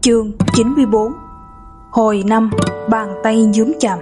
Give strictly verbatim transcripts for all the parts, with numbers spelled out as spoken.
Chương chín mươi bốn. Hồi năm, bàn tay nhúm chàm.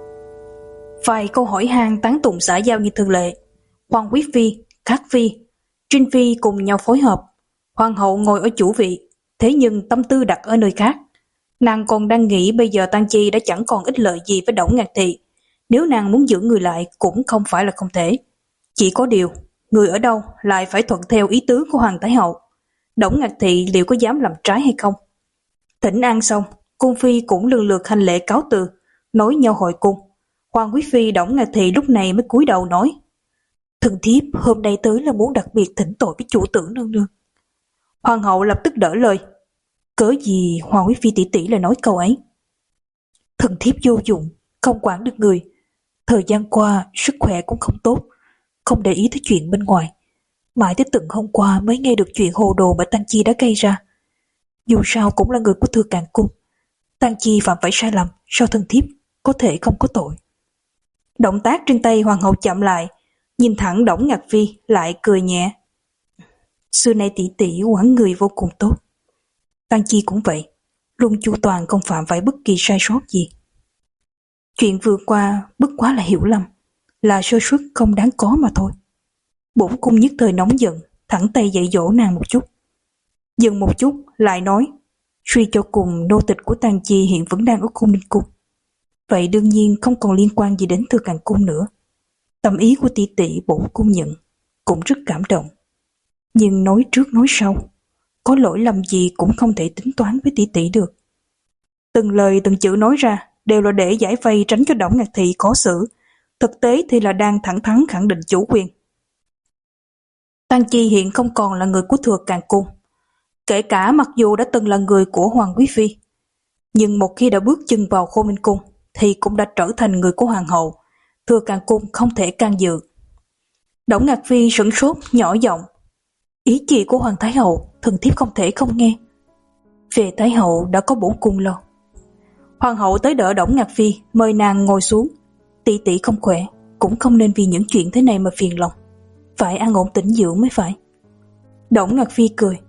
Vài câu hỏi han tán tụng xã giao như thường lệ. Hoàng quý phi, Các phi, Trinh phi cùng nhau phối hợp. Hoàng hậu ngồi ở chủ vị, thế nhưng tâm tư đặt ở nơi khác. Nàng còn đang nghĩ bây giờ Tang Chi đã chẳng còn ích lợi gì với Đổng Ngạc Thị, nếu nàng muốn giữ người lại cũng không phải là không thể. Chỉ có điều, người ở đâu lại phải thuận theo ý tứ của Hoàng Thái Hậu. Đổng Ngạc Thị liệu có dám làm trái hay không? Thỉnh an xong, cung phi cũng lần lượt hành lễ cáo từ, nói nhau hồi cung. Hoàng quý phi Đổng Ngạc Thị lúc này mới cúi đầu nói: "Thần thiếp hôm nay tới là muốn đặc biệt thỉnh tội với chủ tử nương nương." Hoàng hậu lập tức đỡ lời: "Cớ gì Hoàng quý phi tỷ tỷ lại nói câu ấy?" "Thần thiếp vô dụng, không quản được người. Thời gian qua sức khỏe cũng không tốt, không để ý tới chuyện bên ngoài. Mãi tới tận hôm qua mới nghe được chuyện hồ đồ mà Tang Chi đã gây ra. Dù sao cũng là người của Thừa Càn Cung, Tang Chi phạm phải sai lầm, sao thần thiếp có thể không có tội?" Động tác trên tay hoàng hậu chậm lại, nhìn thẳng Đổng Ngạc Phi lại cười nhẹ: "Xưa nay tỷ tỷ quản người vô cùng tốt. Tang Chi cũng vậy, luôn chu toàn không phạm phải bất kỳ sai sót gì. Chuyện vừa qua bất quá là hiểu lầm, là sơ suất không đáng có mà thôi." Bổn cung nhất thời nóng giận, thẳng tay dạy dỗ nàng một chút. Dừng một chút lại nói: "Suy cho cùng nô tịch của Tang Chi hiện vẫn đang ở Khôn Ninh Cung, vậy đương nhiên không còn liên quan gì đến Thừa Càn Cung nữa. Tâm ý của tỷ tỷ bổn cung nhận, cũng rất cảm động. Nhưng nói trước nói sau, có lỗi lầm gì cũng không thể tính toán với tỷ tỷ được." Từng lời từng chữ nói ra đều là để giải vây tránh cho Đổng Ngạc Thị khó xử, thực tế thì là đang thẳng thắn khẳng định chủ quyền. Tang Chi hiện không còn là người của Thừa Càn Cung, kể cả mặc dù đã từng là người của Hoàng quý phi, nhưng một khi đã bước chân vào Khôn Ninh Cung thì cũng đã trở thành người của hoàng hậu. Thừa Càn Cung không thể can dự. Đổng Ngạc Phi sửng sốt nhỏ giọng: "Ý chỉ của Hoàng Thái Hậu thần thiếp không thể không nghe. Về Thái Hậu đã có bổn cung lo." Hoàng hậu tới đỡ Đổng Ngạc Phi, mời nàng ngồi xuống. "Tỷ tỷ không khỏe, cũng không nên vì những chuyện thế này mà phiền lòng, phải an ổn tĩnh dưỡng mới phải." Đổng Ngạc Phi cười: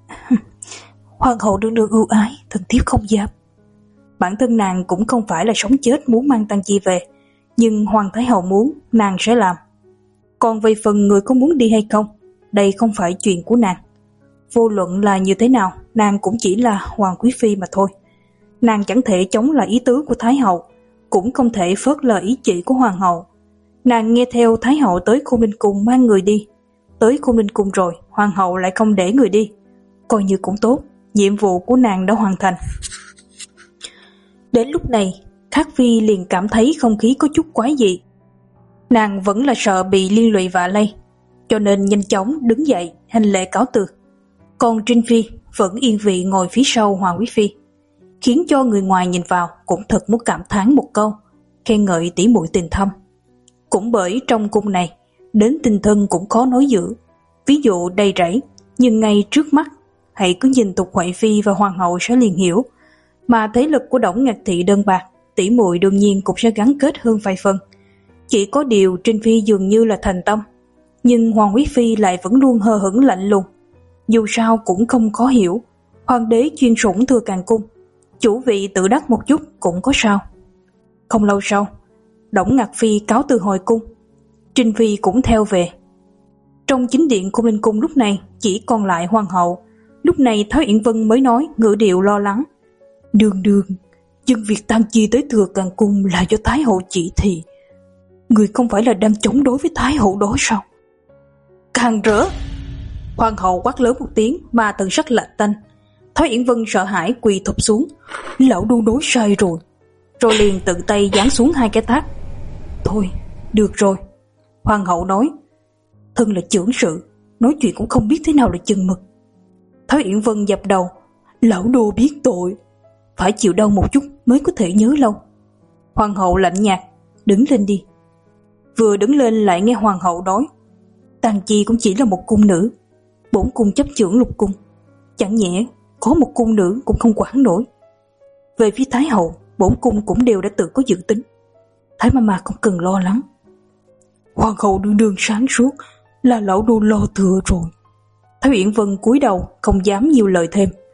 "Hoàng hậu đương đương ưu ái, thần thiếp không dám." Bản thân nàng cũng không phải là sống chết muốn mang Tang Chi về, nhưng Hoàng Thái Hậu muốn, nàng sẽ làm. Còn về phần người có muốn đi hay không, đây không phải chuyện của nàng. Vô luận là như thế nào, nàng cũng chỉ là Hoàng quý phi mà thôi. Nàng chẳng thể chống lại ý tứ của Thái Hậu, cũng không thể phớt lờ ý chỉ của Hoàng hậu. Nàng nghe theo Thái Hậu tới Khôn Ninh Cung mang người đi. Tới Khôn Ninh Cung rồi, Hoàng hậu lại không để người đi, coi như cũng tốt, nhiệm vụ của nàng đã hoàn thành. Đến lúc này, Các phi liền cảm thấy không khí có chút quái dị. Nàng vẫn là sợ bị liên lụy vạ lây, cho nên nhanh chóng đứng dậy hành lễ cáo từ. Còn Trinh phi vẫn yên vị ngồi phía sau Hoàng quý phi, khiến cho người ngoài nhìn vào cũng thật muốn cảm thán một câu, khen ngợi tỷ muội tình thâm. Cũng bởi trong cung này, đến tình thân cũng khó nói giữ. Ví dụ đầy rẫy, nhưng ngay trước mắt, hãy cứ nhìn Tục Huệ Phi và Hoàng hậu sẽ liền hiểu. Mà thế lực của Đổng Ngạc Thị đơn bạc, tỷ muội đương nhiên cũng sẽ gắn kết hơn vài phần. Chỉ có điều Trinh phi dường như là thành tâm, nhưng Hoàng quý phi lại vẫn luôn hờ hững lạnh lùng. Dù sao cũng không khó hiểu, hoàng đế chuyên sủng Thừa Càn Cung, chủ vị tự đắc một chút cũng có sao. Không lâu sau, Đổng Ngạc Phi cáo từ hồi cung, Trinh phi cũng theo về. Trong chính điện của Minh Cung lúc này chỉ còn lại hoàng hậu. Lúc này Thái Uyển Vân mới nói ngữ điệu lo lắng: "Đương đương, nhưng việc Tang Chi tới Thừa Càn Cung là do Thái Hậu chỉ thị. Người không phải là đang chống đối với Thái Hậu đó sao?" "Càng rỡ!" Hoàng hậu quát lớn một tiếng mà thần sắc lạnh tanh. Thái Uyển Vân sợ hãi quỳ thụp xuống: "Lão đu nói sai rồi." Rồi liền tự tay giáng xuống hai cái tát. "Thôi, được rồi." Hoàng hậu nói: "Thân là trưởng sự, nói chuyện cũng không biết thế nào là chừng mực." Thái Uyển Vân dập đầu: "Lão đô biết tội, phải chịu đau một chút mới có thể nhớ lâu." Hoàng hậu lạnh nhạt: "Đứng lên đi." Vừa đứng lên lại nghe hoàng hậu nói: "Tang Chi cũng chỉ là một cung nữ, bổn cung chấp trưởng lục cung, chẳng nhẽ có một cung nữ cũng không quản nổi. Về phía Thái Hậu, bổn cung cũng đều đã tự có dự tính, Thái Mama không cần lo lắng." "Hoàng hậu đương đương sáng suốt, là lão đô lo thừa rồi." Thái Uyển Vân cúi đầu không dám nhiều lời thêm.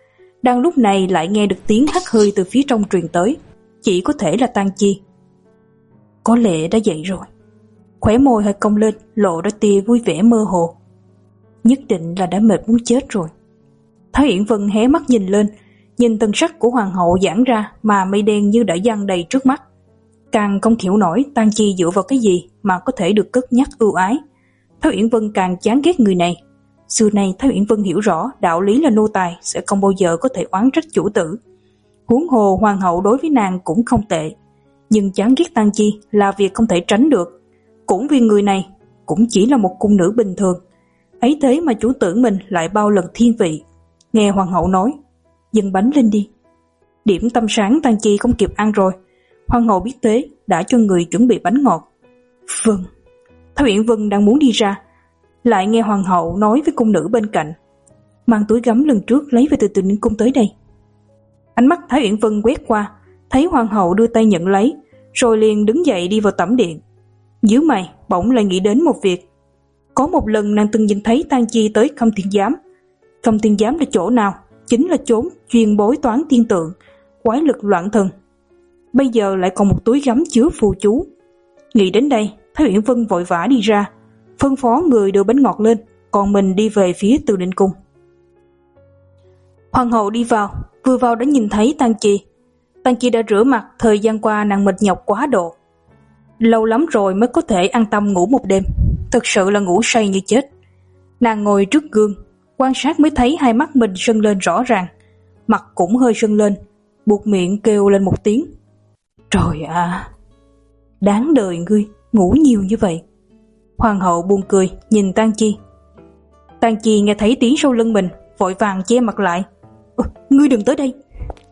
Đang lúc này lại nghe được tiếng hắt hơi từ phía trong truyền tới, chỉ có thể là Tang Chi. Có lẽ đã dậy rồi. Khóe môi hơi cong lên, lộ ra tia vui vẻ mơ hồ. Nhất định là đã mệt muốn chết rồi. Thái Uyển Vân hé mắt nhìn lên, nhìn thân sắc của hoàng hậu giãn ra mà mây đen như đã giăng đầy trước mắt. Càng không hiểu nổi Tang Chi dựa vào cái gì mà có thể được cất nhắc ưu ái. Thái Uyển Vân càng chán ghét người này. Xưa nay Thái Uyển Vân hiểu rõ đạo lý là nô tài sẽ không bao giờ có thể oán trách chủ tử. Huống hồ hoàng hậu đối với nàng cũng không tệ, nhưng chán ghét Tang Chi là việc không thể tránh được. Cũng vì người này cũng chỉ là một cung nữ bình thường, ấy thế mà chủ tử mình lại bao lần thiên vị. Nghe hoàng hậu nói, dâng bánh lên đi. Điểm tâm sáng Tang Chi không kịp ăn rồi. Hoàng hậu biết thế, đã cho người chuẩn bị bánh ngọt. Vâng. Thái Uyển Vân đang muốn đi ra, lại nghe hoàng hậu nói với cung nữ bên cạnh, mang túi gấm lần trước lấy về từ Từ Ninh cung tới đây. Ánh mắt Thái Uyển Vân quét qua, thấy hoàng hậu đưa tay nhận lấy, rồi liền đứng dậy đi vào tẩm điện. Nhíu mày, bỗng lại nghĩ đến một việc. Có một lần nàng từng nhìn thấy Tang Chi tới Khâm Thiên Giám. Khâm Thiên Giám là chỗ nào? Chính là chốn chuyên bói toán tiên tượng, quái lực loạn thần. Bây giờ lại còn một túi gấm chứa phù chú. Nghĩ đến đây, Thái Uyển Vân vội vã đi ra, phân phó người đưa bánh ngọt lên, còn mình đi về phía Từ Ninh cung. Hoàng hậu đi vào, vừa vào đã nhìn thấy Tang Chi. Tang Chi đã rửa mặt, thời gian qua nàng mệt nhọc quá độ. Lâu lắm rồi mới có thể an tâm ngủ một đêm, thực sự là ngủ say như chết. Nàng ngồi trước gương, quan sát mới thấy hai mắt mình sưng lên rõ ràng, mặt cũng hơi sưng lên, buột miệng kêu lên một tiếng. Trời ạ, đáng đời ngươi, ngủ nhiều như vậy. Hoàng hậu buồn cười, nhìn Tang Chi. Tang Chi nghe thấy tiếng sau lưng mình, vội vàng che mặt lại. Ồ, ngươi đừng tới đây.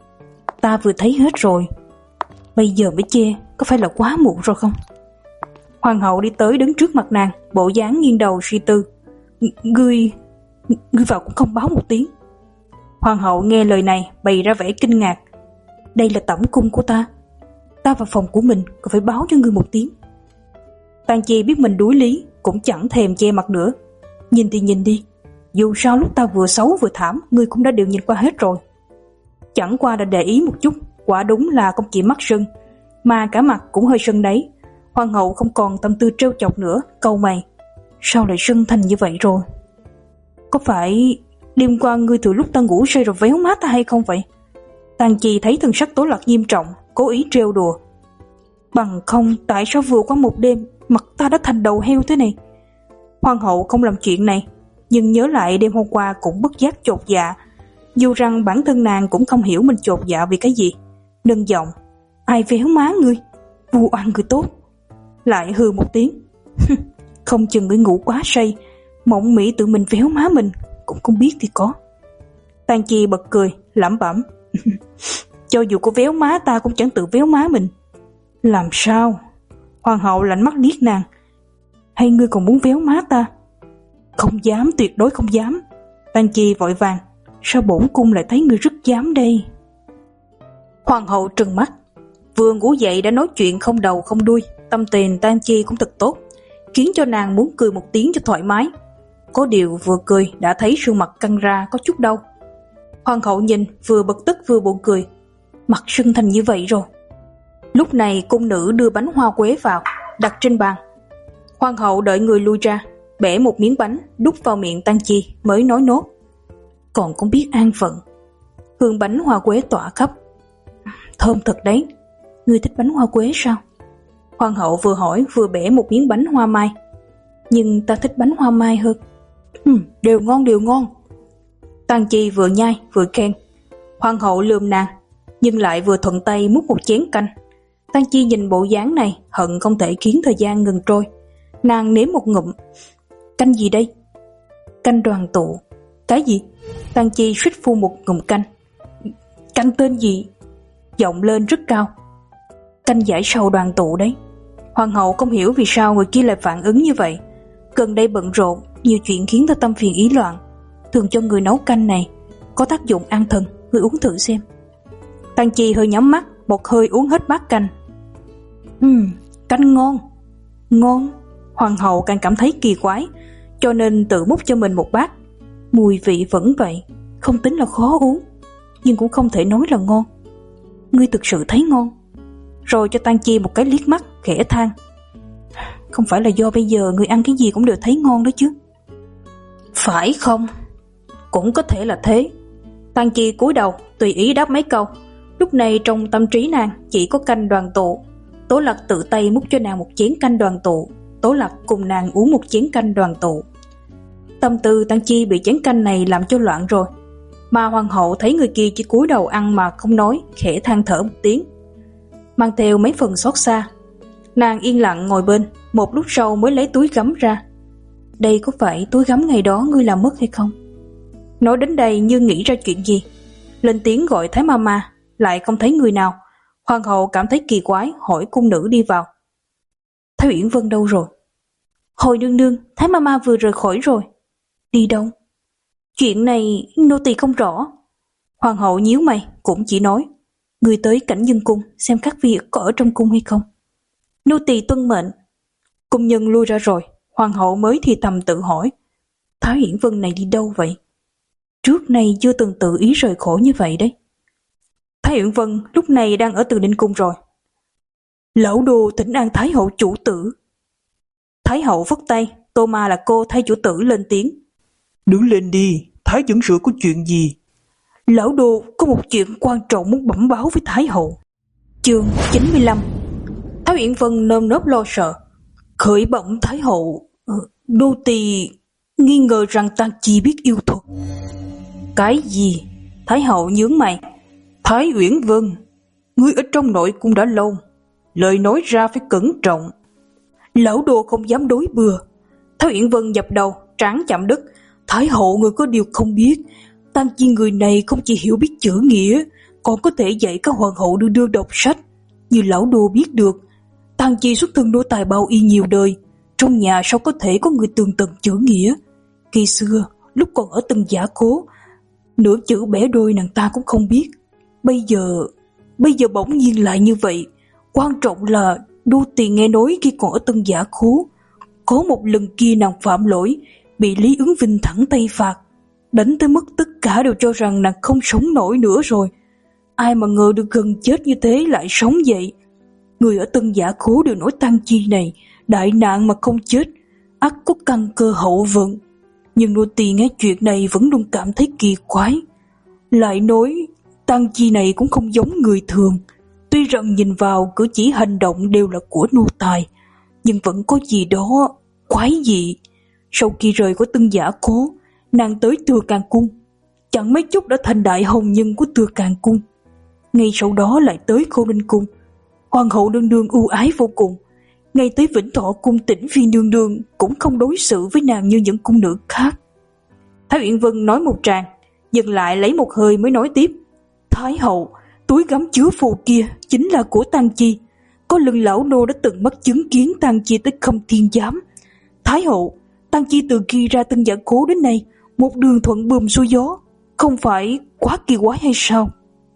Ta vừa thấy hết rồi, bây giờ mới che, có phải là quá muộn rồi không? Hoàng hậu đi tới đứng trước mặt nàng, bộ dáng nghiêng đầu suy tư. Ngươi, ngươi vào cũng không báo một tiếng. Hoàng hậu nghe lời này bày ra vẻ kinh ngạc. Đây là tẩm cung của ta, ta vào phòng của mình còn phải báo cho ngươi một tiếng. Tang Chi biết mình đuối lý, cũng chẳng thèm che mặt nữa. Nhìn thì nhìn đi, dù sao lúc ta vừa xấu vừa thảm, ngươi cũng đã đều nhìn qua hết rồi. Chẳng qua đã để ý một chút, quả đúng là không chỉ mắt sưng, mà cả mặt cũng hơi sưng đấy. Hoàng hậu không còn tâm tư trêu chọc nữa, cau mày. Sao lại sưng thành như vậy rồi? Có phải đêm qua ngươi từ lúc ta ngủ say rồi véo má ta hay không vậy? Tang Chi thấy thần sắc Tố Lạc nghiêm trọng, cố ý trêu đùa. Bằng không tại sao vừa qua một đêm mặt ta đã thành đầu heo thế này? Hoàng hậu không làm chuyện này, nhưng nhớ lại đêm hôm qua cũng bất giác chột dạ. Dù rằng bản thân nàng cũng không hiểu mình chột dạ vì cái gì, nâng giọng. Ai véo má ngươi? Vu oan người tốt. Lại hừ một tiếng. Không chừng ngươi ngủ quá say, mộng mị tự mình véo má mình, cũng không biết thì có. Tang Chi bật cười, lẩm bẩm. Cho dù có véo má ta cũng chẳng tự véo má mình. Làm sao? Hoàng hậu lạnh mắt liếc nàng. Hay ngươi còn muốn véo má ta? Không dám, tuyệt đối không dám. Tang Chi vội vàng. Sao bổn cung lại thấy ngươi rất dám đây? Hoàng hậu trừng mắt. Vừa ngủ dậy đã nói chuyện không đầu không đuôi. Tâm tình Tang Chi cũng thật tốt, khiến cho nàng muốn cười một tiếng cho thoải mái. Có điều vừa cười đã thấy sương mặt căng ra có chút đau. Hoàng hậu nhìn vừa bực tức vừa buồn cười. Mặt sưng thành như vậy rồi. Lúc này cung nữ đưa bánh hoa quế vào, đặt trên bàn. Hoàng hậu đợi người lui ra, bẻ một miếng bánh đút vào miệng Tang Chi mới nói nốt. Còn cũng biết an phận. Hương bánh hoa quế tỏa khắp. Thơm thật đấy. Ngươi thích bánh hoa quế sao? Hoàng hậu vừa hỏi vừa bẻ một miếng bánh hoa mai. Nhưng ta thích bánh hoa mai hơn. Ừ, đều ngon đều ngon. Tang Chi vừa nhai vừa khen. Hoàng hậu lườm nàng, nhưng lại vừa thuận tay múc một chén canh. Tang Chi nhìn bộ dáng này, hận không thể khiến thời gian ngừng trôi. Nàng nếm một ngụm. Canh gì đây? Canh đoàn tụ. Cái gì? Tang Chi suýt phun một ngụm canh. Canh tên gì? Giọng lên rất cao. Canh giải sầu đoàn tụ đấy. Hoàng hậu không hiểu vì sao người kia lại phản ứng như vậy. Gần đây bận rộn, nhiều chuyện khiến ta tâm phiền ý loạn. Thường cho người nấu canh này có tác dụng an thần, người uống thử xem. Tang Chi hơi nhắm mắt, một hơi uống hết bát canh. Ừm, canh ngon. Ngon. Hoàng hậu càng cảm thấy kỳ quái, cho nên tự múc cho mình một bát. Mùi vị vẫn vậy, không tính là khó uống. nhưng cũng không thể nói là ngon. Ngươi thực sự thấy ngon? Rồi cho Tang Chi một cái liếc mắt, khẽ than: Không phải là do bây giờ ngươi ăn cái gì cũng đều thấy ngon đó chứ? Phải không? Cũng có thể là thế. Tang Chi cúi đầu tùy ý đáp mấy câu. Lúc này trong tâm trí nàng chỉ có canh đoàn tụ. Tố Lặc tự tay múc cho nàng một chén canh đoàn tụ. Tố Lặc cùng nàng uống một chén canh đoàn tụ. Tâm tư Tang Chi bị chén canh này làm cho loạn rồi. Mà hoàng hậu thấy người kia chỉ cúi đầu ăn mà không nói, khẽ than thở một tiếng, mang theo mấy phần xót xa. Nàng yên lặng ngồi bên, một lúc sau mới lấy túi gấm ra. Đây có phải túi gấm ngày đó ngươi làm mất hay không? Nói đến đây như nghĩ ra chuyện gì, lên tiếng gọi Thái Mama, lại không thấy người nào. Hoàng hậu cảm thấy kỳ quái, hỏi cung nữ đi vào: Thái Uyển Vân đâu rồi? Hồi nương nương, Thái Mama vừa rời khỏi rồi. Đi đâu? Chuyện này nô tỳ không rõ. Hoàng hậu nhíu mày, cũng chỉ nói: Người tới Cảnh Dương cung xem các vị có ở trong cung hay không. Nô tỳ tuân mệnh. Cung nhân lui ra rồi, hoàng hậu mới thì thầm tự hỏi: Thái Uyển Vân này đi đâu vậy? Trước nay chưa từng tự ý rời khỏi như vậy đấy. Thái Uyển Vân lúc này đang ở Từ Ninh cung rồi. Lão đồ thỉnh an Thái hậu chủ tử. Thái hậu phất tay, Tô Ma là cô thay chủ tử lên tiếng: Đứng lên đi, Thái dẫn sự có chuyện gì? Lão đồ có một chuyện quan trọng muốn bẩm báo với Thái hậu. Chương chín mươi lăm. Thái Uyển Vân nơm nớp lo sợ: Khởi bẩm Thái hậu, nô tỳ nghi ngờ rằng Tang Chi biết yêu thuật. Cái gì? Thái hậu nhướng mày: Thái Uyển Vân, ngươi ở trong nội cung đã lâu, lời nói ra phải cẩn trọng. Lão đồ không dám đối bừa. Thái Uyển Vân dập đầu, trán chạm đất: Thái hậu người có điều không biết, Tang Chi người này không chỉ hiểu biết chữ nghĩa, còn có thể dạy các hoàng hậu đưa đưa đọc sách. Như lão đồ biết được, Tang Chi xuất thân nô tài bao y nhiều đời, trong nhà sao có thể có người tường tận chữ nghĩa. Khi xưa, lúc còn ở Tân Giả Cố, nửa chữ bẻ đôi nàng ta cũng không biết. Bây giờ, bây giờ bỗng nhiên lại như vậy. Quan trọng là đô tỳ nghe nói khi còn ở Tân Giả Cố, có một lần kia nàng phạm lỗi, bị Lý Ứng Vinh thẳng tay phạt, đánh tới mức tất cả đều cho rằng nàng không sống nổi nữa rồi. Ai mà ngờ được gần chết như thế lại sống dậy. Người ở Tân Giả Cố đều nói Tang Chi này đại nạn mà không chết, ắt có căn cơ hậu vận. Nhưng nô tỳ nghe chuyện này vẫn luôn cảm thấy kỳ quái. Lại nói Tang Chi này cũng không giống người thường, tuy rằng nhìn vào cử chỉ hành động đều là của nô tài, nhưng vẫn có gì đó quái dị. Sau khi rời khỏi Tân Giả Cố, nàng tới Thừa Càng cung, chẳng mấy chốc đã thành đại hồng nhân của Thừa Càng cung. Ngay sau đó lại tới Khô Ninh cung, hoàng hậu nương nương ưu ái vô cùng. Ngay tới Vĩnh Thọ cung, Tĩnh Phi nương nương cũng không đối xử với nàng như những cung nữ khác. Thái Uyển Vân nói một tràng, dừng lại lấy một hơi mới nói tiếp: Thái hậu, túi gấm chứa phù kia chính là của Tang Chi. Có lần lão nô đã từng mắt chứng kiến Tang Chi tới Khâm Thiên Giám. Thái hậu, Tang Chi từ khi ra Tân Giả Cố đến nay, một đường thuận buồm xuôi gió, không phải quá kỳ quái hay sao?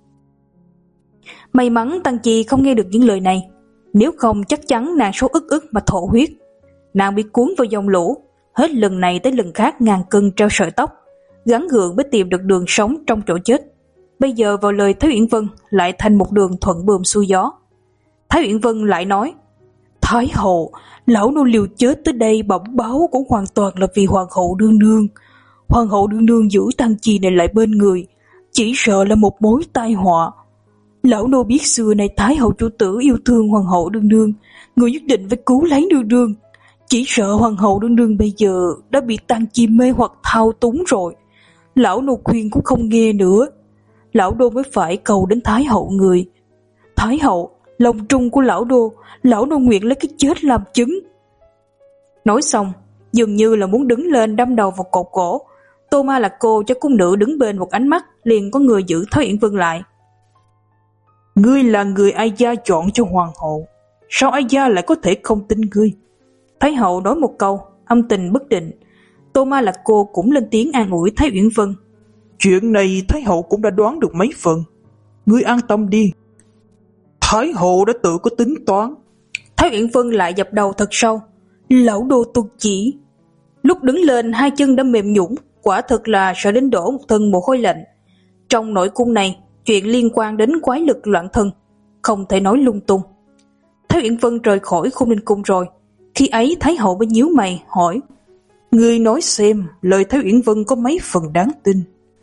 May mắn Tang Chi không nghe được những lời này, nếu không chắc chắn nàng số ức ức mà thổ huyết. Nàng bị cuốn vào dòng lũ, hết lần này tới lần khác ngàn cân treo sợi tóc, gắng gượng mới tìm được đường sống trong chỗ chết. Bây giờ vào lời Thái Uyển Vân lại thành một đường thuận buồm xuôi gió. Thái Uyển Vân lại nói: Thái hậu, lão nô liều chết tới đây bẩm báo cũng hoàn toàn là vì hoàng hậu đương nương. Hoàng hậu đương nương giữ Tang Chi này lại bên người, chỉ sợ là một mối tai họa. Lão nô biết xưa nay Thái hậu chủ tử yêu thương hoàng hậu đương nương, người nhất định phải cứu lấy đương nương. Chỉ sợ hoàng hậu đương nương bây giờ đã bị Tang Chi mê hoặc thao túng rồi. Lão nô khuyên cũng không nghe nữa, lão đô mới phải cầu đến Thái hậu người. Thái hậu, lòng trung của lão đô, lão nô nguyện lấy cái chết làm chứng. Nói xong, dường như là muốn đứng lên đâm đầu vào cột cổ. Tô Ma là cô cho cung nữ đứng bên một ánh mắt, liền có người giữ Thái Uyển Vân lại. Ngươi là người ai gia chọn cho hoàng hậu, sao ai gia lại có thể không tin ngươi? Thái hậu nói một câu, âm tình bất định. Tô Ma là cô cũng lên tiếng an ủi Thái Uyển Vân. Chuyện này Thái hậu cũng đã đoán được mấy phần, ngươi an tâm đi. Thái hậu đã tự có tính toán. Thái Uyển Vân lại dập đầu thật sâu. Lão đô tuân chỉ. Lúc đứng lên hai chân đã mềm nhũn, quả thực là sợ đến đổ một thân mồ hôi lạnh. Trong nội cung này, chuyện liên quan đến quái lực loạn thần, không thể nói lung tung. Thái Uyển Vân rời khỏi Khôn Ninh Cung rồi, khi ấy Thái hậu mới nhíu mày hỏi: "Ngươi nói xem, lời Thái Uyển Vân có mấy phần đáng tin?"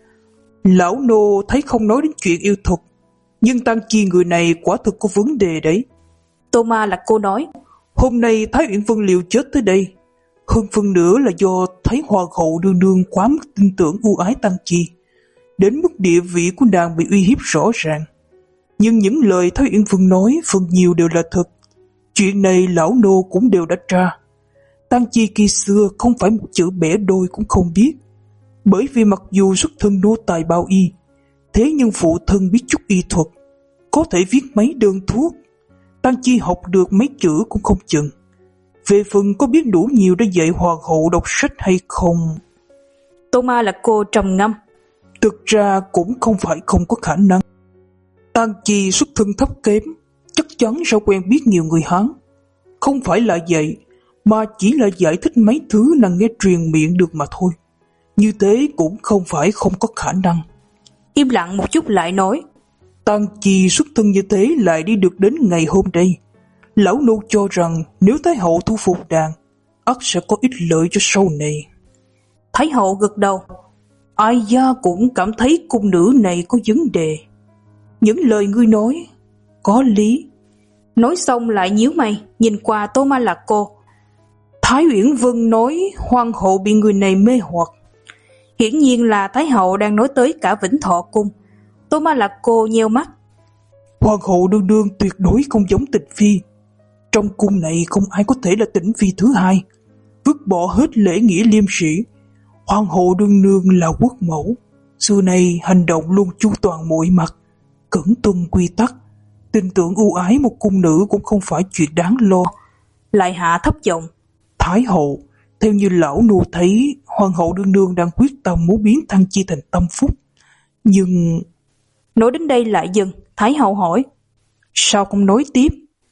"Lão nô thấy không nói đến chuyện yêu thuật, nhưng Tăng Chi người này quả thực có vấn đề đấy." Tô Ma Lạc Cô nói: "Hôm nay Thái Uyển Vân liều chết tới đây, hơn phần nữa là do thấy hoàng hậu đương đương quá mức tin tưởng ưu ái Tăng Chi, đến mức địa vị của nàng bị uy hiếp rõ ràng. Nhưng những lời Thái Uyển Vân nói phần nhiều đều là thật. Chuyện này lão nô cũng đều đã tra. Tăng Chi khi xưa không phải một chữ bẻ đôi cũng không biết, bởi vì mặc dù xuất thân nô tài bao y, thế nhưng phụ thân biết chút y thuật, có thể viết mấy đơn thuốc. Tăng Chi học được mấy chữ cũng không chừng. Về phần có biết đủ nhiều để dạy hoàng hậu đọc sách hay không?" Tô Ma Lạc Cô trầm ngâm: "Thực ra cũng không phải không có khả năng. Tăng Chi xuất thân thấp kém, chắc chắn sẽ quen biết nhiều người Hán. Không phải là dạy, mà chỉ là giải thích mấy thứ nàng nghe truyền miệng được mà thôi. Như thế cũng không phải không có khả năng." Im lặng một chút lại nói: "Tăng Chi xuất thân như thế lại đi được đến ngày hôm nay. Lão nô cho rằng nếu Thái hậu thu phục nàng, ắt sẽ có ích lợi cho sau này." Thái hậu gật đầu: "Ai gia cũng cảm thấy cung nữ này có vấn đề. Những lời ngươi nói có lý." Nói xong lại nhíu mày nhìn qua Tô Ma Lạc Cô. Thái Uyển Vân nói hoàng hậu bị người này mê hoặc. Hiển nhiên là Thái hậu đang nói tới cả Vĩnh Thọ Cung. Tô Ma Lạc Cô nheo mắt: "Hoàng hậu đương đương tuyệt đối không giống Tịch Phi. Trong cung này không ai có thể là Tĩnh Phi thứ hai. Vứt bỏ hết lễ nghĩa liêm sĩ. Hoàng hậu đương nương là quốc mẫu, xưa nay hành động luôn chu toàn mọi mặt, cẩn tuân quy tắc. Tin tưởng ưu ái một cung nữ cũng không phải chuyện đáng lo." Lại hạ thấp giọng: "Thái hậu, theo như lão nô thấy, hoàng hậu đương nương đang quyết tâm muốn biến Tăng Chi thành tâm phúc. Nhưng..." Nói đến đây lại dừng. Thái hậu hỏi: "Sao không nói tiếp?"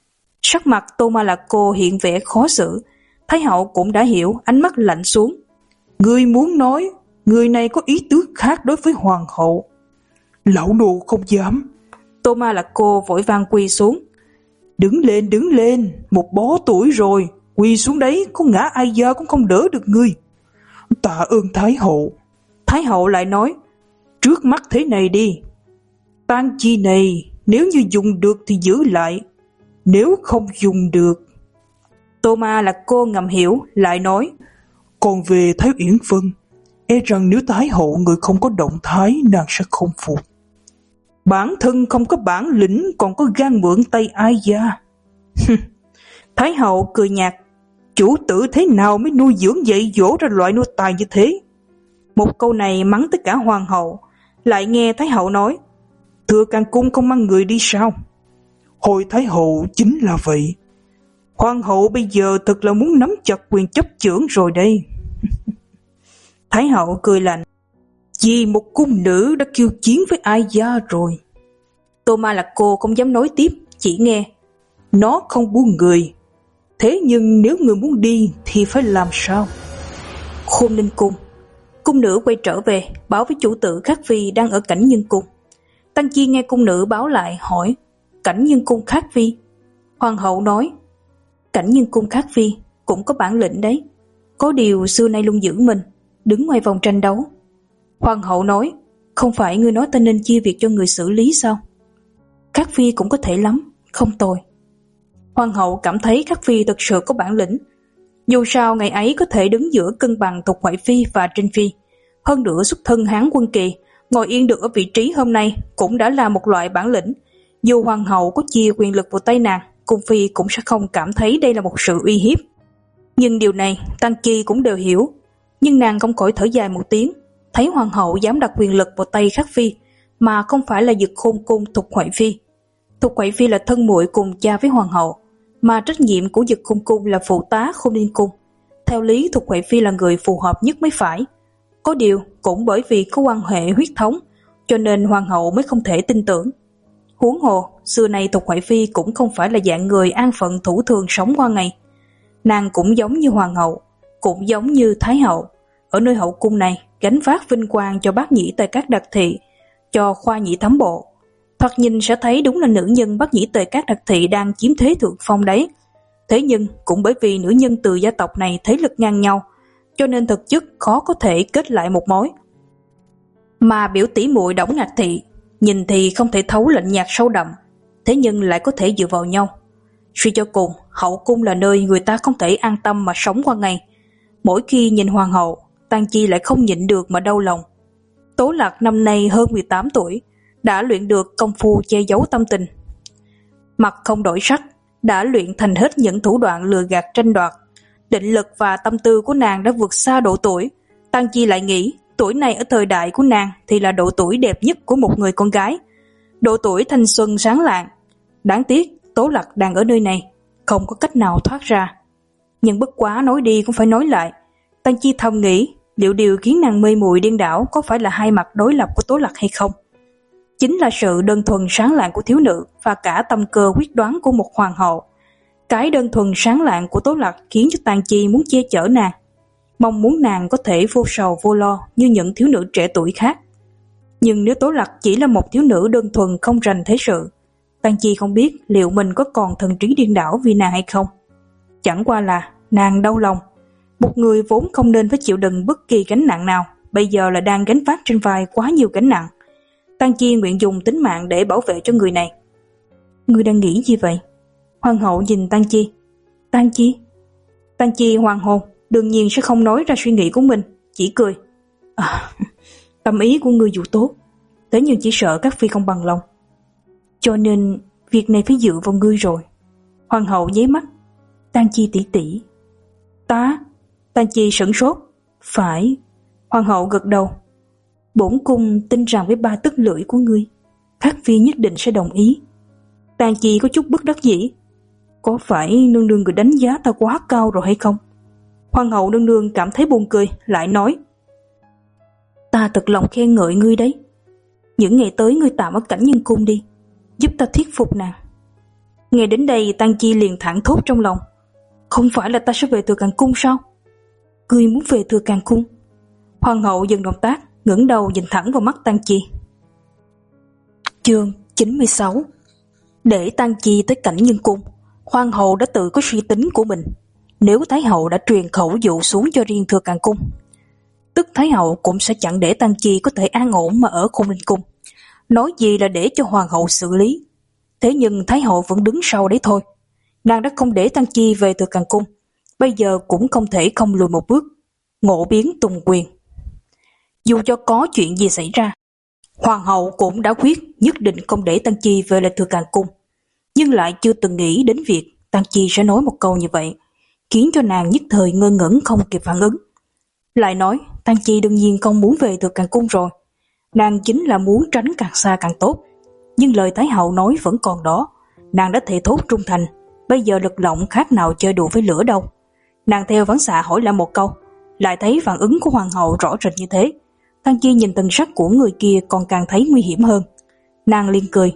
Sắc mặt Tô Ma Lạc Cô hiện vẻ khó xử. Thái hậu cũng đã hiểu, ánh mắt lạnh xuống: "Ngươi muốn nói người này có ý tứ khác đối với hoàng hậu?" "Lão nô không dám." Tô Ma Lạc Cô vội vàng quỳ xuống: "Đứng lên, đứng lên, một bó tuổi rồi, quỳ xuống đấy, có ngã ai gia cũng không đỡ được ngươi." "Tạ ơn Thái hậu." Thái hậu lại nói: "Trước mắt thế này đi, Tăng Chi này nếu như dùng được thì giữ lại, nếu không dùng được..." Tô Ma Lạc Cô ngầm hiểu, lại nói: "Còn về Thái Uyển Vân, e rằng nếu Thái hậu người không có động thái, nàng sẽ không phục. Bản thân không có bản lĩnh còn có gan mượn tay ai gia." Thái hậu cười nhạt: "Chủ tử thế nào mới nuôi dưỡng dạy dỗ ra loại nô tài như thế?" Một câu này mắng tất cả hoàng hậu. Lại nghe Thái hậu nói: "Thừa Càng Cung không mang người đi sao?" "Hồi Thái hậu chính là vậy. Hoàng hậu bây giờ thật là muốn nắm chặt quyền chấp chưởng rồi đây." Thái hậu cười lạnh: "Vì một cung nữ đã kêu chiến với ai gia rồi." Tô Ma Lạc Cô không dám nói tiếp, chỉ nghe: "Nó không buông người. Thế nhưng nếu người muốn đi thì phải làm sao?" Khôn Ninh Cung. Cung nữ quay trở về, báo với chủ tử Khắc Phi đang ở Cảnh Nhân Cung. Tăng Chi nghe cung nữ báo lại hỏi: "Cảnh Nhân Cung Khắc Phi?" Hoàng hậu nói: "Cảnh Nhân Cung Khắc Phi cũng có bản lĩnh đấy, có điều xưa nay luôn giữ mình, đứng ngoài vòng tranh đấu." Hoàng hậu nói: "Không phải ngươi nói ta nên chia việc cho người xử lý sao?" "Khắc Phi cũng có thể lắm, không tồi." Hoàng hậu cảm thấy Khắc Phi thực sự có bản lĩnh. Dù sao ngày ấy có thể đứng giữa cân bằng Thục Hoại Phi và Trinh Phi, hơn nữa xuất thân Hán Quân Kỳ, ngồi yên được ở vị trí hôm nay cũng đã là một loại bản lĩnh. Dù hoàng hậu có chia quyền lực vào tay nàng, cung phi cũng sẽ không cảm thấy đây là một sự uy hiếp. Nhưng điều này Tăng Chi cũng đều hiểu. Nhưng nàng không khỏi thở dài một tiếng, thấy hoàng hậu dám đặt quyền lực vào tay Khắc Phi, mà không phải là Dực Khôn Cung Thục Hoại Phi. Thục Hoại Phi là thân muội cùng cha với hoàng hậu, mà trách nhiệm của Dực Khôn Cung là phụ tá Khôn Ninh Cung. Theo lý Thục Hoại Phi là người phù hợp nhất mới phải. Có điều cũng bởi vì có quan hệ huyết thống, cho nên hoàng hậu mới không thể tin tưởng. Huống hồ xưa nay Thục Hoại Phi cũng không phải là dạng người an phận thủ thường sống qua ngày. Nàng cũng giống như hoàng hậu, cũng giống như thái hậu, ở nơi hậu cung này gánh vác vinh quang cho bát nhĩ tại các đặc thị, cho khoa nhĩ thám bộ. Thoạt nhìn sẽ thấy đúng là nữ nhân Bắc Nhĩ Tề Các đặc thị đang chiếm thế thượng phong đấy. Thế nhưng cũng bởi vì nữ nhân từ gia tộc này thế lực ngang nhau, cho nên thực chất khó có thể kết lại một mối. Mà biểu tỷ muội Đổng Ngạc Thị nhìn thì không thể thấu lệnh nhạc sâu đậm, thế nhưng lại có thể dựa vào nhau. Suy cho cùng, hậu cung là nơi người ta không thể an tâm mà sống qua ngày. Mỗi khi nhìn hoàng hậu, Tang Chi lại không nhịn được mà đau lòng. Tố Lạc năm nay hơn mười tám tuổi, đã luyện được công phu che giấu tâm tình. Mặt không đổi sắc, đã luyện thành hết những thủ đoạn lừa gạt tranh đoạt. Định lực và tâm tư của nàng đã vượt xa độ tuổi. Tang Chi lại nghĩ tuổi này ở thời đại của nàng thì là độ tuổi đẹp nhất của một người con gái, độ tuổi thanh xuân sáng lạng. Đáng tiếc Tố Lạc đang ở nơi này, không có cách nào thoát ra. Nhưng bất quá nói đi cũng phải nói lại, Tang Chi thầm nghĩ liệu điều khiến nàng mê muội điên đảo có phải là hai mặt đối lập của Tố Lạc hay không? Chính là sự đơn thuần sáng lạng của thiếu nữ và cả tâm cơ quyết đoán của một hoàng hậu. Cái đơn thuần sáng lạng của Tố Lạc khiến cho Tang Chi muốn che chở nàng, mong muốn nàng có thể vô sầu vô lo như những thiếu nữ trẻ tuổi khác. Nhưng nếu Tố Lạc chỉ là một thiếu nữ đơn thuần không rành thế sự, Tang Chi không biết liệu mình có còn thần trí điên đảo vì nàng hay không. Chẳng qua là nàng đau lòng, một người vốn không nên phải chịu đựng bất kỳ gánh nặng nào, bây giờ là đang gánh vác trên vai quá nhiều gánh nặng. Tang Chi nguyện dùng tính mạng để bảo vệ cho người này. Ngươi đang nghĩ gì vậy? Hoàng hậu nhìn Tang Chi. Tang Chi? Tang Chi hoàng hồn, đương nhiên sẽ không nói ra suy nghĩ của mình, chỉ cười. À, tâm ý của ngươi dù tốt, thế nhưng chỉ sợ các phi không bằng lòng. Cho nên việc này phải dựa vào ngươi rồi. Hoàng hậu nháy mắt. Tang Chi tỷ tỷ. Ta? Tang Chi sửng sốt. Phải. Hoàng hậu gật đầu. Bổn cung tin rằng với ba tức lưỡi của ngươi, các phi nhất định sẽ đồng ý. Tang Chi có chút bất đắc dĩ. Có phải nương nương người đánh giá ta quá cao rồi hay không? Hoàng hậu nương nương cảm thấy buồn cười, lại nói. Ta thật lòng khen ngợi ngươi đấy. Những ngày tới ngươi tạm ở Cảnh Nhân Cung đi, giúp ta thuyết phục nàng. Nghe đến đây Tang Chi liền thẳng thốt trong lòng. Không phải là ta sẽ về Thừa Càng Cung sao? Ngươi muốn về Thừa Càng Cung? Hoàng hậu dừng động tác, ngẩng đầu nhìn thẳng vào mắt Tang Chi. Chương chín mươi sáu. Để Tang Chi tới Cảnh Nhân Cung, Hoàng hậu đã tự có suy tính của mình. Nếu Thái hậu đã truyền khẩu dụ xuống cho riêng Thừa Càng Cung, tức Thái hậu cũng sẽ chẳng để Tang Chi có thể an ổn mà ở Khôn Linh Cung. Nói gì là để cho Hoàng hậu xử lý. Thế nhưng Thái hậu vẫn đứng sau đấy thôi. Nàng đã không để Tang Chi về Thừa Càng Cung, bây giờ cũng không thể không lùi một bước. Ngộ biến tùng quyền. Dù cho có chuyện gì xảy ra, Hoàng hậu cũng đã quyết nhất định không để Tang Chi về lại Thừa Càng Cung, nhưng lại chưa từng nghĩ đến việc Tang Chi sẽ nói một câu như vậy, khiến cho nàng nhất thời ngơ ngẩn không kịp phản ứng. Lại nói Tang Chi đương nhiên không muốn về Thừa Càng Cung rồi, nàng chính là muốn tránh càng xa càng tốt. Nhưng lời Thái hậu nói vẫn còn đó, nàng đã thề thốt trung thành, bây giờ lực lộng khác nào chơi đùa với lửa đâu. Nàng theo phản xạ hỏi lại một câu, lại thấy phản ứng của hoàng hậu rõ rệt như thế. Tang Chi nhìn thần sắc của người kia còn càng thấy nguy hiểm hơn. Nàng liền cười.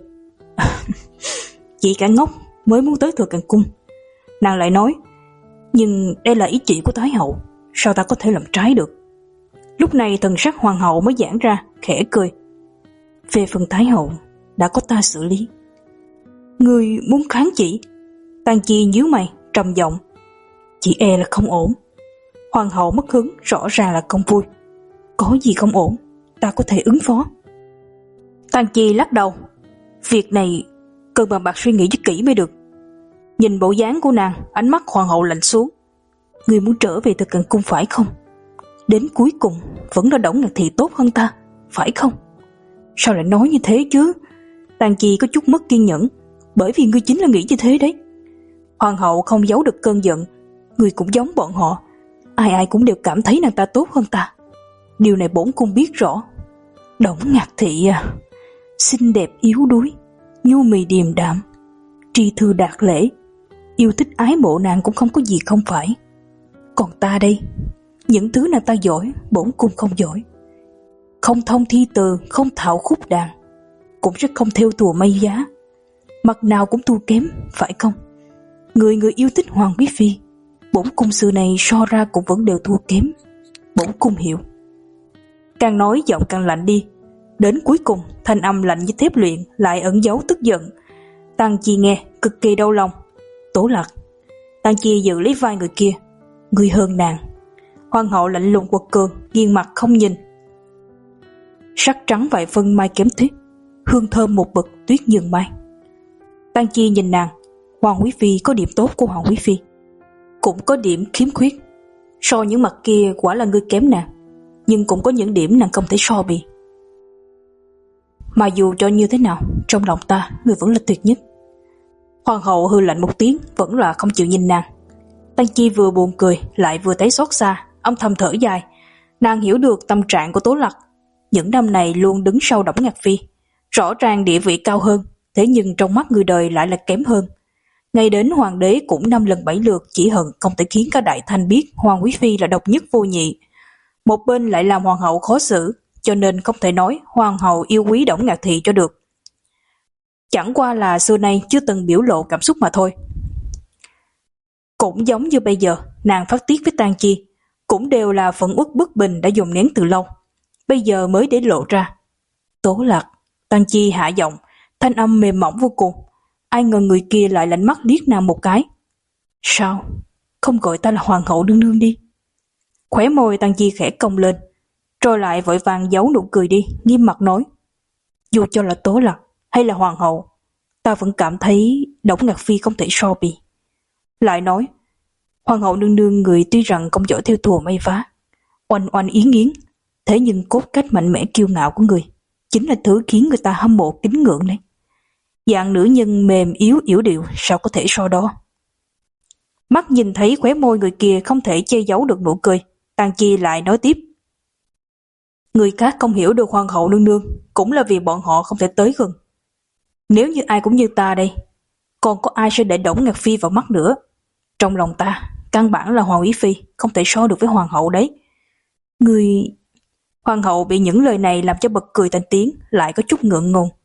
Chỉ cả ngốc mới muốn tới Thừa Càng Cung. Nàng lại nói, nhưng đây là ý chỉ của Thái hậu, sao ta có thể làm trái được? Lúc này thần sắc hoàng hậu mới giãn ra, khẽ cười. Về phần Thái hậu, đã có ta xử lý. Ngươi muốn kháng chỉ? Tang Chi nhíu mày, trầm giọng. Chỉ e là không ổn. Hoàng hậu mất hứng, rõ ràng là không vui. Có gì không ổn, ta có thể ứng phó. Tang Chi lắc đầu. Việc này cần bàn bạc suy nghĩ cho kỹ mới được. Nhìn bộ dáng của nàng, ánh mắt hoàng hậu lạnh xuống. Ngươi muốn trở về Thừa Càng Cung phải không? Đến cuối cùng vẫn là Đổng Ngạc Thị tốt hơn ta, phải không? Sao lại nói như thế chứ? Tang Chi có chút mất kiên nhẫn. Bởi vì ngươi chính là nghĩ như thế đấy. Hoàng hậu không giấu được cơn giận. Ngươi cũng giống bọn họ, ai ai cũng đều cảm thấy nàng ta tốt hơn ta. Điều này bổn cung biết rõ. Đổng Ngạc Thị à, xinh đẹp yếu đuối, nhu mì điềm đạm, tri thư đạt lễ, yêu thích ái mộ nàng cũng không có gì không phải. Còn ta đây, những thứ nàng ta giỏi, bổn cung không giỏi. Không thông thi từ, không thạo khúc đàn, cũng rất không theo thùa mây giá. Mặt nào cũng thua kém, phải không? Người người yêu thích Hoàng Quý Phi, bổn cung xưa này so ra cũng vẫn đều thua kém. Bổn cung hiểu. Càng nói giọng càng lạnh đi. Đến cuối cùng, thanh âm lạnh như thép luyện lại ẩn giấu tức giận. Tang Chi nghe cực kỳ đau lòng. Tố Lạc. Tang Chi giữ lấy vai người kia. Ngươi hơn nàng. Hoàng hậu lạnh lùng quật cường, nghiêng mặt không nhìn. Sắc trắng vài phân mai kém tuyết, hương thơm một bậc tuyết nhường mai. Tang Chi nhìn nàng. Hoàng quý phi có điểm tốt của Hoàng quý phi, cũng có điểm khiếm khuyết. So những mặt kia quả là ngươi kém nàng, nhưng cũng có những điểm nàng không thể so bì. Mà dù cho như thế nào, trong lòng ta ngươi vẫn là tuyệt nhất. Hoàng hậu hừ lạnh một tiếng, vẫn là không chịu nhìn nàng. Tang Chi vừa buồn cười lại vừa thấy xót xa, âm thầm thở dài. Nàng hiểu được tâm trạng của Tố Lạc. Những năm này luôn đứng sau Đổng Ngạc Phi, rõ ràng địa vị cao hơn, thế nhưng trong mắt người đời lại là kém hơn. Ngay đến hoàng đế cũng năm lần bảy lượt chỉ hận không thể khiến cả đại thanh biết Hoàng quý phi là độc nhất vô nhị. Một bên lại làm hoàng hậu khó xử, cho nên không thể nói hoàng hậu yêu quý Đổng Ngạc Thị cho được. Chẳng qua là xưa nay chưa từng biểu lộ cảm xúc mà thôi. Cũng giống như bây giờ, nàng phát tiết với Tang Chi, cũng đều là phẫn uất bất bình đã dồn nén từ lâu, bây giờ mới để lộ ra. Tố Lạc. Tang Chi hạ giọng, thanh âm mềm mỏng vô cùng. Ai ngờ người kia lại lạnh mắt liếc nàng một cái. Sao? Không gọi ta là hoàng hậu nương nương đi? Khóe môi Tang Chi khẽ cong lên, rồi lại vội vàng giấu nụ cười đi, nghiêm mặt nói. Dù cho là Tố Lạc hay là hoàng hậu, ta vẫn cảm thấy Đổng Ngạc Phi không thể so bì. Lại nói, hoàng hậu nương nương người tuy rằng không giỏi theo thùa may vá, oanh oanh yến yến, thế nhưng cốt cách mạnh mẽ kiêu ngạo của người chính là thứ khiến người ta hâm mộ kính ngưỡng đấy. Dạng nữ nhân mềm yếu yểu điệu sao có thể so đo. Mắt nhìn thấy khóe môi người kia không thể che giấu được nụ cười, Tang Chi lại nói tiếp. Người khác không hiểu được hoàng hậu nương nương cũng là vì bọn họ không thể tới gần. Nếu như ai cũng như ta đây, còn có ai sẽ để Đổng Ngạc Phi vào mắt nữa. Trong lòng ta, căn bản là Hoàng quý phi không thể so được với hoàng hậu đấy. Người... Hoàng hậu bị những lời này làm cho bật cười thành tiếng, lại có chút ngượng ngùng.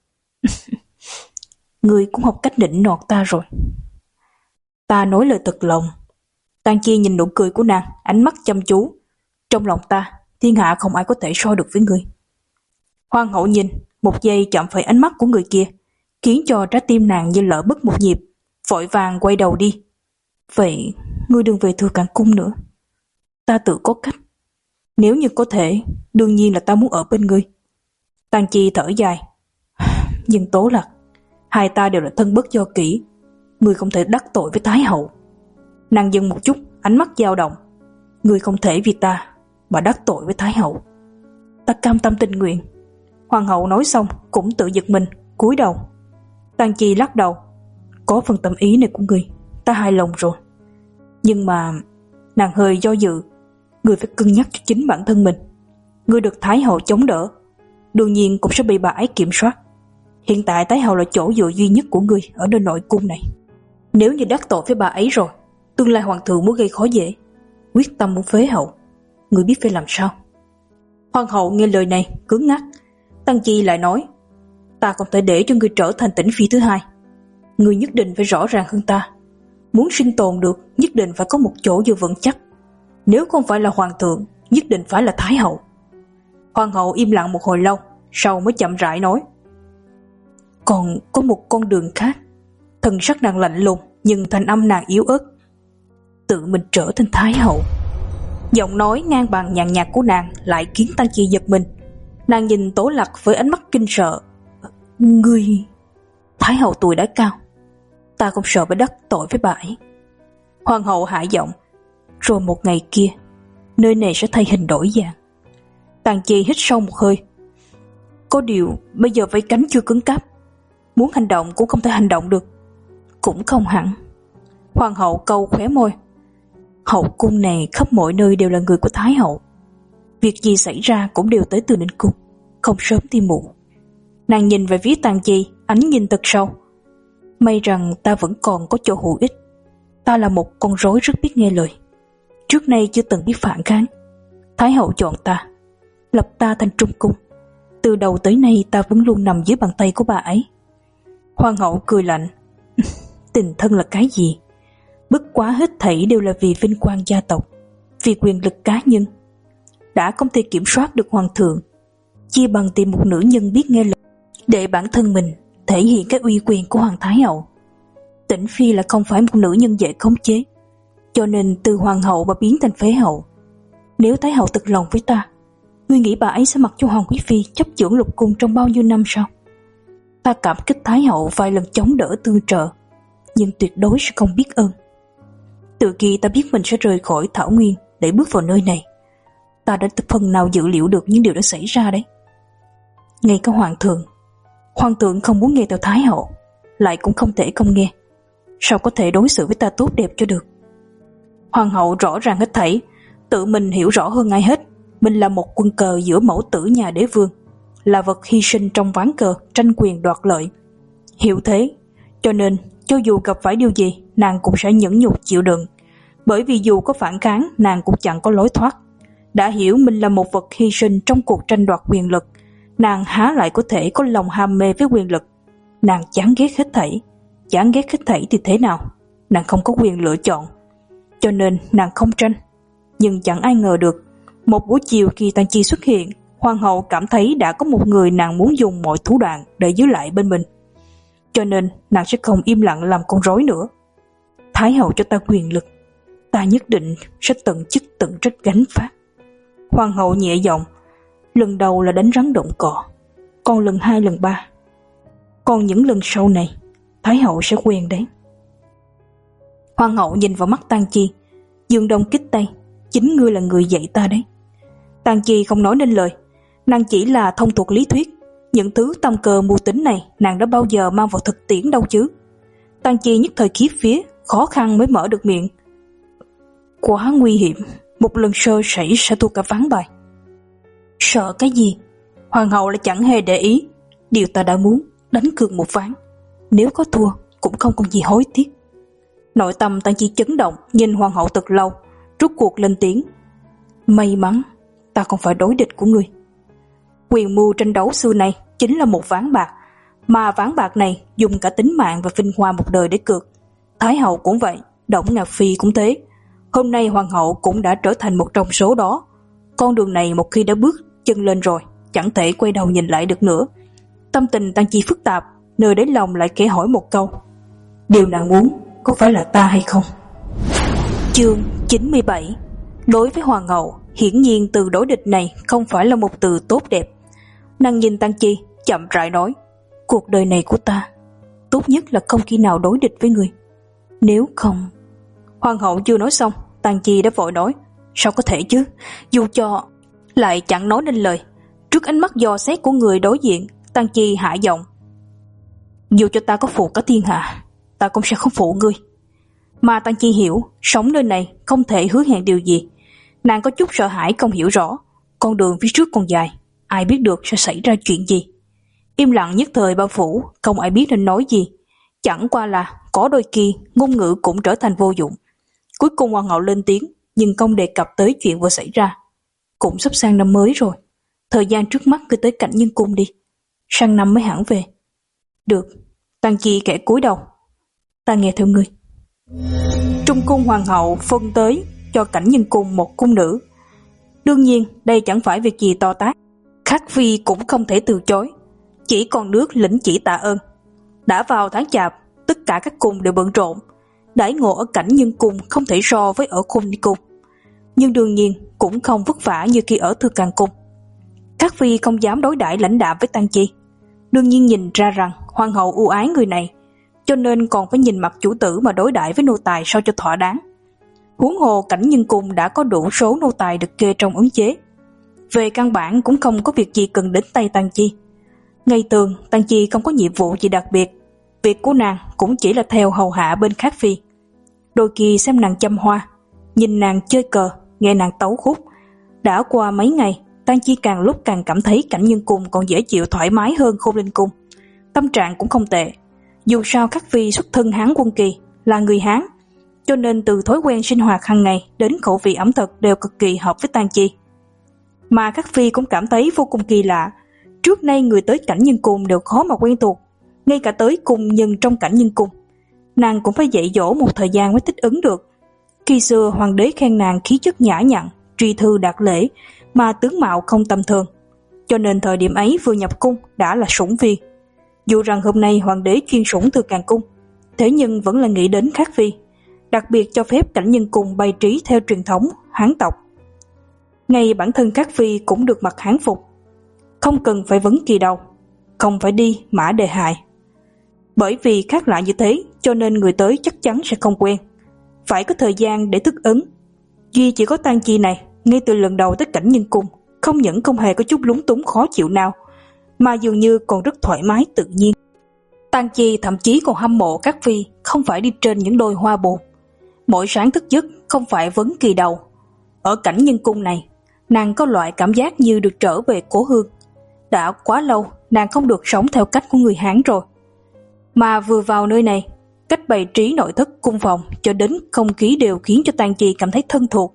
Ngươi cũng học cách nịnh nọt ta rồi. Ta nói lời thật lòng. Tang Chi nhìn nụ cười của nàng, ánh mắt chăm chú. Trong lòng ta, thiên hạ không ai có thể so được với ngươi. Hoàng hậu nhìn, một giây chạm phải ánh mắt của người kia, khiến cho trái tim nàng như lỡ mất một nhịp, vội vàng quay đầu đi. Vậy, ngươi đừng về Thừa Càn Cung nữa. Ta tự có cách. Nếu như có thể, đương nhiên là ta muốn ở bên ngươi. Tang Chi thở dài. Nhưng Tố Lạc, hai ta đều là thân bất do kỷ, ngươi không thể đắc tội với Thái hậu. Nàng dừng một chút, ánh mắt dao động. Ngươi không thể vì ta mà đắc tội với Thái hậu. Ta cam tâm tình nguyện. Hoàng hậu nói xong cũng tự giật mình, cúi đầu. Tang Chi lắc đầu. Có phần tâm ý này của ngươi, ta hài lòng rồi. Nhưng mà nàng hơi do dự. Ngươi phải cân nhắc cho chính bản thân mình. Ngươi được Thái hậu chống đỡ, đương nhiên cũng sẽ bị bà ấy kiểm soát. Hiện tại Thái hậu là chỗ dựa duy nhất của ngươi ở nơi nội cung này. Nếu như đắc tội với bà ấy rồi, tương lai hoàng thượng muốn gây khó dễ, quyết tâm muốn phế hậu, ngươi biết phải làm sao? Hoàng hậu nghe lời này cứng ngắc. Tang Chi lại nói, ta không thể để cho ngươi trở thành tĩnh phi thứ hai. Ngươi nhất định phải rõ ràng hơn ta. Muốn sinh tồn được, nhất định phải có một chỗ dựa vững chắc. Nếu không phải là hoàng thượng, nhất định phải là Thái hậu. Hoàng hậu im lặng một hồi lâu, sau mới chậm rãi nói, còn có một con đường khác. Thần sắc nàng lạnh lùng, nhưng thanh âm nàng yếu ớt. Tự mình trở thành Thái hậu. Giọng nói ngang bằng nhàn nhạt của nàng lại khiến Tang Chi giật mình. Nàng nhìn Tố Lạc với ánh mắt kinh sợ. Ngươi... Thái hậu tuổi đã cao, ta không sợ phải đắc tội với bà ấy. Hoàng hậu hạ giọng. Rồi một ngày kia, nơi này sẽ thay hình đổi dạng. Tang Chi hít sâu một hơi. Có điều bây giờ vây cánh chưa cứng cáp, muốn hành động cũng không thể hành động được. Cũng không hẳn. Hoàng hậu câu khóe môi. Hậu cung này khắp mọi nơi đều là người của Thái hậu. Việc gì xảy ra cũng đều tới từ Ninh cung, không sớm thì muộn. Nàng nhìn về phía Tang Chi, ánh nhìn thật sâu. May rằng ta vẫn còn có chỗ hữu ích. Ta là một con rối rất biết nghe lời, trước nay chưa từng biết phản kháng. Thái hậu chọn ta, lập ta thành trung cung. Từ đầu tới nay ta vẫn luôn nằm dưới bàn tay của bà ấy. Hoàng hậu cười lạnh. Tình thân là cái gì? Bất quá hết thảy đều là vì vinh quang gia tộc, vì quyền lực cá nhân. Đã không thể kiểm soát được hoàng thượng, chia bằng tìm một nữ nhân biết nghe lời để bản thân mình thể hiện cái uy quyền của Hoàng Thái Hậu. Tĩnh Phi là không phải một nữ nhân dễ khống chế, cho nên từ hoàng hậu mà biến thành phế hậu. Nếu Thái Hậu thực lòng với ta, ngươi nghĩ bà ấy sẽ mặc cho Hoàng Quý Phi chấp chưởng lục cung trong bao nhiêu năm sao? Ta cảm kích Thái Hậu vài lần chống đỡ tương trợ, nhưng tuyệt đối sẽ không biết ơn. Từ khi ta biết mình sẽ rời khỏi Thảo Nguyên để bước vào nơi này, ta đã phần nào dự liệu được những điều đã xảy ra đấy. Ngay cả Hoàng thượng, Hoàng thượng không muốn nghe theo Thái Hậu, lại cũng không thể không nghe. Sao có thể đối xử với ta tốt đẹp cho được? Hoàng hậu rõ ràng hết thảy, tự mình hiểu rõ hơn ai hết. Mình là một quân cờ giữa mẫu tử nhà đế vương, là vật hy sinh trong ván cờ tranh quyền đoạt lợi. Hiểu thế, cho nên cho dù gặp phải điều gì, nàng cũng sẽ nhẫn nhục chịu đựng. Bởi vì dù có phản kháng, nàng cũng chẳng có lối thoát. Đã hiểu mình là một vật hy sinh trong cuộc tranh đoạt quyền lực, nàng há lại có thể có lòng ham mê với quyền lực. Nàng chán ghét hết thảy. Chán ghét hết thảy thì thế nào? Nàng không có quyền lựa chọn, cho nên nàng không tranh. Nhưng chẳng ai ngờ được, một buổi chiều khi Tang Chi xuất hiện, hoàng hậu cảm thấy đã có một người nàng muốn dùng mọi thủ đoạn để giữ lại bên mình, cho nên nàng sẽ không im lặng làm con rối nữa. Thái hậu cho ta quyền lực, ta nhất định sẽ tận chức tận trách gánh phát. Hoàng hậu nhẹ giọng, lần đầu là đánh rắn động cỏ, còn lần hai lần ba, còn những lần sau này Thái hậu sẽ quen đấy. Hoàng hậu nhìn vào mắt Tang Chi, dương đông kích tay, chính ngươi là người dạy ta đấy. Tang Chi không nói nên lời, nàng chỉ là thông thuộc lý thuyết, những thứ tâm cơ mưu tính này nàng đã bao giờ mang vào thực tiễn đâu chứ. Tang Chi nhất thời khiếp vía, khó khăn mới mở được miệng. Quá nguy hiểm, một lần sơ sẩy sẽ thua cả ván bài. Sợ cái gì? Hoàng hậu lại chẳng hề để ý, điều ta đã muốn, đánh cược một ván, nếu có thua cũng không còn gì hối tiếc. Nội tâm Tang Chi chấn động, nhìn hoàng hậu thật lâu, rút cuộc lên tiếng. May mắn ta không phải đối địch của ngươi. Quyền mưu tranh đấu xưa nay chính là một ván bạc, mà ván bạc này dùng cả tính mạng và vinh hoa một đời để cược. Thái hậu cũng vậy, Đổng Ngạc Phi cũng thế. Hôm nay hoàng hậu cũng đã trở thành một trong số đó. Con đường này một khi đã bước chân lên rồi, chẳng thể quay đầu nhìn lại được nữa. Tâm tình Tang Chi phức tạp, nơi đáy lòng lại kể hỏi một câu. Điều nàng muốn có phải là ta hay không? Chương chín mươi bảy. Đối với hoàng hậu, hiển nhiên từ đối địch này không phải là một từ tốt đẹp. Nàng nhìn Tang Chi, chậm rãi nói, cuộc đời này của ta, tốt nhất là không khi nào đối địch với người. Nếu không... Hoàng hậu chưa nói xong, Tang Chi đã vội nói, sao có thể chứ, dù cho... Lại chẳng nói nên lời. Trước ánh mắt dò xét của người đối diện, Tang Chi hạ giọng, dù cho ta có phụ cả thiên hạ, ta cũng sẽ không phụ ngươi. Mà Tang Chi hiểu, sống nơi này không thể hứa hẹn điều gì. Nàng có chút sợ hãi không hiểu rõ, con đường phía trước còn dài, ai biết được sẽ xảy ra chuyện gì. Im lặng nhất thời bao phủ, không ai biết nên nói gì. Chẳng qua là có đôi khi ngôn ngữ cũng trở thành vô dụng. Cuối cùng hoàng hậu lên tiếng, nhưng không đề cập tới chuyện vừa xảy ra. Cũng sắp sang năm mới rồi, thời gian trước mắt cứ tới Cảnh Nhân Cung đi, sang năm mới hẳn về. Được. Tang Chi kẻ cúi đầu, ta nghe theo ngươi. Trung cung hoàng hậu phân tới cho Cảnh Nhân Cung một cung nữ. Đương nhiên đây chẳng phải việc gì to tát, Khắc Phi cũng không thể từ chối, chỉ còn nước lĩnh chỉ tạ ơn. Đã vào tháng chạp, tất cả các cung đều bận rộn. Đãi ngộ ở Cảnh Nhân Cung không thể so với ở Khôn Ni Cung, nhưng đương nhiên cũng không vất vả như khi ở Thư Càng Cung. Khắc Phi không dám đối đãi lãnh đạm với Tang Chi, đương nhiên nhìn ra rằng hoàng hậu ưu ái người này, cho nên còn phải nhìn mặt chủ tử mà đối đãi với nô tài sao cho thỏa đáng. Huống hồ Cảnh Nhân Cung đã có đủ số nô tài được kê trong ứng chế, về căn bản cũng không có việc gì cần đến tay Tang Chi. Ngày thường Tang Chi không có nhiệm vụ gì đặc biệt, việc của nàng cũng chỉ là theo hầu hạ bên Khắc Phi. Đôi khi xem nàng chăm hoa, nhìn nàng chơi cờ, nghe nàng tấu khúc. Đã qua mấy ngày, Tang Chi càng lúc càng cảm thấy Cảnh Nhân Cung còn dễ chịu thoải mái hơn Khôn Linh Cung. Tâm trạng cũng không tệ. Dù sao Khắc Phi xuất thân Hán Quân Kỳ, là người Hán, cho nên từ thói quen sinh hoạt hàng ngày đến khẩu vị ẩm thực đều cực kỳ hợp với Tang Chi. Mà Khắc Phi cũng cảm thấy vô cùng kỳ lạ. Trước nay người tới Cảnh Nhân Cung đều khó mà quen thuộc, ngay cả tới cung nhân trong Cảnh Nhân Cung, nàng cũng phải dạy dỗ một thời gian mới thích ứng được. Khi xưa hoàng đế khen nàng khí chất nhã nhặn, truy thư đạt lễ, mà tướng mạo không tầm thường. cho nên thời điểm ấy vừa nhập cung đã là sủng vi. Dù rằng hôm nay hoàng đế chuyên sủng Thừa Càng cung, thế nhưng vẫn là nghĩ đến Khác Phi, đặc biệt cho phép Cảnh Nhân cung bày trí theo truyền thống Hán tộc. Ngay bản thân Khác Phi cũng được mặc hán phục, không cần phải vấn kỳ đầu, không phải đi mã đề hài. Bởi vì khác lạ như thế cho nên người tới chắc chắn sẽ không quen, phải có thời gian để thích ứng. Duy chỉ có Tang Chi này, ngay từ lần đầu tới Cảnh Nhân cung, không những không hề có chút lúng túng khó chịu nào, mà dường như còn rất thoải mái tự nhiên. Tang Chi thậm chí còn hâm mộ Các Phi không phải đi trên những đôi hoa bồ, mỗi sáng thức giấc không phải vấn kỳ đầu. Ở Cảnh Nhân cung này, nàng có loại cảm giác như được trở về cố hương. Đã quá lâu nàng không được sống theo cách của người Hán rồi. Mà vừa vào nơi này, cách bày trí nội thất cung phòng cho đến không khí đều khiến cho Tang Chi cảm thấy thân thuộc.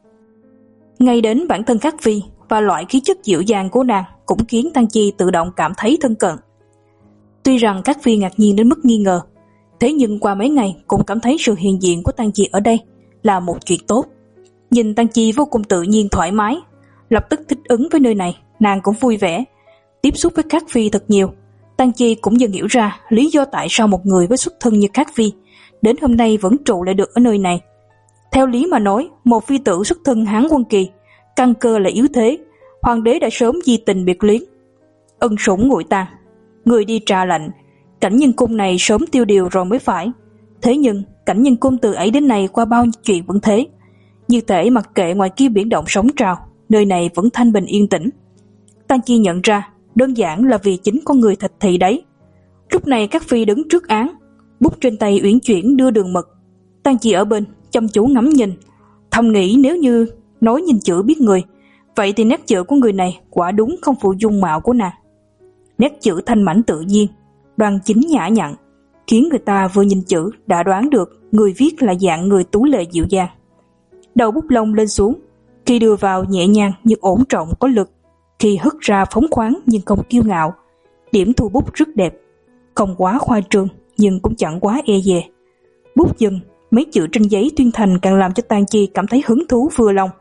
Ngay đến bản thân Các Phi và loại khí chất dịu dàng của nàng cũng khiến Tang Chi tự động cảm thấy thân cận. Tuy rằng Các Phi ngạc nhiên đến mức nghi ngờ, thế nhưng qua mấy ngày cũng cảm thấy sự hiện diện của Tang Chi ở đây là một chuyện tốt. Nhìn Tang Chi vô cùng tự nhiên thoải mái, lập tức thích ứng với nơi này, nàng cũng vui vẻ. Tiếp xúc với Các Phi thật nhiều, Tang Chi cũng dần hiểu ra lý do tại sao một người với xuất thân như Các Phi đến hôm nay vẫn trụ lại được ở nơi này. Theo lý mà nói, một phi tử xuất thân Hán Quân Kỳ, căn cơ là yếu thế, hoàng đế đã sớm di tình biệt luyến, ân sủng nguội tàn, người đi trà lạnh, Cảnh Nhân cung này sớm tiêu điều rồi mới phải. Thế nhưng Cảnh Nhân cung từ ấy đến nay qua bao nhiêu chuyện vẫn thế, như thể mặc kệ ngoài kia biển động sóng trào, nơi này vẫn thanh bình yên tĩnh. Tang Chi nhận ra đơn giản là vì chính con người thịt thị đấy. Lúc này Các Phi đứng trước án, bút trên tay uyển chuyển đưa đường mực. Tang Chi ở bên chăm chú ngắm nhìn, thầm nghĩ nếu như nói nhìn chữ biết người, vậy thì nét chữ của người này quả đúng không phụ dung mạo của nàng. Nét chữ thanh mảnh tự nhiên, đoan chính nhã nhặn, khiến người ta vừa nhìn chữ đã đoán được người viết là dạng người tú lệ dịu dàng. Đầu bút lông lên xuống, khi đưa vào nhẹ nhàng nhưng ổn trọng có lực, khi hất ra phóng khoáng nhưng không kiêu ngạo. Điểm thu bút rất đẹp, không quá khoa trương nhưng cũng chẳng quá e dè. Bút dừng, mấy chữ trên giấy tuyên thành càng làm cho Tang Chi cảm thấy hứng thú vừa lòng.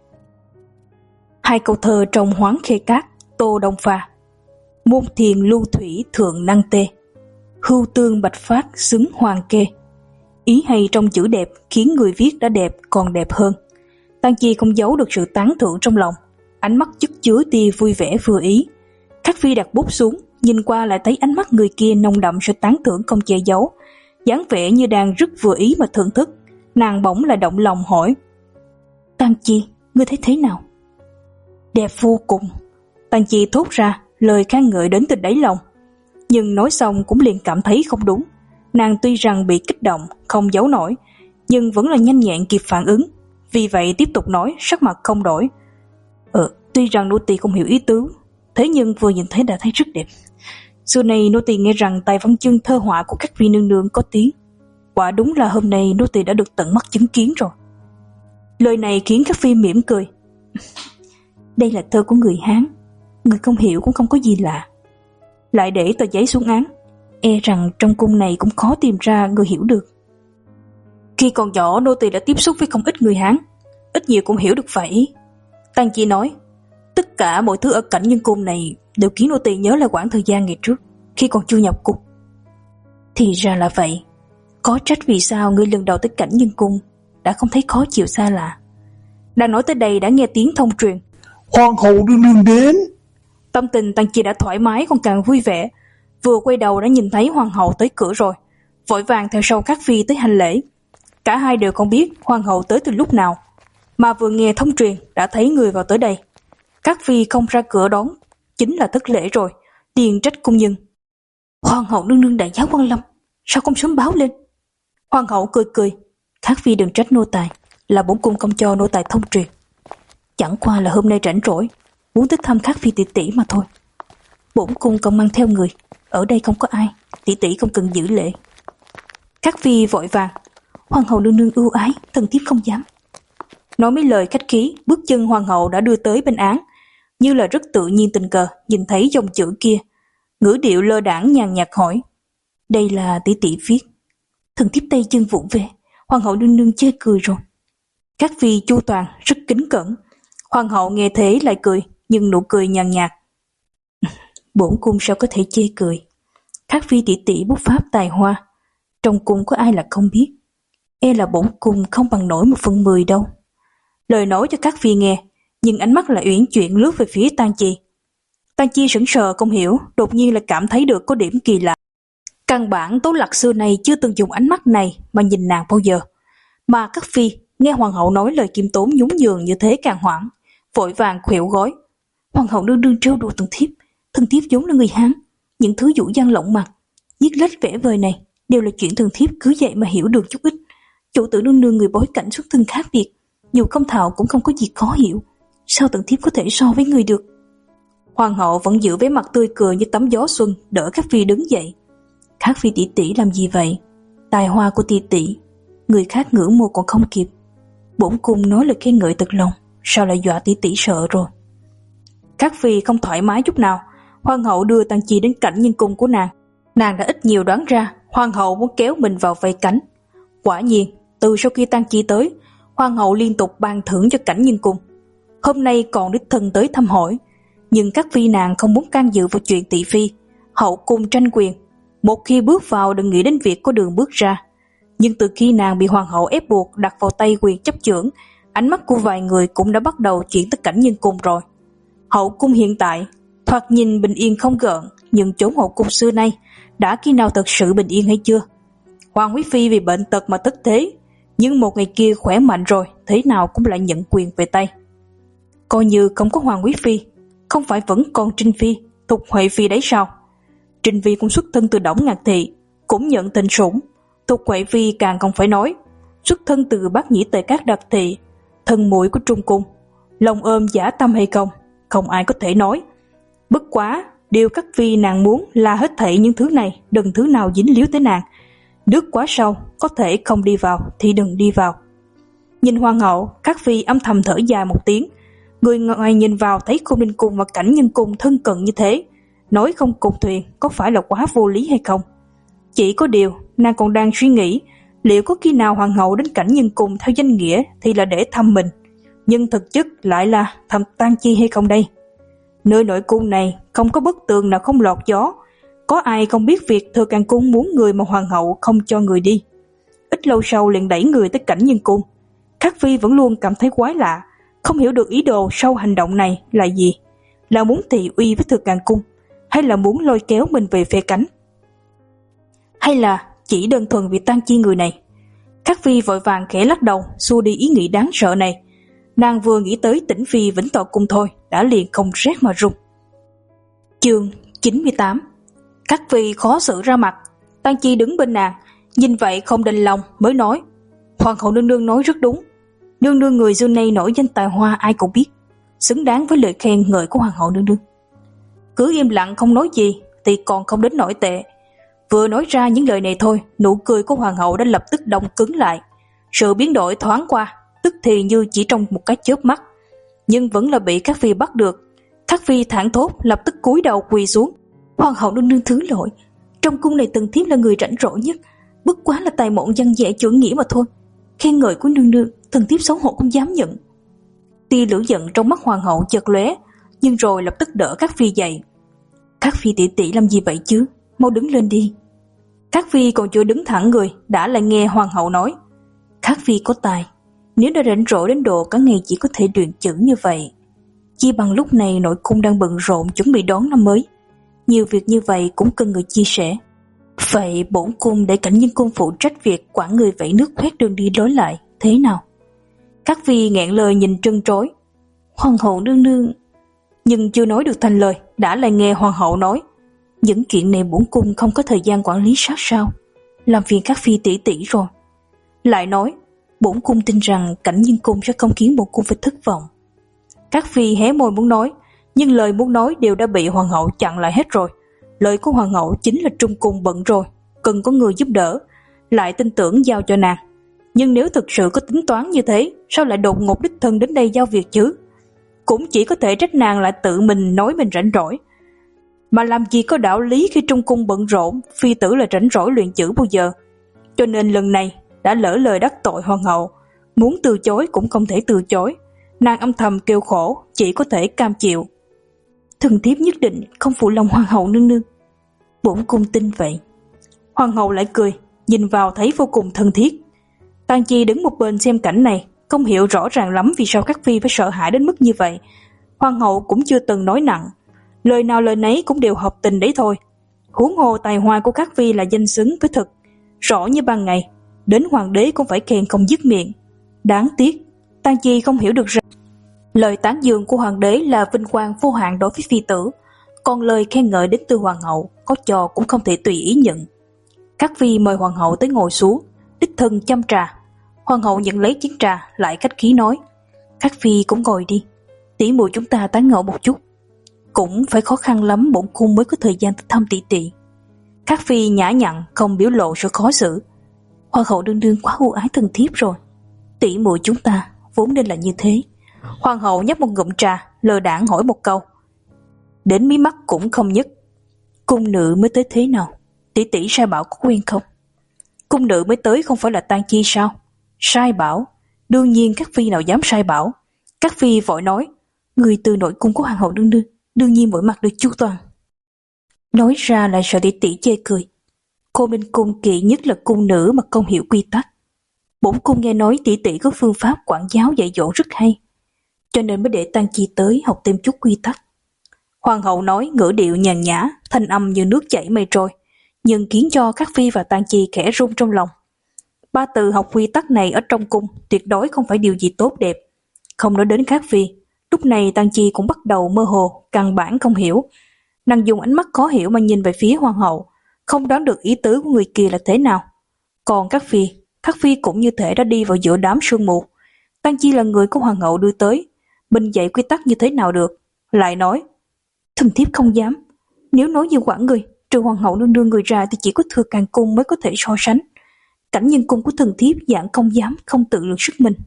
Hai câu thơ trong Hoáng Khê Cát, Tô Đông Pha: môn thiền lưu thủy thượng năng tê, hưu tương bạch phát xứng hoàng kê. Ý hay trong chữ đẹp khiến người viết đã đẹp còn đẹp hơn. Tang Chi không giấu được sự tán thưởng trong lòng, ánh mắt chất chứa tia vui vẻ vừa ý. Các Phi đặt bút xuống, nhìn qua lại thấy ánh mắt người kia nồng đậm sự tán thưởng không che giấu, dáng vẻ như đang rất vừa ý mà thưởng thức. Nàng bỗng lại động lòng hỏi: Tang Chi, ngươi thấy thế nào? Đẹp vô cùng. Tang Chi thốt ra lời khen ngợi đến từ đáy lòng, nhưng nói xong cũng liền cảm thấy không đúng. Nàng tuy rằng bị kích động không giấu nổi, nhưng vẫn là nhanh nhẹn kịp phản ứng, vì vậy tiếp tục nói, sắc mặt không đổi: Ờ, tuy rằng nô tỳ không hiểu ý tứ, thế nhưng vừa nhìn thấy đã thấy rất đẹp. Xưa nay nô tỳ nghe rằng tài văn chương thơ họa của các vị nương nương có tiếng, quả đúng là hôm nay nô tỳ đã được tận mắt chứng kiến rồi. Lời này khiến các phi mỉm cười. Đây là thơ của người Hán, người không hiểu cũng không có gì lạ. Lại để tờ giấy xuống án, e rằng trong cung này cũng khó tìm ra người hiểu được. Khi còn nhỏ nô tỳ đã tiếp xúc với không ít người Hán, ít nhiều cũng hiểu được vài ý. Tang Chi nói, tất cả mọi thứ ở Cảnh Nhân cung này đều khiến nô tỳ nhớ lại quãng thời gian ngày trước khi còn chưa nhập cung. Thì ra là vậy, có trách vì sao ngươi lần đầu tới Cảnh Nhân cung đã không thấy khó chịu xa lạ. Đang nói tới đây đã nghe tiếng thông truyền: Hoàng hậu đương đương đến. Tâm tình Tang Chi đã thoải mái còn càng vui vẻ, vừa quay đầu đã nhìn thấy hoàng hậu tới cửa rồi, vội vàng theo sau các phi tới hành lễ. Cả hai đều không biết hoàng hậu tới từ lúc nào, mà vừa nghe thông truyền đã thấy người vào tới đây. Các phi không ra cửa đón chính là thất lễ rồi, liền trách cung nhân: Hoàng hậu nương nương đại giá quan lâm, sao không sớm báo lên? Hoàng hậu cười cười: Các phi đừng trách nô tài, là bổn cung không cho nô tài thông truyền. Chẳng qua là hôm nay rảnh rỗi, muốn tới thăm các phi tỷ tỷ mà thôi. Bổn cung không mang theo người, ở đây không có ai, tỷ tỷ không cần giữ lễ. Các phi vội vàng: Hoàng hậu nương nương ưu ái, thần thiếp không dám. Nói mấy lời khách khí, bước chân hoàng hậu đã đưa tới bên án, như là rất tự nhiên tình cờ nhìn thấy dòng chữ kia, ngữ điệu lơ đãng nhàn nhạt hỏi: Đây là tỷ tỷ viết. Thần thiếp tay chân vụng về, hoàng hậu nương nương chê cười rồi. Các phi chu toàn rất kính cẩn. Hoàng hậu nghe thế lại cười, nhưng nụ cười nhàn nhạt, Bổn cung sao có thể chê cười. Các phi tỷ tỷ bút pháp tài hoa, trong cung có ai là không biết. E là bổn cung không bằng nổi một phần mười đâu. Lời nói cho các phi nghe, nhưng ánh mắt lại uyển chuyển lướt về phía Tang Chi. Tang Chi sững sờ không hiểu, đột nhiên lại cảm thấy được có điểm kỳ lạ. Căn bản Tố Lạc xưa này chưa từng dùng ánh mắt này mà nhìn nàng bao giờ. Mà các phi nghe hoàng hậu nói lời kiêm tốn nhún nhường như thế càng hoảng, vội vàng khuỵu gối. Hoàng hậu nương nương trêu đùa thần thiếp, thần thiếp vốn là người Hán, những thứ dụ dăng lộng mặt, viết lách vẽ vời này đều là chuyện thần thiếp cứ vậy mà hiểu được chút ít. Chủ tử nương nương người bối cảnh xuất thân khác biệt, dù không thạo cũng không có gì khó hiểu, sao thần thiếp có thể so với người được. Hoàng hậu vẫn giữ vẻ mặt tươi cười như tấm gió xuân, đỡ các phi đứng dậy. Các phi tỷ tỷ làm gì vậy? Tài hoa của tỷ tỷ, người khác ngưỡng mộ còn không kịp. Bổn cung nói lời khen ngợi thật lòng, sao lại dọa tỷ tỷ sợ rồi? Các phi không thoải mái chút nào. Hoàng hậu đưa Tang Chi đến cảnh nhân cung của nàng. Nàng đã ít nhiều đoán ra hoàng hậu muốn kéo mình vào vây cánh. Quả nhiên, từ sau khi Tang Chi tới, hoàng hậu liên tục ban thưởng cho cảnh nhân cung. Hôm nay còn đích thân tới thăm hỏi, nhưng các phi nàng không muốn can dự vào chuyện tỷ phi, hậu cung tranh quyền. Một khi bước vào đừng nghĩ đến việc có đường bước ra. Nhưng từ khi nàng bị hoàng hậu ép buộc đặt vào tay quyền chấp chưởng, ánh mắt của vài người cũng đã bắt đầu chuyển tới cảnh nhân cung rồi. Hậu cung hiện tại thoạt nhìn bình yên không gợn, nhưng chốn hậu cung xưa nay đã khi nào thật sự bình yên hay chưa? Hoàng quý phi vì bệnh tật mà thất thế, nhưng một ngày kia khỏe mạnh rồi, thế nào cũng lại nhận quyền về tay. Coi như không có hoàng quý phi, không phải vẫn còn Trinh phi, Thục Huệ phi đấy sao? Trinh phi cũng xuất thân từ Đổng Ngạc thị, cũng nhận tình sủng. Thục Huệ phi càng không phải nói, xuất thân từ Bát Nhĩ Tề Các Đặc thị, thân muội của Trung cung. Lòng ôm giả tâm hay không, không ai có thể nói. Bất quá, điều các phi nàng muốn là hết thảy những thứ này đừng thứ nào dính líu tới nàng. Nước quá sâu, có thể không đi vào thì đừng đi vào. Nhìn hoàng hậu, các phi âm thầm thở dài một tiếng. Người ngoài nhìn vào thấy Khôn Ninh cung và cảnh nhân cung thân cận như thế, nói không cùng thuyền có phải là quá vô lý hay không? Chỉ có điều, nàng còn đang suy nghĩ liệu có khi nào hoàng hậu đến cảnh nhân cung theo danh nghĩa thì là để thăm mình, nhưng thực chất lại là thăm Tang Chi hay không đây? Nơi nội cung này không có bức tường nào không lọt gió, có ai không biết việc Thừa Càng cung muốn người mà hoàng hậu không cho người đi. Ít lâu sau liền đẩy người tới cảnh nhân cung. Các phi vẫn luôn cảm thấy quái lạ, không hiểu được ý đồ sau hành động này là gì, là muốn thị uy với Thừa Càng cung, hay là muốn lôi kéo mình về phe cánh, hay là chỉ đơn thuần vì Tang Chi người này. Các phi vội vàng khẽ lắc đầu xua đi ý nghĩ đáng sợ này. Nàng vừa nghĩ tới Tĩnh phi Vĩnh Tọa cung thôi đã liền không rét mà run. Chương chín mươi tám. Các phi khó xử ra mặt. Tang Chi đứng bên nàng, nhìn vậy không đành lòng mới nói: Hoàng hậu nương nương nói rất đúng, nương nương người xưa nay nổi danh tài hoa ai cũng biết, xứng đáng với lời khen ngợi của hoàng hậu nương nương. Cứ im lặng không nói gì thì còn không đến nổi tệ. Vừa nói ra những lời này thôi, nụ cười của hoàng hậu đã lập tức đông cứng lại. Sự biến đổi thoáng qua, tức thì như chỉ trong một cái chớp mắt, nhưng vẫn là bị các phi bắt được. Các phi thảng thốt lập tức cúi đầu quỳ xuống. Hoàng hậu nương nương thứ lỗi, trong cung này tần thiếp là người rảnh rỗi nhất, bất quá là tài mọn văn dễ chuẩn nghĩa mà thôi. Khen ngợi của nương nương, thần thiếp xấu hổ không dám nhận. Tia lửa giận trong mắt hoàng hậu chợt lóe, nhưng rồi lập tức đỡ các phi dậy. Các phi tỷ tỷ làm gì vậy chứ, mau đứng lên đi. Các phi còn chưa đứng thẳng người đã lại nghe hoàng hậu nói: Các phi có tài, nếu đã rảnh rỗi đến độ cả ngày chỉ có thể luyện chữ như vậy, chi bằng lúc này nội cung đang bận rộn chuẩn bị đón năm mới, nhiều việc như vậy cũng cần người chia sẻ. Vậy bổn cung để cảnh nhân cung phụ trách việc quản người vẫy nước khoét đường đi lối lại, thế nào? Các phi nghẹn lời nhìn trân trối. Hoàng hậu nương nương. Nhưng chưa nói được thành lời đã lại nghe hoàng hậu nói: Những chuyện này bổn cung không có thời gian quản lý sát sao, làm phiền các phi tỷ tỷ rồi. Lại nói: Bổn cung tin rằng cảnh nhân cung sẽ không khiến bổn cung phải thất vọng. Các phi hé môi muốn nói, nhưng lời muốn nói đều đã bị hoàng hậu chặn lại hết rồi. Lời của hoàng hậu chính là Trung cung bận rồi, cần có người giúp đỡ, lại tin tưởng giao cho nàng. Nhưng nếu thực sự có tính toán như thế, sao lại đột ngột đích thân đến đây giao việc chứ? Cũng chỉ có thể trách nàng lại tự mình nói mình rảnh rỗi. Mà làm gì có đạo lý khi Trung cung bận rộn, phi tử là rảnh rỗi luyện chữ bao giờ. Cho nên lần này đã lỡ lời đắc tội hoàng hậu, muốn từ chối cũng không thể từ chối. Nàng âm thầm kêu khổ, chỉ có thể cam chịu. Thần thiếp nhất định không phụ lòng hoàng hậu nương nương. Bổn cung tin vậy. Hoàng hậu lại cười, nhìn vào thấy vô cùng thân thiết. Tang Chi đứng một bên xem cảnh này, không hiểu rõ ràng lắm vì sao các phi phải sợ hãi đến mức như vậy. Hoàng hậu cũng chưa từng nói nặng, lời nào lời nấy cũng đều hợp tình đấy thôi. Huống hồ tài hoa của các phi là danh xứng với thực, rõ như ban ngày, đến hoàng đế cũng phải khen không dứt miệng. Đáng tiếc, Tang Chi không hiểu được rằng lời tán dương của hoàng đế là vinh quang vô hạn đối với phi tử, còn lời khen ngợi đến từ hoàng hậu có cho cũng không thể tùy ý nhận. Các phi mời hoàng hậu tới ngồi xuống, đích thân châm trà. Hoàng hậu nhận lấy chén trà, lại khách khí nói: "Các phi cũng ngồi đi, tỷ muội chúng ta tán ngộ một chút. Cũng phải khó khăn lắm bổn cung mới có thời gian tới thăm tỷ tỷ." Các phi nhã nhặn, không biểu lộ sự khó xử. Hoàng hậu đương đương quá ưu ái thần thiếp rồi. Tỷ muội chúng ta vốn nên là như thế. Hoàng hậu nhấp một ngụm trà, lơ đãng hỏi một câu, đến mí mắt cũng không nhấc: "Cung nữ mới tới thế nào? Tỷ tỷ sai bảo có quen không?" "Cung nữ mới tới không phải là Tang Chi sao?" "Sai bảo? Đương nhiên các phi nào dám sai bảo." Các phi vội nói: "Người từ nội cung của hoàng hậu đương đương, đương nhiên mọi mặt được chu toàn." Nói ra lại sợ tỷ tỷ chê cười. Cô Minh cung kỵ nhất là cung nữ mà không hiểu quy tắc. Bổn cung nghe nói tỷ tỷ có phương pháp quản giáo dạy dỗ rất hay, cho nên mới để Tang Chi tới học thêm chút quy tắc. Hoàng hậu nói ngữ điệu nhàn nhã, thanh âm như nước chảy mây trôi, nhưng khiến cho các phi và Tang Chi khẽ run trong lòng. Ba từ học quy tắc này ở trong cung tuyệt đối không phải điều gì tốt đẹp. Không nói đến các phi, lúc này Tang Chi cũng bắt đầu mơ hồ, căn bản không hiểu. Nàng dùng ánh mắt khó hiểu mà nhìn về phía hoàng hậu, không đoán được ý tứ của người kia là thế nào. Còn các phi, các phi cũng như thể đã đi vào giữa đám sương mù. Tang Chi là người của hoàng hậu đưa tới, mình dạy quy tắc như thế nào được? Lại nói: "Thần thiếp không dám. Nếu nói như quản người, trừ hoàng hậu nương nương người ra thì chỉ có Thừa Càng cung mới có thể so sánh. Cảnh nhân cung của thần thiếp dạng không dám, không tự lượng sức mình."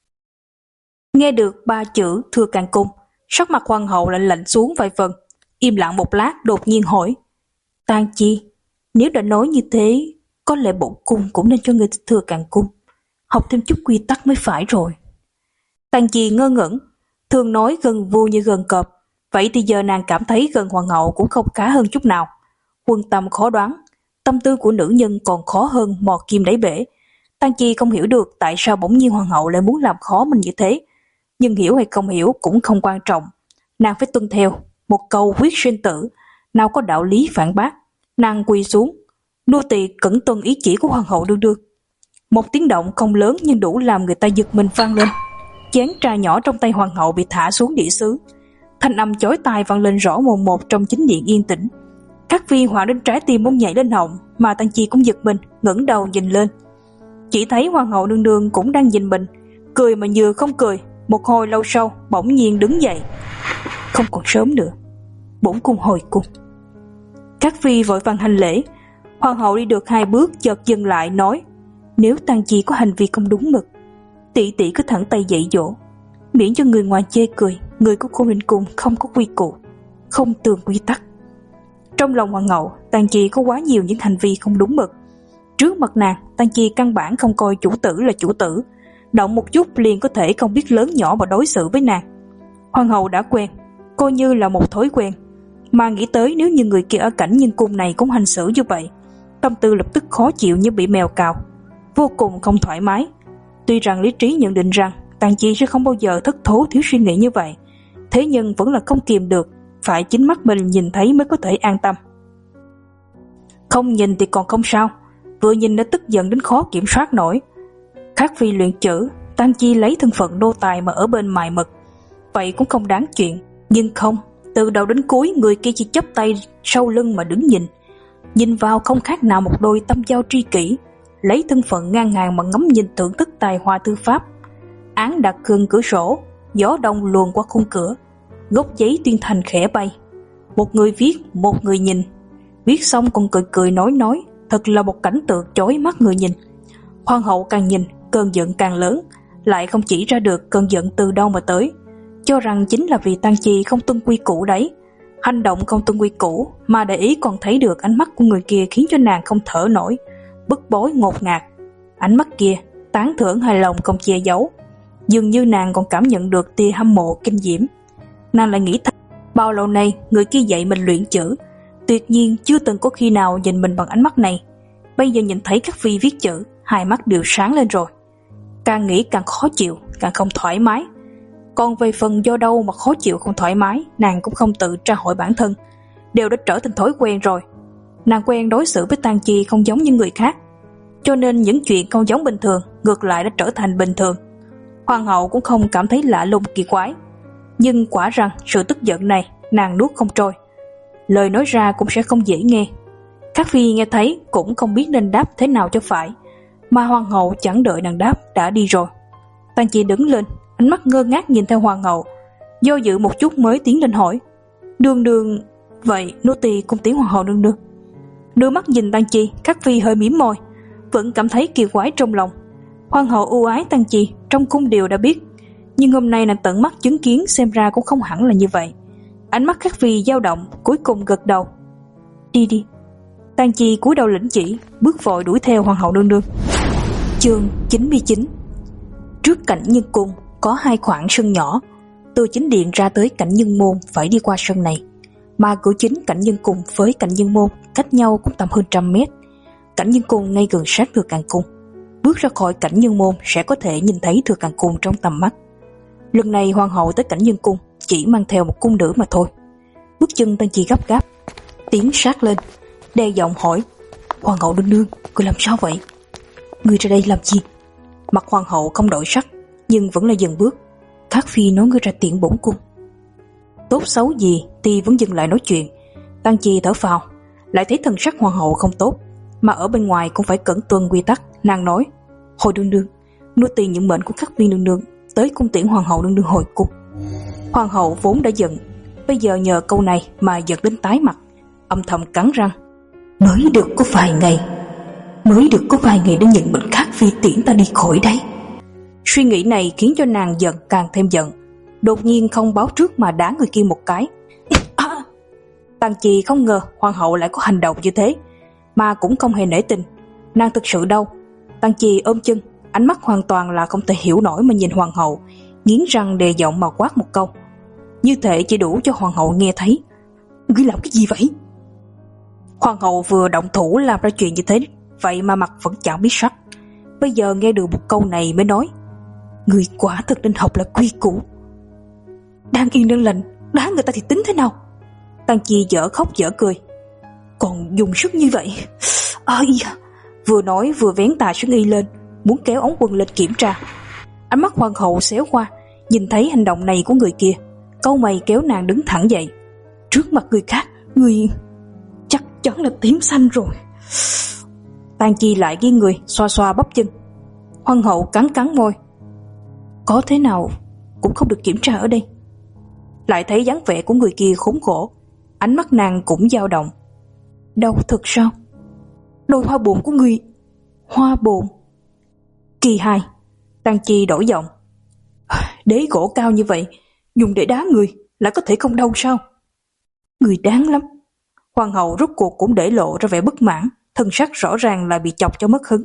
Nghe được ba chữ Thừa Càng cung, sắc mặt hoàng hậu lại lạnh xuống vài phần, im lặng một lát đột nhiên hỏi: "Tang Chi, nếu đã nói như thế, có lẽ bổn cung cũng nên cho người Thừa Càng cung học thêm chút quy tắc mới phải rồi." Tang Chi ngơ ngẩn, thường nói gần vua như gần cọp, vậy thì giờ nàng cảm thấy gần hoàng hậu cũng không khá hơn chút nào. Quân tâm khó đoán, tâm tư của nữ nhân còn khó hơn mò kim đáy bể. Tang Chi không hiểu được tại sao bỗng nhiên hoàng hậu lại muốn làm khó mình như thế, nhưng hiểu hay không hiểu cũng không quan trọng. Nàng phải tuân theo, một câu quyết sinh tử, nào có đạo lý phản bác. Nàng quỳ xuống: "Nô tỳ cẩn tuân ý chỉ của hoàng hậu đương đương." Một tiếng động không lớn nhưng đủ làm người ta giật mình vang lên. Chén trà nhỏ trong tay hoàng hậu bị thả xuống đĩa sứ, thanh âm chói tai vang lên rõ mồn một trong chính điện yên tĩnh. Các phi hỏa đến trái tim muốn nhảy lên họng, mà Tang Chi cũng giật mình, ngẩng đầu nhìn lên. Chỉ thấy hoàng hậu nương nương cũng đang nhìn mình, cười mà vừa không cười. Một hồi lâu sau bỗng nhiên đứng dậy: "Không còn sớm nữa, bổn cung hồi cung." Các phi vội vàng hành lễ. Hoàng hậu đi được hai bước chợt dừng lại nói: "Nếu Tang Chi có hành vi không đúng mực, tỷ tỷ cứ thẳng tay dạy dỗ, miễn cho người ngoài chê cười người của cô Minh cung không có quy củ, không tường quy tắc." Trong lòng hoàng hậu, Tang Chi có quá nhiều những hành vi không đúng mực. Trước mặt nàng, Tang Chi căn bản không coi chủ tử là chủ tử, động một chút liền có thể không biết lớn nhỏ mà đối xử với nàng. Hoàng hậu đã quen, coi như là một thói quen, mà nghĩ tới nếu như người kia ở cảnh nhân cung này cũng hành xử như vậy, tâm tư lập tức khó chịu như bị mèo cào, vô cùng không thoải mái. Tuy rằng lý trí nhận định rằng Tang Chi sẽ không bao giờ thất thố thiếu suy nghĩ như vậy, thế nhưng vẫn là không kìm được, phải chính mắt mình nhìn thấy mới có thể an tâm. Không nhìn thì còn không sao, vừa nhìn đã tức giận đến khó kiểm soát nổi. Khác phi luyện chữ, Tang Chi lấy thân phận nô tài mà ở bên mài mực, vậy cũng không đáng chuyện. Nhưng không, từ đầu đến cuối người kia chỉ chắp tay sau lưng mà đứng nhìn, nhìn vào không khác nào một đôi tâm giao tri kỷ, lấy thân phận ngang hàng mà ngắm nhìn thưởng thức tài hoa thư pháp. Án đặt gần cửa sổ, gió đông luồn qua khung cửa, gốc giấy tuyên thành khẽ bay. Một người viết, một người nhìn, viết xong còn cười cười nói nói, thật là một cảnh tượng chói mắt người nhìn. Hoàng hậu càng nhìn, cơn giận càng lớn, lại không chỉ ra được cơn giận từ đâu mà tới, cho rằng chính là vì Tang Chi không tuân quy củ đấy. Hành động không tuân quy củ mà để ý còn thấy được ánh mắt của người kia khiến cho nàng không thở nổi, bức bối ngột ngạt. Ánh mắt kia tán thưởng hài lòng không che giấu, dường như nàng còn cảm nhận được tia hâm mộ kinh diễm. Nàng lại nghĩ thầm, Bao lâu nay người kia dạy mình luyện chữ, tuyệt nhiên chưa từng có khi nào nhìn mình bằng ánh mắt này. Bây giờ nhìn thấy các phi viết chữ, hai mắt đều sáng lên rồi. Càng nghĩ càng khó chịu, càng không thoải mái. Còn về phần do đâu mà khó chịu không thoải mái, nàng cũng không tự tra hỏi bản thân, đều đã trở thành thói quen rồi. Nàng quen đối xử với Tang Chi không giống như người khác, cho nên những chuyện không giống bình thường ngược lại đã trở thành bình thường. Hoàng hậu cũng không cảm thấy lạ lùng kỳ quái, nhưng quả rằng sự tức giận này nàng nuốt không trôi, lời nói ra cũng sẽ không dễ nghe. Các phi nghe thấy cũng không biết nên đáp thế nào cho phải, mà hoàng hậu chẳng đợi nàng đáp đã đi rồi. Tang Chi đứng lên, ánh mắt ngơ ngác nhìn theo hoàng hậu, do dự một chút mới tiến lên hỏi: "Nương nương, vậy nô tỳ cung tiễn hoàng hậu nương nương." Đưa mắt nhìn Tang Chi, các phi hơi mím môi, vẫn cảm thấy kỳ quái trong lòng. Hoàng hậu ưu ái Tang Chi, trong cung đều đã biết, nhưng hôm nay nàng tận mắt chứng kiến xem ra cũng không hẳn là như vậy. Ánh mắt các phi dao động, cuối cùng gật đầu. "Đi đi." Tang Chi cúi đầu lĩnh chỉ, bước vội đuổi theo hoàng hậu nương nương. Chương chín mươi chín. Trước cảnh nhân cung có hai khoảng sân nhỏ, từ chính điện ra tới cảnh nhân môn phải đi qua sân này, mà cửa chính cảnh nhân cung với cảnh nhân môn cách nhau cũng tầm hơn trăm mét. Cảnh nhân cung ngay gần sát Thừa Càng Cung, bước ra khỏi cảnh nhân môn sẽ có thể nhìn thấy Thừa Càng Cung trong tầm mắt. Lần này hoàng hậu tới cảnh nhân cung chỉ mang theo một cung nữ mà thôi. Bước chân Tang Chi gấp gáp, tiến sát lên, đe giọng hỏi: "Hoàng hậu nương nương, cô làm sao vậy? Người ra đây làm gì?" Mặt hoàng hậu không đổi sắc, nhưng vẫn là dừng bước. "Các phi nói ngươi ra tiễn bổn cung." Tốt xấu gì thì vẫn dừng lại nói chuyện. Tang Chi thở phào, lại thấy thần sắc hoàng hậu không tốt, mà ở bên ngoài cũng phải cẩn tuân quy tắc. Nàng nói: "Hồi nương nương, nô tỳ nhận mệnh của các phi nương nương tới cung tiễn hoàng hậu nương nương hồi cung." Hoàng hậu vốn đã giận, bây giờ nhờ câu này mà giận đến tái mặt, âm thầm cắn răng: "Mới được có vài ngày, mới được có vài ngày đã nhận mệnh các phi tiễn ta đi khỏi đây." Suy nghĩ này khiến cho nàng giận càng thêm giận, đột nhiên không báo trước mà đá người kia một cái. À! Tang Chi không ngờ hoàng hậu lại có hành động như thế, mà cũng không hề nể tình. Nàng thực sự đâu. Tang Chi ôm chân, ánh mắt hoàn toàn là không thể hiểu nổi mà nhìn hoàng hậu, nghiến răng đề giọng mà quát một câu, như thể chỉ đủ cho hoàng hậu nghe thấy: "Ngươi làm cái gì vậy?" Hoàng hậu vừa động thủ làm ra chuyện như thế, vậy mà mặt vẫn chẳng biết sắc. Bây giờ nghe được một câu này mới nói: "Ngươi quả thực nên học là quy củ. Đang yên đang lành, đá người ta thì tính thế nào?" Tang Chi dở khóc dở cười: "Còn dùng sức như vậy." Ôi, vừa nói vừa vén tà xuống y lên, muốn kéo ống quần lên kiểm tra. Ánh mắt hoàng hậu xéo qua, nhìn thấy hành động này của người kia, cau mày kéo nàng đứng thẳng dậy. "Trước mặt người khác, người chắc chắn là tím xanh rồi." Tang Chi lại nghiêng người xoa xoa bắp chân. Hoàng hậu cắn cắn môi: "Có thế nào cũng không được kiểm tra ở đây." Lại thấy dáng vẻ của người kia khốn khổ, ánh mắt nàng cũng dao động. "Đâu thực sao? Đôi hoa bồn của ngươi." "Hoa bồn?" Kỳ hai. Tang Chi đổi giọng: "Đế gỗ cao như vậy, dùng để đá người lại có thể không đau sao?" "Người đáng lắm." Hoàng hậu rốt cuộc cũng để lộ ra vẻ bất mãn, thân sắc rõ ràng là bị chọc cho mất hứng.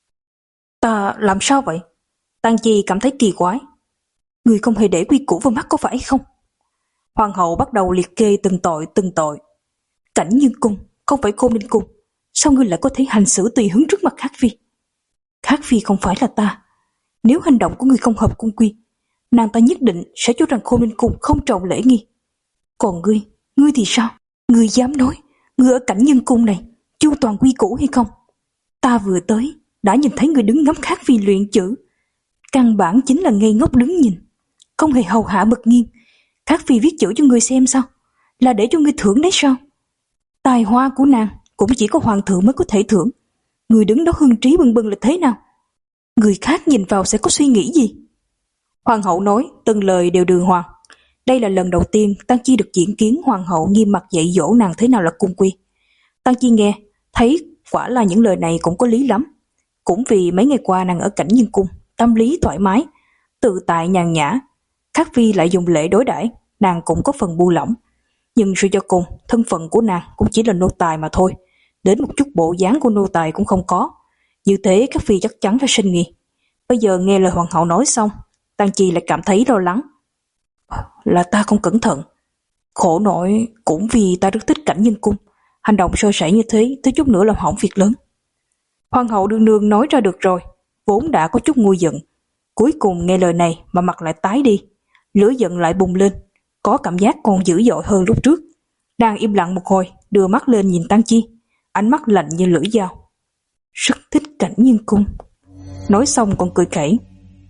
"Ta làm sao vậy?" Tang Chi cảm thấy kỳ quái. "Người không hề để quy củ vào mắt có phải không?" Hoàng hậu bắt đầu liệt kê từng tội từng tội. "Cảnh nhân cung, không phải Khôn Ninh cung, sao ngươi lại có thể hành xử tùy hứng trước mặt các phi? Các phi không phải là ta, nếu hành động của ngươi không hợp cung quy, nàng ta nhất định sẽ cho rằng Khôn Ninh cung không trọng lễ nghi. Còn ngươi, ngươi thì sao? Ngươi dám nói ngươi ở cảnh nhân cung này chu toàn quy củ hay không? Ta vừa tới đã nhìn thấy ngươi đứng ngắm các phi luyện chữ, căn bản chính là ngây ngốc đứng nhìn, không hề hầu hạ mực nghiêng. Các phi viết chữ cho ngươi xem sao? Là để cho ngươi thưởng đấy sao? Tài hoa của nàng cũng chỉ có hoàng thượng mới có thể thưởng. Người đứng đó hương trí bừng bừng là thế nào? Người khác nhìn vào sẽ có suy nghĩ gì?" Hoàng hậu nói từng lời đều đường hoàng. Đây là lần đầu tiên Tang Chi được diễn kiến hoàng hậu nghiêm mặt dạy dỗ nàng thế nào là cung quy. Tang Chi nghe thấy quả là những lời này cũng có lý lắm. Cũng vì mấy ngày qua nàng ở cảnh nhân cung, tâm lý thoải mái, tự tại nhàn nhã, các phi lại dùng lễ đối đãi, nàng cũng có phần buông lỏng. Nhưng suy cho cùng, thân phận của nàng cũng chỉ là nô tài mà thôi, đến một chút bộ dáng của nô tài cũng không có. Như thế các phi chắc chắn phải sinh nghi. Bây giờ nghe lời hoàng hậu nói xong, Tang Chi lại cảm thấy lo lắng. "Là ta không cẩn thận." Khổ nổi cũng vì ta rất thích Cảnh Nhân Cung, hành động sơ sẩy như thế thiếu chút nữa làm hỏng việc lớn. Hoàng hậu đương nương nói ra được rồi, vốn đã có chút nguôi giận, cuối cùng nghe lời này mà mặt lại tái đi, lửa giận lại bùng lên, có cảm giác còn dữ dội hơn lúc trước. Đang im lặng một hồi, đưa mắt lên nhìn Tang Chi, ánh mắt lạnh như lưỡi dao. Rất thích Cảnh Nhân Cung. Nói xong còn cười khẩy.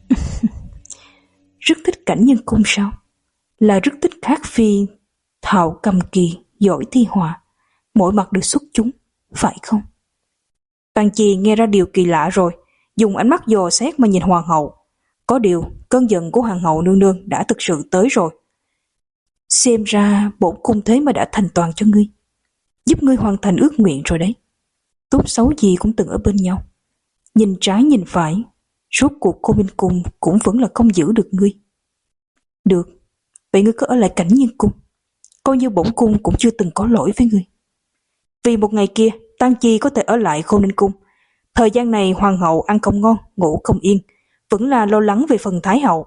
Rất thích Cảnh Nhân Cung sao? Là rất thích Khác Phi, thạo cầm kỳ, giỏi thi họa, mỗi mặt được xuất chúng, phải không? Tang Chi nghe ra điều kỳ lạ rồi, dùng ánh mắt dò xét mà nhìn hoàng hậu. Có điều, cơn giận của hoàng hậu nương nương đã thực sự tới rồi. Xem ra bổn cung thế mà đã thành toàn cho ngươi, giúp ngươi hoàn thành ước nguyện rồi đấy. Tốt xấu gì cũng từng ở bên nhau, nhìn trái nhìn phải, rốt cuộc cô Minh Cung cũng vẫn là không giữ được ngươi. Được, vậy ngươi cứ ở lại Cảnh Nhân Cung, coi như bổn cung cũng chưa từng có lỗi với ngươi. Vì một ngày kia, Tang Chi có thể ở lại Khôn Ninh Cung. Thời gian này hoàng hậu ăn không ngon, ngủ không yên, vẫn là lo lắng về phần Thái hậu.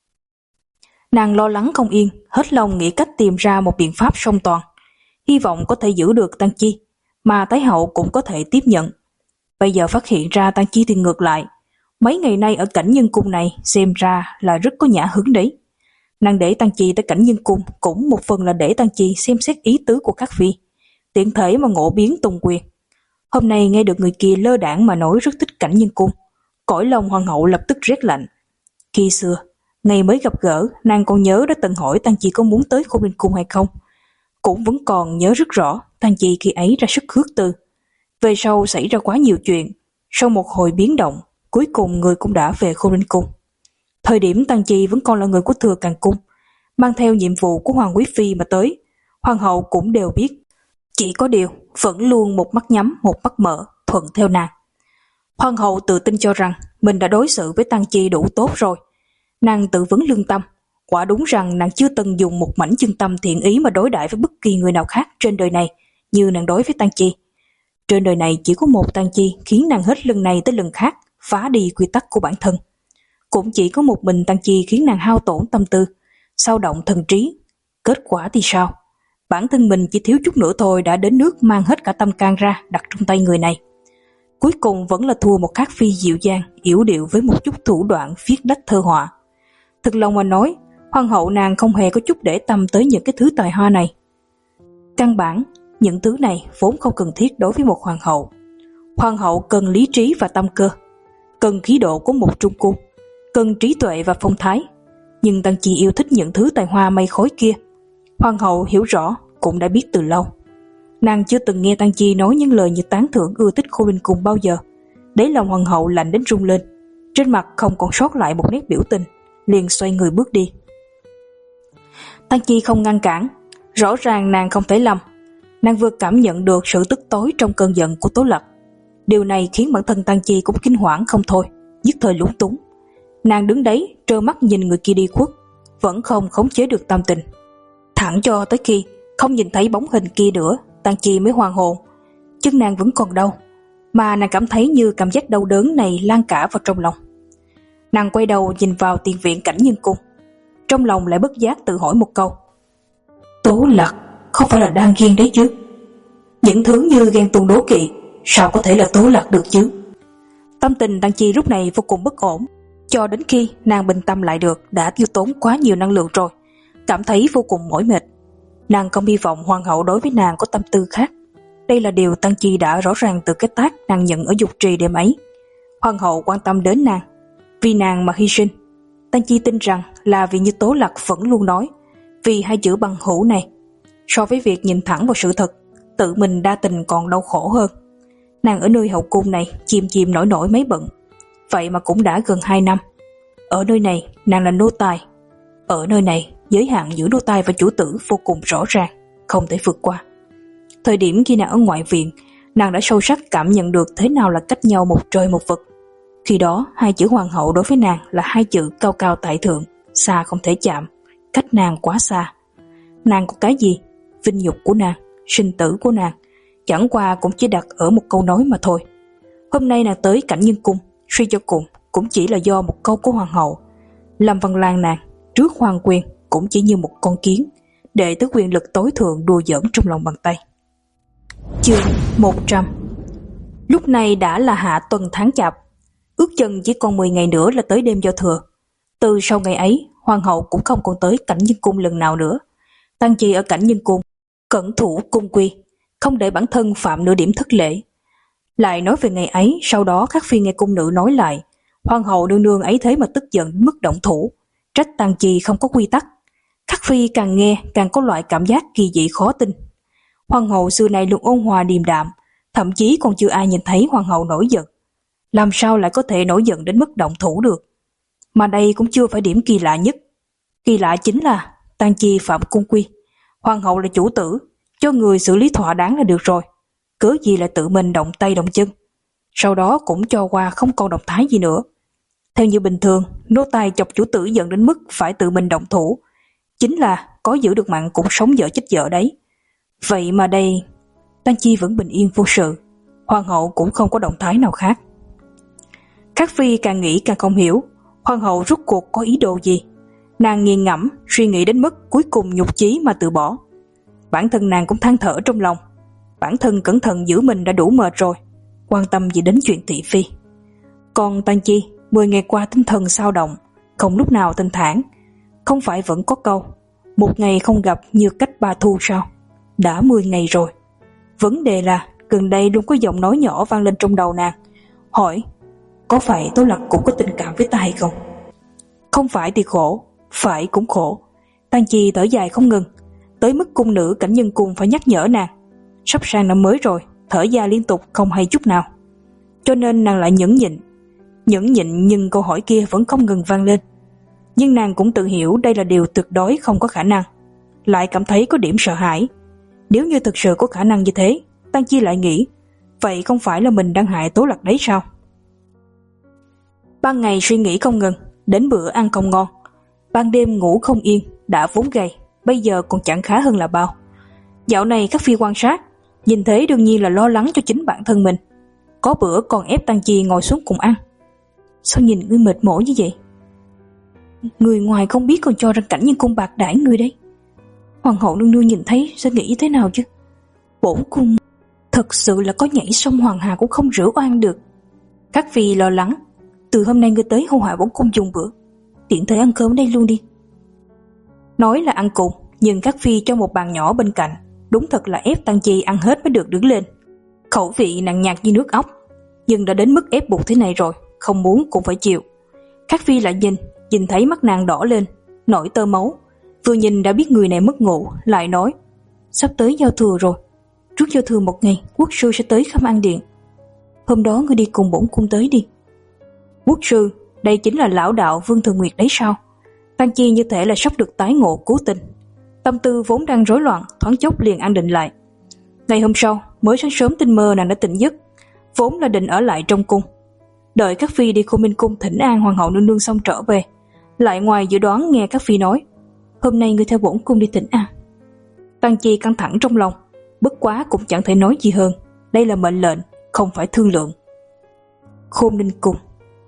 Nàng lo lắng không yên, hết lòng nghĩ cách tìm ra một biện pháp song toàn, hy vọng có thể giữ được Tang Chi, mà Thái hậu cũng có thể tiếp nhận. Bây giờ phát hiện ra Tang Chi thì ngược lại, mấy ngày nay ở Cảnh Nhân Cung này xem ra là rất có nhã hứng đấy. Nàng để Tang Chi tới Cảnh Nhân Cung cũng một phần là để Tang Chi xem xét ý tứ của các phi, tiện thể mà ngộ biến tùng quyền. Hôm nay nghe được người kia lơ đãng mà nói rất thích Cảnh Nhân Cung, cõi lòng hoàng hậu lập tức rét lạnh. Khi xưa, ngày mới gặp gỡ, nàng còn nhớ đã từng hỏi Tang Chi có muốn tới Khôn Ninh Cung hay không. Cũng vẫn còn nhớ rất rõ Tang Chi khi ấy ra sức khước từ. Về sau xảy ra quá nhiều chuyện, sau một hồi biến động, cuối cùng người cũng đã về Khôn Ninh Cung. Thời điểm Tang Chi vẫn còn là người của Thừa Càng Cung, mang theo nhiệm vụ của Hoàng Quý Phi mà tới, hoàng hậu cũng đều biết. Chỉ có điều, vẫn luôn một mắt nhắm một mắt mở, thuận theo nàng. Hoàng hậu tự tin cho rằng mình đã đối xử với Tang Chi đủ tốt rồi. Nàng tự vấn lương tâm, quả đúng rằng nàng chưa từng dùng một mảnh chân tâm thiện ý mà đối đãi với bất kỳ người nào khác trên đời này như nàng đối với Tang Chi. Trên đời này chỉ có một Tang Chi khiến nàng hết lần này tới lần khác phá đi quy tắc của bản thân. Cũng chỉ có một mình Tang Chi khiến nàng hao tổn tâm tư, xao động thần trí. Kết quả thì sao? Bản thân mình chỉ thiếu chút nữa thôi đã đến nước mang hết cả tâm can ra đặt trong tay người này. Cuối cùng vẫn là thua một Khác Phi dịu dàng, yểu điệu với một chút thủ đoạn viết lách thơ họa. Thực lòng mà nói, hoàng hậu nàng không hề có chút để tâm tới những cái thứ tài hoa này. Căn bản, những thứ này vốn không cần thiết đối với một hoàng hậu. Hoàng hậu cần lý trí và tâm cơ, cần khí độ của một trung cung, cần trí tuệ và phong thái. Nhưng Tang Chi yêu thích những thứ tài hoa mây khói kia. Hoàng hậu hiểu rõ, cũng đã biết từ lâu. Nàng chưa từng nghe Tang Chi nói những lời như tán thưởng ưa thích Khôn Ninh Cung bao giờ. Đáy lòng hoàng hậu lạnh đến run lên, trên mặt không còn sót lại một nét biểu tình, liền xoay người bước đi. Tang Chi không ngăn cản, rõ ràng nàng không thể lầm. Nàng vừa cảm nhận được sự tức tối trong cơn giận của Tố Lật. Điều này khiến bản thân Tang Chi cũng kinh hoảng không thôi, nhất thời lúng túng. Nàng đứng đấy trơ mắt nhìn người kia đi khuất, vẫn không khống chế được tâm tình. Thẳng cho tới khi không nhìn thấy bóng hình kia nữa, Tang Chi mới hoàn hồn. Chân nàng vẫn còn đau, mà nàng cảm thấy như cảm giác đau đớn này lan cả vào trong lòng. Nàng quay đầu nhìn vào tiền viện Cảnh Nhân Cung, trong lòng lại bất giác tự hỏi một câu: Tố Lật không phải là đang ghen đấy chứ? Những thứ như ghen tuông đố kỵ sao có thể là Tố Lật được chứ? Tâm tình Tang Chi lúc này vô cùng bất ổn, cho đến khi nàng bình tâm lại được đã tiêu tốn quá nhiều năng lượng rồi, cảm thấy vô cùng mỏi mệt. Nàng không hy vọng hoàng hậu đối với nàng có tâm tư khác. Đây là điều Tang Chi đã rõ ràng từ cái tác nàng nhận ở dục trì đêm ấy. Hoàng hậu quan tâm đến nàng, vì nàng mà hy sinh. Tang Chi tin rằng là vì như Tố Lật vẫn luôn nói, vì hai chữ bằng hữu này, so với việc nhìn thẳng vào sự thật, tự mình đa tình còn đau khổ hơn. Nàng ở nơi hậu cung này chìm chìm nổi nổi mấy bận, vậy mà cũng đã gần hai năm. Ở nơi này nàng là nô tài. Ở nơi này giới hạn giữa nô tài và chủ tử vô cùng rõ ràng, không thể vượt qua. Thời điểm khi nàng ở ngoại viện, nàng đã sâu sắc cảm nhận được thế nào là cách nhau một trời một vực. Khi đó hai chữ hoàng hậu đối với nàng là hai chữ cao cao tại thượng, xa không thể chạm, cách nàng quá xa. Nàng có cái gì? Vinh nhục của nàng, sinh tử của nàng, chẳng qua cũng chỉ đặt ở một câu nói mà thôi. Hôm nay nàng tới Cảnh Nhân Cung, suy cho cùng cũng chỉ là do một câu của hoàng hậu. Lâm Văn Lan nàng trước hoàng quyền cũng chỉ như một con kiến, để tới quyền lực tối thượng đùa giỡn trong lòng bàn tay. Chương một trăm. Lúc này đã là hạ tuần tháng Chạp, ước chừng chỉ còn mười ngày nữa là tới đêm giao thừa. Từ sau ngày ấy, hoàng hậu cũng không còn tới Cảnh Nhân Cung lần nào nữa. Tang Chi ở Cảnh Nhân Cung cẩn thủ cung quy, không để bản thân phạm nửa điểm thất lễ. Lại nói về ngày ấy, sau đó các phi nghe cung nữ nói lại, hoàng hậu nương nương ấy thế mà tức giận đến mức động thủ, trách Tang Chi không có quy tắc. Các phi càng nghe càng có loại cảm giác kỳ dị khó tin. Hoàng hậu xưa nay luôn ôn hòa điềm đạm, thậm chí còn chưa ai nhìn thấy hoàng hậu nổi giận. Làm sao lại có thể nổi giận đến mức động thủ được? Mà đây cũng chưa phải điểm kỳ lạ nhất. Kỳ lạ chính là Tang Chi phạm cung quy. Hoàng hậu là chủ tử, cho người xử lý thỏa đáng là được rồi. Cớ gì lại tự mình động tay động chân? Sau đó cũng cho qua không còn động thái gì nữa. Theo như bình thường, nô tài chọc chủ tử giận đến mức phải tự mình động thủ, chính là có giữ được mạng cũng sống dở chết dở đấy. Vậy mà đây, Tang Chi vẫn bình yên vô sự, hoàng hậu cũng không có động thái nào khác. Các phi càng nghĩ càng không hiểu, hoàng hậu rốt cuộc có ý đồ gì. Nàng nghiền ngẫm, suy nghĩ đến mức cuối cùng nhục chí mà từ bỏ. Bản thân nàng cũng than thở trong lòng, bản thân cẩn thận giữ mình đã đủ mệt rồi, quan tâm gì đến chuyện thị phi. Còn Tang Chi, mười ngày qua tinh thần sao động, không lúc nào thanh thản. Không phải vẫn có câu, một ngày không gặp như cách ba thu sao? Đã mười ngày rồi. Vấn đề là gần đây luôn có giọng nói nhỏ vang lên trong đầu nàng, hỏi, có phải Tố Lặc cũng có tình cảm với ta hay không? Không phải thì khổ, phải cũng khổ. Tang Chi thở dài không ngừng, tới mức cung nữ Cảnh Nhân Cung phải nhắc nhở nàng, sắp sang năm mới rồi, thở dài liên tục không hay chút nào. Cho nên nàng lại nhẫn nhịn, nhẫn nhịn nhưng câu hỏi kia vẫn không ngừng vang lên. Nhưng nàng cũng tự hiểu đây là điều tuyệt đối không có khả năng, lại cảm thấy có điểm sợ hãi. Nếu như thực sự có khả năng như thế, Tang Chi lại nghĩ, vậy không phải là mình đang hại Tố Lặc đấy sao? Ban ngày suy nghĩ không ngừng, đến bữa ăn không ngon, ban đêm ngủ không yên, đã vốn gầy, bây giờ còn chẳng khá hơn là bao. Dạo này các phi quan sát, nhìn thấy đương nhiên là lo lắng cho chính bản thân mình. Có bữa còn ép Tang Chi ngồi xuống cùng ăn. Sao nhìn ngươi mệt mỏi như vậy? Người ngoài không biết còn cho rằng Cảnh Nhân Cung bạc đãi người đấy. Hoàng hậu nương nương nhìn thấy sẽ nghĩ thế nào chứ? Bổn cung thật sự là có nhảy sông Hoàng Hà cũng không rửa oan được. Các phi lo lắng, từ hôm nay ngươi tới hầu hạ bổn cung dùng bữa, tiện thể ăn cơm đây luôn đi. Nói là ăn cùng, nhưng các phi cho một bàn nhỏ bên cạnh, đúng thật là ép Tang Chi ăn hết mới được đứng lên. Khẩu vị nặng nhạt như nước ốc, nhưng đã đến mức ép buộc thế này rồi, không muốn cũng phải chịu. Các phi lại nhìn, nhìn thấy mắt nàng đỏ lên, nổi tơ máu. Vừa nhìn đã biết người này mất ngủ, lại nói, sắp tới giao thừa rồi, trước giao thừa một ngày, quốc sư sẽ tới Khâm An Điện. Hôm đó ngươi đi cùng bổn cung tới đi. Quốc sư, đây chính là lão đạo Vương Thường Nguyệt đấy sao? Tang Chi như thể là sắp được tái ngộ cứu tình. Tâm tư vốn đang rối loạn, thoáng chốc liền an định lại. Ngày hôm sau, mới sáng sớm tinh mơ nàng đã tỉnh giấc, vốn là định ở lại trong cung. Đợi các phi đi Khôn Minh Cung thỉnh an hoàng hậu nương nương xong trở về, lại ngoài dự đoán nghe các phi nói, hôm nay ngươi theo bổn cung đi thỉnh an. Tang Chi căng thẳng trong lòng, bất quá cũng chẳng thể nói gì hơn, đây là mệnh lệnh, không phải thương lượng. Khôn Ninh Cung.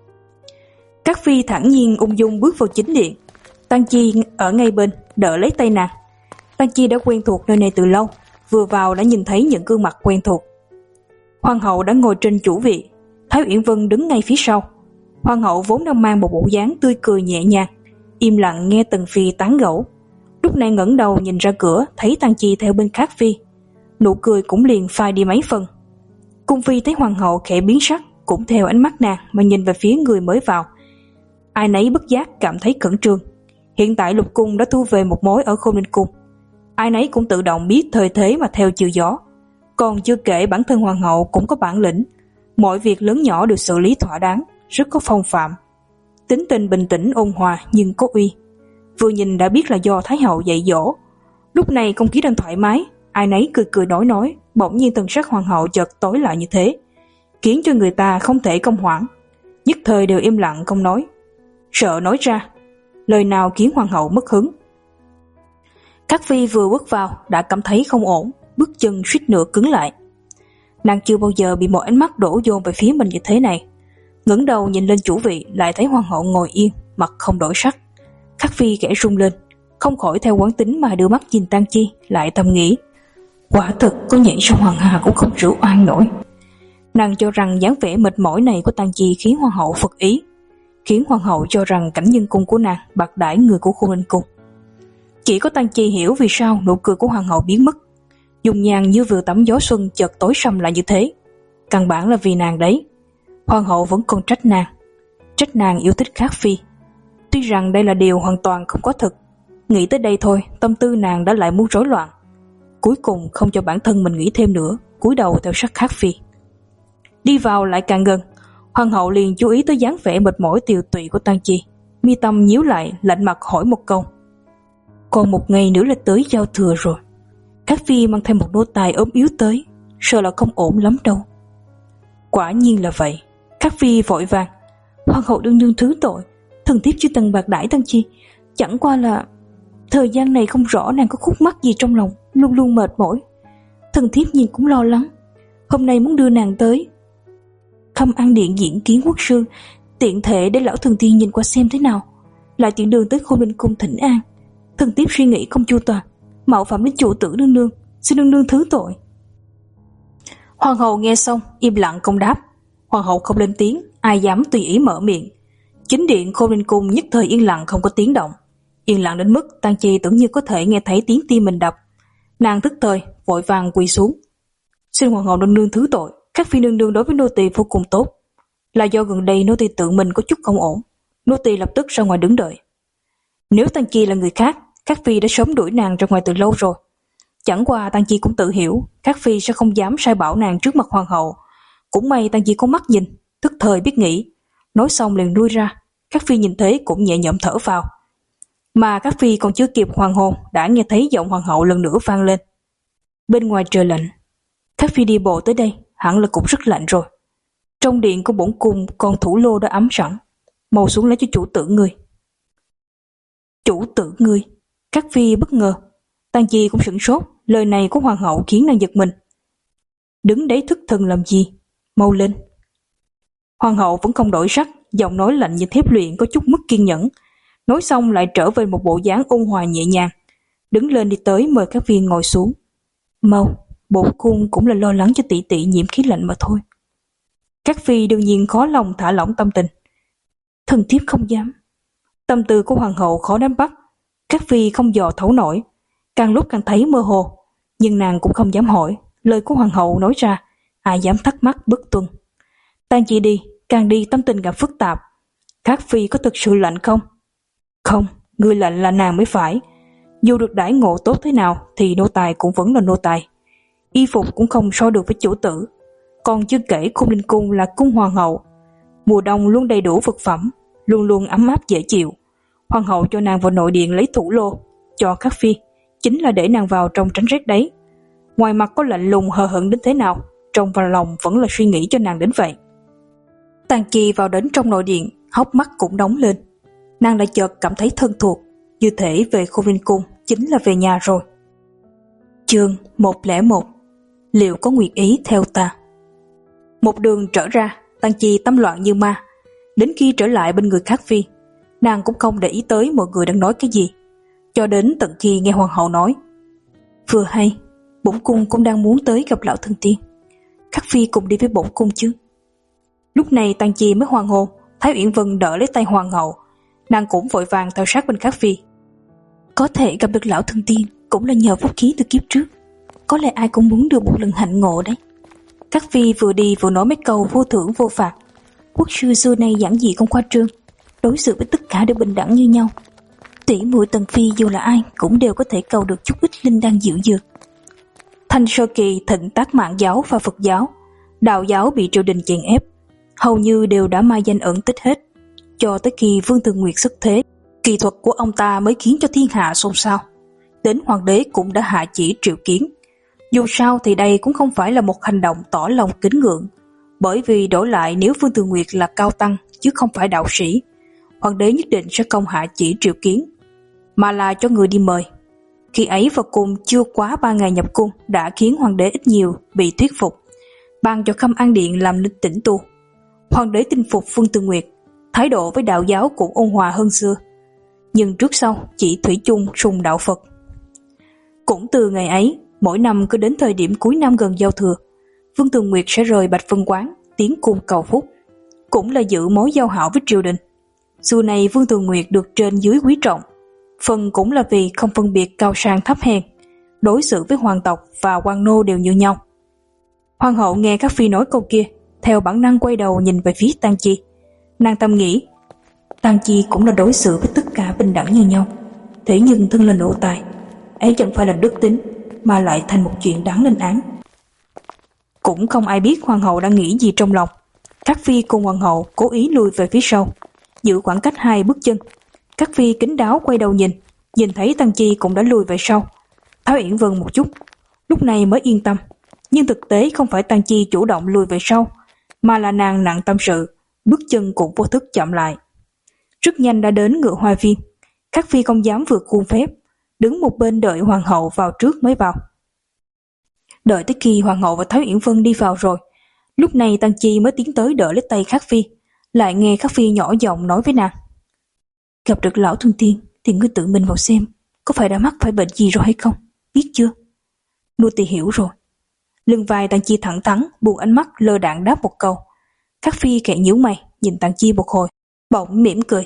Các phi thản nhiên ung dung bước vào chính điện. Tang Chi ở ngay bên, đỡ lấy tay nàng. Tang Chi đã quen thuộc nơi này từ lâu, vừa vào đã nhìn thấy những gương mặt quen thuộc. Hoàng hậu đã ngồi trên chủ vị, Thái Uyển Vân đứng ngay phía sau. Hoàng hậu vốn đang mang một bộ dáng tươi cười nhẹ nhàng, im lặng nghe từng phi tán gẫu. Lúc này ngẩng đầu nhìn ra cửa, thấy Tang Chi theo bên khác phi, nụ cười cũng liền phai đi mấy phần. Cung phi thấy hoàng hậu khẽ biến sắc, cũng theo ánh mắt nàng mà nhìn về phía người mới vào. Ai nấy bất giác cảm thấy khẩn trương. Hiện tại lục cung đã thu về một mối ở Khôn Ninh Cung, ai nấy cũng tự động biết thời thế mà theo chiều gió. Còn chưa kể bản thân hoàng hậu cũng có bản lĩnh, mọi việc lớn nhỏ được xử lý thỏa đáng, rất có phong phạm. Tính tình bình tĩnh ôn hòa nhưng có uy, vừa nhìn đã biết là do Thái hậu dạy dỗ. Lúc này không khí đang thoải mái, ai nấy cười cười nói nói, bỗng nhiên thần sắc hoàng hậu chợt tối lại như thế, khiến cho người ta không thể công hoãn, nhất thời đều im lặng không nói, sợ nói ra lời nào khiến hoàng hậu mất hứng. Các phi vừa bước vào đã cảm thấy không ổn, bước chân suýt nữa cứng lại. Nàng chưa bao giờ bị một ánh mắt đổ dồn về phía mình như thế này. Ngẩng đầu nhìn lên chủ vị, lại thấy hoàng hậu ngồi yên, mặt không đổi sắc. Các phi khẽ rung lên, không khỏi theo quán tính mà đưa mắt nhìn Tang Chi, lại thầm nghĩ, quả thực có nhảy xuống hoàng hà cũng không rửa oan nổi. Nàng cho rằng dáng vẻ mệt mỏi này của Tang Chi khiến hoàng hậu phật ý, khiến hoàng hậu cho rằng cảnh nhân cung của nàng bạc đãi người của Khôn Ninh cung. Chỉ có Tang Chi hiểu vì sao nụ cười của hoàng hậu biến mất, dung nhan như vừa tắm gió xuân chợt tối sầm lại như thế. Căn bản là vì nàng đấy. Hoàng hậu vẫn còn trách nàng, trách nàng yêu thích Khác Phi. Tuy rằng đây là điều hoàn toàn không có thực, nghĩ tới đây thôi, tâm tư nàng đã lại muốn rối loạn. Cuối cùng không cho bản thân mình nghĩ thêm nữa, cúi đầu theo sát Khác Phi. Đi vào lại càng gần, hoàng hậu liền chú ý tới dáng vẻ mệt mỏi tiều tụy của Tang Chi, mi tâm nhíu lại, lạnh mặt hỏi một câu. Còn một ngày nữa là tới giao thừa rồi. Khác Phi mang thêm một nô tài ốm yếu tới, sợ là không ổn lắm đâu. Quả nhiên là vậy. Khác Phi vội vàng, hoàng hậu đương đương thứ tội, thần thiếp chưa từng bạc đãi Tang Chi, chẳng qua là thời gian này không rõ nàng có khúc mắc gì trong lòng, luôn luôn mệt mỏi. Thần thiếp nhìn cũng lo lắng, hôm nay muốn đưa nàng tới Khâm An điện diễn kiến quốc sư, tiện thể để lão thần tiên nhìn qua xem thế nào, lại tiện đường tới Khôn Ninh cung thỉnh an. Thần thiếp suy nghĩ không chu toàn, mạo phạm đến chủ tử nương nương, xin nương nương thứ tội. Hoàng hậu nghe xong im lặng không đáp. Hoàng hậu không lên tiếng, ai dám tùy ý mở miệng. Chính điện Khôn Ninh cung nhất thời yên lặng không có tiếng động, yên lặng đến mức Tang Chi tưởng như có thể nghe thấy tiếng tim mình đập. Nàng tức thời vội vàng quỳ xuống, xin hoàng hậu nương nương thứ tội, Khác Phi nương nương đối với nô tỳ vô cùng tốt, là do gần đây nô tỳ tự mình có chút không ổn, nô tỳ lập tức ra ngoài đứng đợi. Nếu Tang Chi là người khác, Khác Phi đã sớm đuổi nàng ra ngoài từ lâu rồi. Chẳng qua Tang Chi cũng tự hiểu Khác Phi sẽ không dám sai bảo nàng trước mặt hoàng hậu. Cũng may Tang Chi có mắt nhìn, tức thời biết nghĩ, nói xong liền lui ra. Khác Phi nhìn thấy cũng nhẹ nhõm thở vào. Mà Khác Phi còn chưa kịp hoàn hồn đã nghe thấy giọng hoàng hậu lần nữa vang lên. Bên ngoài trời lạnh, Khác Phi đi bộ tới đây hẳn là cũng rất lạnh rồi. Trong điện của bổn cung còn thủ lô đã ấm sẵn, mau xuống lấy cho chủ tử ngươi. Chủ tử ngươi? Khác Phi bất ngờ. Tang Chi cũng sửng sốt, lời này của hoàng hậu khiến nàng giật mình. Đứng đấy thất thần làm gì, mau lên. Hoàng hậu vẫn không đổi sắc, giọng nói lạnh như thép luyện, có chút mất kiên nhẫn. Nói xong lại trở về một bộ dáng ôn hòa nhẹ nhàng, đứng lên đi tới mời các viên ngồi xuống. Mau, bổn cung cũng là lo lắng cho tỷ tỷ nhiễm khí lạnh mà thôi. Các phi đương nhiên khó lòng thả lỏng tâm tình. Thần thiếp không dám. Tâm tư của hoàng hậu khó nắm bắt, các phi không dò thấu nổi, càng lúc càng thấy mơ hồ, nhưng nàng cũng không dám hỏi. Lời của hoàng hậu nói ra, ai dám thắc mắc bất tuân. Tang Chi đi, càng đi tâm tình càng phức tạp. Các phi có thực sự lạnh không? Không, người lạnh là nàng mới phải. Dù được đãi ngộ tốt thế nào thì nô tài cũng vẫn là nô tài. Y phục cũng không so được với chủ tử. Còn chưa kể Khôn Ninh cung là cung hoàng hậu, mùa đông luôn đầy đủ vật phẩm, luôn luôn ấm áp dễ chịu. Hoàng hậu cho nàng vào nội điện lấy thủ lô cho các phi, chính là để nàng vào trong tránh rét đấy. Ngoài mặt có lạnh lùng hờ hững đến thế nào, trong vào lòng vẫn là suy nghĩ cho nàng đến vậy. Tang Chi vào đến trong nội điện, hốc mắt cũng đóng lên. Nàng lại chợt cảm thấy thân thuộc, như thể về Khôn Ninh cung chính là về nhà rồi. Chương một không một. Liệu có nguyện ý theo ta? Một đường trở ra, Tang Chi tâm loạn như ma. Đến khi trở lại bên người Khác Phi, nàng cũng không để ý tới mọi người đang nói cái gì, cho đến tận khi nghe hoàng hậu nói: vừa hay bổn cung cũng đang muốn tới gặp lão thần tiên, Khác Phi cùng đi với bổn cung chứ. Lúc này Tang Chi mới hoàn hồn, Thái Uyển Vân đỡ lấy tay hoàng hậu, nàng cũng vội vàng theo sát bên Khác Phi. Có thể gặp được lão thần tiên cũng là nhờ phúc khí từ kiếp trước, có lẽ ai cũng muốn được một lần hạnh ngộ đấy. Khác Phi vừa đi vừa nói mấy câu vô thưởng vô phạt. Quốc sư xưa nay giản dị không khoa trương, đối xử với tất cả đều bình đẳng như nhau. Tỷ muội Tần Phi dù là ai cũng đều có thể cầu được chút ít linh đan dịu dược. Thanh sơ kỳ thịnh tác Mạn giáo và Phật giáo, đạo giáo bị triều đình chèn ép, hầu như đều đã mai danh ẩn tích hết. Cho tới khi Vương Thường Nguyệt xuất thế, kỳ thuật của ông ta mới khiến cho thiên hạ xôn xao. Đến hoàng đế cũng đã hạ chỉ triệu kiến. Dù sao thì đây cũng không phải là một hành động tỏ lòng kính ngưỡng, bởi vì đổi lại nếu Vương Thường Nguyệt là cao tăng chứ không phải đạo sĩ, hoàng đế nhất định sẽ không hạ chỉ triệu kiến, mà là cho người đi mời. Khi ấy vào cung chưa quá ba ngày nhập cung đã khiến hoàng đế ít nhiều bị thuyết phục, ban cho Khâm An điện làm linh tĩnh tu. Hoàng đế tin phục Vương Thường Nguyệt, thái độ với đạo giáo cũng ôn hòa hơn xưa. nhưng trước sau chỉ thủy chung sùng đạo Phật. Cũng từ ngày ấy, mỗi năm cứ đến thời điểm cuối năm gần giao thừa, Vương Tường Nguyệt sẽ rời Bạch Vân Quán tiến cung cầu phúc, cũng là giữ mối giao hảo với triều đình. Xưa này Vương Tường Nguyệt được trên dưới quý trọng, phần cũng là vì không phân biệt cao sang thấp hèn, đối xử với hoàng tộc và quan nô đều như nhau. Hoàng hậu nghe các phi nói câu kia, theo bản năng quay đầu nhìn về phía Tang Chi. Nàng tâm nghĩ, Tang Chi cũng là đối xử với tất cả bình đẳng như nhau, thế nhưng thân là nô tài, ấy chẳng phải là đức tính, mà lại thành một chuyện đáng lên án. Cũng không ai biết hoàng hậu đang nghĩ gì trong lòng. Các phi cùng hoàng hậu cố ý lùi về phía sau, giữ khoảng cách hai bước chân. Các phi kín đáo quay đầu nhìn, nhìn thấy Tang Chi cũng đã lùi về sau. Thái Uyển Vân một chút, lúc này mới yên tâm. Nhưng thực tế không phải Tang Chi chủ động lùi về sau, mà là nàng nặng tâm sự, bước chân cũng vô thức chậm lại. Rất nhanh đã đến ngựa hoa viên. Các phi không dám vượt khuôn phép, đứng một bên đợi hoàng hậu vào trước mới vào. Đợi tới khi hoàng hậu và Thái Uyển Vân đi vào rồi, lúc này Tang Chi mới tiến tới đỡ lấy tay Khắc Phi, lại nghe Khắc Phi nhỏ giọng nói với nàng: gặp được lão Thương Thiên thì ngươi tự mình vào xem, có phải đã mắc phải bệnh gì rồi hay không, biết chưa? Nô tỳ hiểu rồi. Lưng vai Tang Chi thẳng thắn, buông ánh mắt lơ đãng đáp một câu. Khắc Phi khẽ nhíu mày, nhìn Tang Chi một hồi, bỗng mỉm cười.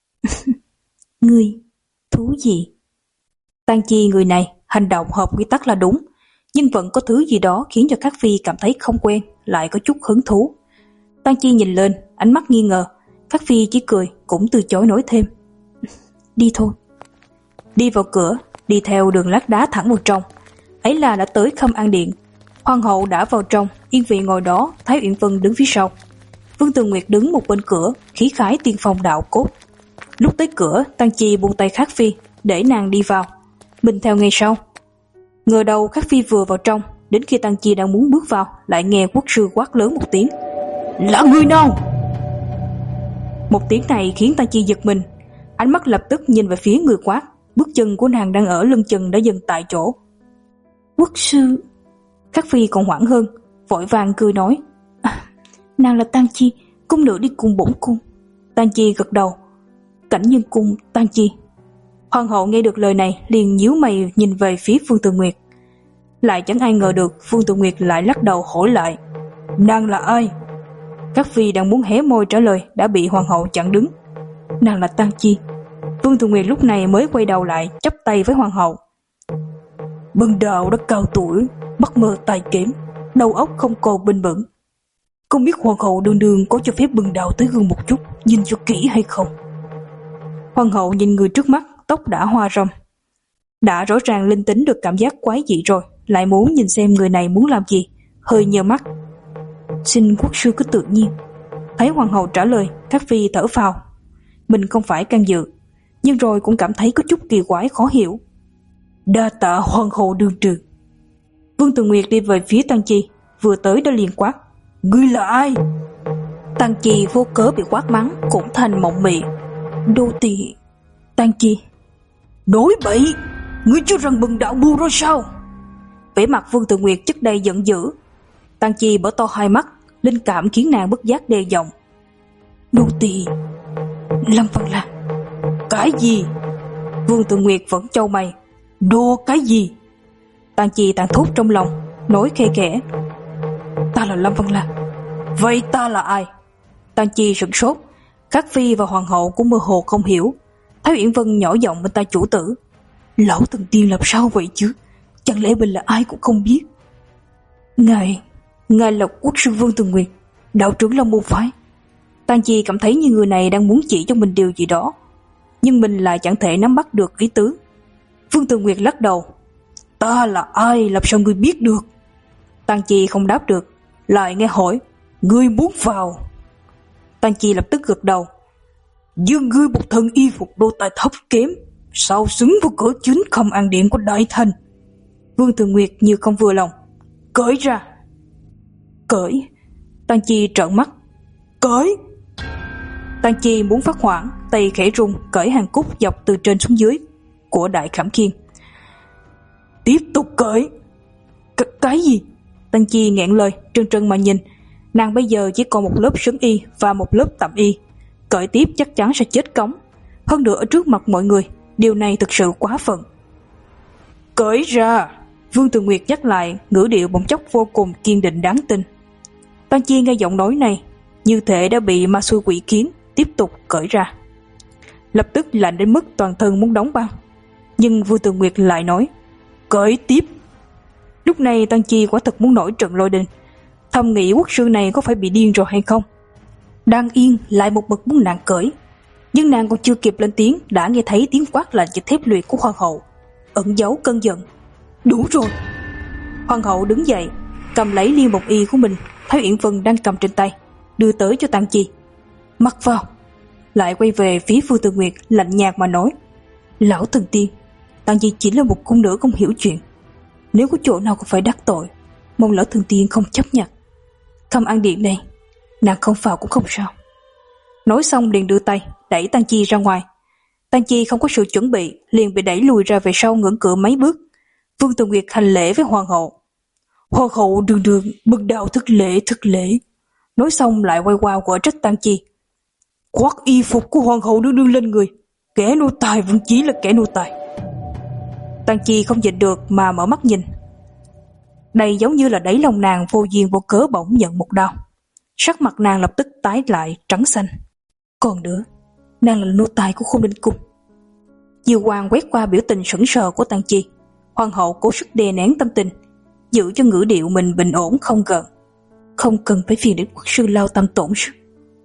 Ngươi, thú gì? Tang Chi người này, hành động hợp quy tắc là đúng, nhưng vẫn có thứ gì đó khiến cho Khắc Phi cảm thấy không quen, lại có chút hứng thú. Tang Chi nhìn lên, ánh mắt nghi ngờ. Khắc Phi chỉ cười, cũng từ chối nói thêm. Đi thôi. Đi vào cửa, đi theo đường lát đá thẳng vào trong. Ấy là đã tới Khâm An Điện. Hoàng hậu đã vào trong, yên vị ngồi đó, Thái Uyển Vân đứng phía sau. Vương Tường Nguyệt đứng một bên cửa, khí khái tiên phong đạo cốt. Lúc tới cửa, Tang Chi buông tay Khắc Phi, để nàng đi vào. Mình theo ngay sau. Ngờ đầu Khắc Phi vừa vào trong, đến khi Tang Chi đang muốn bước vào, lại nghe quốc sư quát lớn một tiếng. Là người nào? Một tiếng này khiến Tang Chi giật mình, ánh mắt lập tức nhìn về phía người quát. Bước chân của nàng đang ở lưng chừng đã dừng tại chỗ. Quốc sư. Khắc Phi còn hoảng hơn, vội vàng cười nói, à, nàng là Tang Chi, cung nữ đi cùng bổn cung. Tang Chi gật đầu. Cảnh nhân cung Tang Chi. Hoàng hậu nghe được lời này liền nhíu mày nhìn về phía Vương Tường Nguyệt. Lại chẳng ai ngờ được Vương Tường Nguyệt lại lắc đầu hỏi lại, nàng là ai? Các phi đang muốn hé môi trả lời đã bị hoàng hậu chặn đứng. Nàng là Tang Chi. Vương Tường Nguyệt lúc này mới quay đầu lại, chắp tay với hoàng hậu. Bần đạo đã cao tuổi, mắt mờ tai kém, đầu óc không còn bình bẩn. Không biết hoàng hậu đường đường có cho phép bần đạo tới gần một chút, nhìn cho kỹ hay không? Hoàng hậu nhìn người trước mắt, tóc đã hoa râm. Đã rõ ràng linh tính được cảm giác quái dị rồi, lại muốn nhìn xem người này muốn làm gì, hơi nheo mắt. Xin quốc sư cứ tự nhiên. Thấy hoàng hậu trả lời, các phi thở phào. Mình không phải can dự, nhưng rồi cũng cảm thấy có chút kỳ quái khó hiểu. Đa tạ hoàng hậu đương trường. Vương Tường Nguyệt đi về phía Tang Chi, vừa tới đã liền quát. Ngươi là ai? Tang Chi vô cớ bị quát mắng, cũng thành mộng mị. Đô tỳ. Tang Chi. Đối bậy, ngươi cho rằng bần đạo ngu rồi sao? Vẻ mặt Vương Tường Nguyệt trước đây giận dữ. Tang Chi mở to hai mắt, linh cảm khiến nàng bất giác đề giọng. Đô tỳ Lâm Văn Lan. Cái gì? Vương Tường Nguyệt vẫn chau mày. Đô cái gì? Tang Chi tàn thốt trong lòng, nói khe khẽ. Ta là Lâm Văn Lan. Vậy ta là ai? Tang Chi sửng sốt. Các phi và hoàng hậu cũng mơ hồ không hiểu. Thái Uyển Vân nhỏ giọng bên tai chủ tử. Lão thần tiên làm sao vậy chứ? Chẳng lẽ mình là ai cũng không biết? Ngài, ngài là quốc sư Vương Tường Nguyệt, đạo trưởng Long Môn phái. Tang Chi cảm thấy như người này đang muốn chỉ cho mình điều gì đó, nhưng mình lại chẳng thể nắm bắt được ý tứ. Vương Tường Nguyệt lắc đầu. Ta là ai làm sao ngươi biết được? Tang Chi không đáp được, lại nghe hỏi. Ngươi muốn vào? Tang Chi lập tức gật đầu. Dương ngươi một thân y phục đô tài thấp kém, sao xứng với cửa chính Khâm An Điện của đại thành? Vương Tường Nguyệt như không vừa lòng. Cởi ra. Cởi? Tang Chi trợn mắt. Cởi? Tang Chi muốn phát hoảng, tay khẽ rung cởi hàng cúc dọc từ trên xuống dưới của Đại Khảm Khiên. Tiếp tục cởi. C- cái gì? Tang Chi nghẹn lời, trân trân mà nhìn. Nàng bây giờ chỉ còn một lớp sấn y và một lớp tẩm y, cởi tiếp chắc chắn sẽ chết cống. hơn nữa ở trước mặt mọi người, điều này thực sự quá phận. Cởi ra! Vương Tường Nguyệt nhắc lại, ngữ điệu bỗng chốc vô cùng kiên định đáng tin. Tang Chi nghe giọng nói này, như thể đã bị ma xui quỷ khiến, tiếp tục cởi ra. Lập tức lạnh đến mức toàn thân muốn đóng băng. Nhưng Vương Tường Nguyệt lại nói, cởi tiếp. Lúc này Tang Chi quả thật muốn nổi trận lôi đình, thầm nghĩ quốc sư này có phải bị điên rồi hay không. Đang yên lại một bậc muốn nàng cởi, nhưng nàng còn chưa kịp lên tiếng đã nghe thấy tiếng quát lạnh như thép luyện của hoàng hậu, ẩn giấu cơn giận. Đủ rồi! Hoàng hậu đứng dậy, cầm lấy liên bồng y của mình, Thái Uyển Vân đang cầm trên tay, đưa tới cho Tang Chi. Mặc vào. Lại quay về phía Vương Tường Nguyệt, lạnh nhạt mà nói, lão thần tiên, Tang Chi chỉ là một cung nữ không hiểu chuyện, nếu có chỗ nào còn phải đắc tội, mong lão thần tiên không chấp nhận. Thâm An Điện này, nàng không vào cũng không sao. Nói xong liền đưa tay đẩy Tang Chi ra ngoài. Tang Chi không có sự chuẩn bị, liền bị đẩy lùi ra về sau ngưỡng cửa mấy bước. Vương Tường Nguyệt hành lễ với hoàng hậu. Hoàng hậu đường đường, bần đạo thức lễ thức lễ. Nói xong lại quay qua quở trách Tang Chi. Khoác y phục của hoàng hậu đường đường lên người, kẻ nô tài vẫn chỉ là kẻ nô tài. Tang Chi không nhịn được mà mở mắt nhìn. Đây giống như là đáy lòng nàng vô duyên vô cớ bỗng nhận một đau. Sắc mặt nàng lập tức tái lại trắng xanh. Còn nữa, nàng là nô tài của Khôn Ninh Cung. Diêu Quang quét qua biểu tình sững sờ của Tang Chi. Hoàng hậu cố sức đè nén tâm tình, giữ cho ngữ điệu mình bình ổn không gần. Không cần phải phiền đến quốc sư lao tâm tổn sức.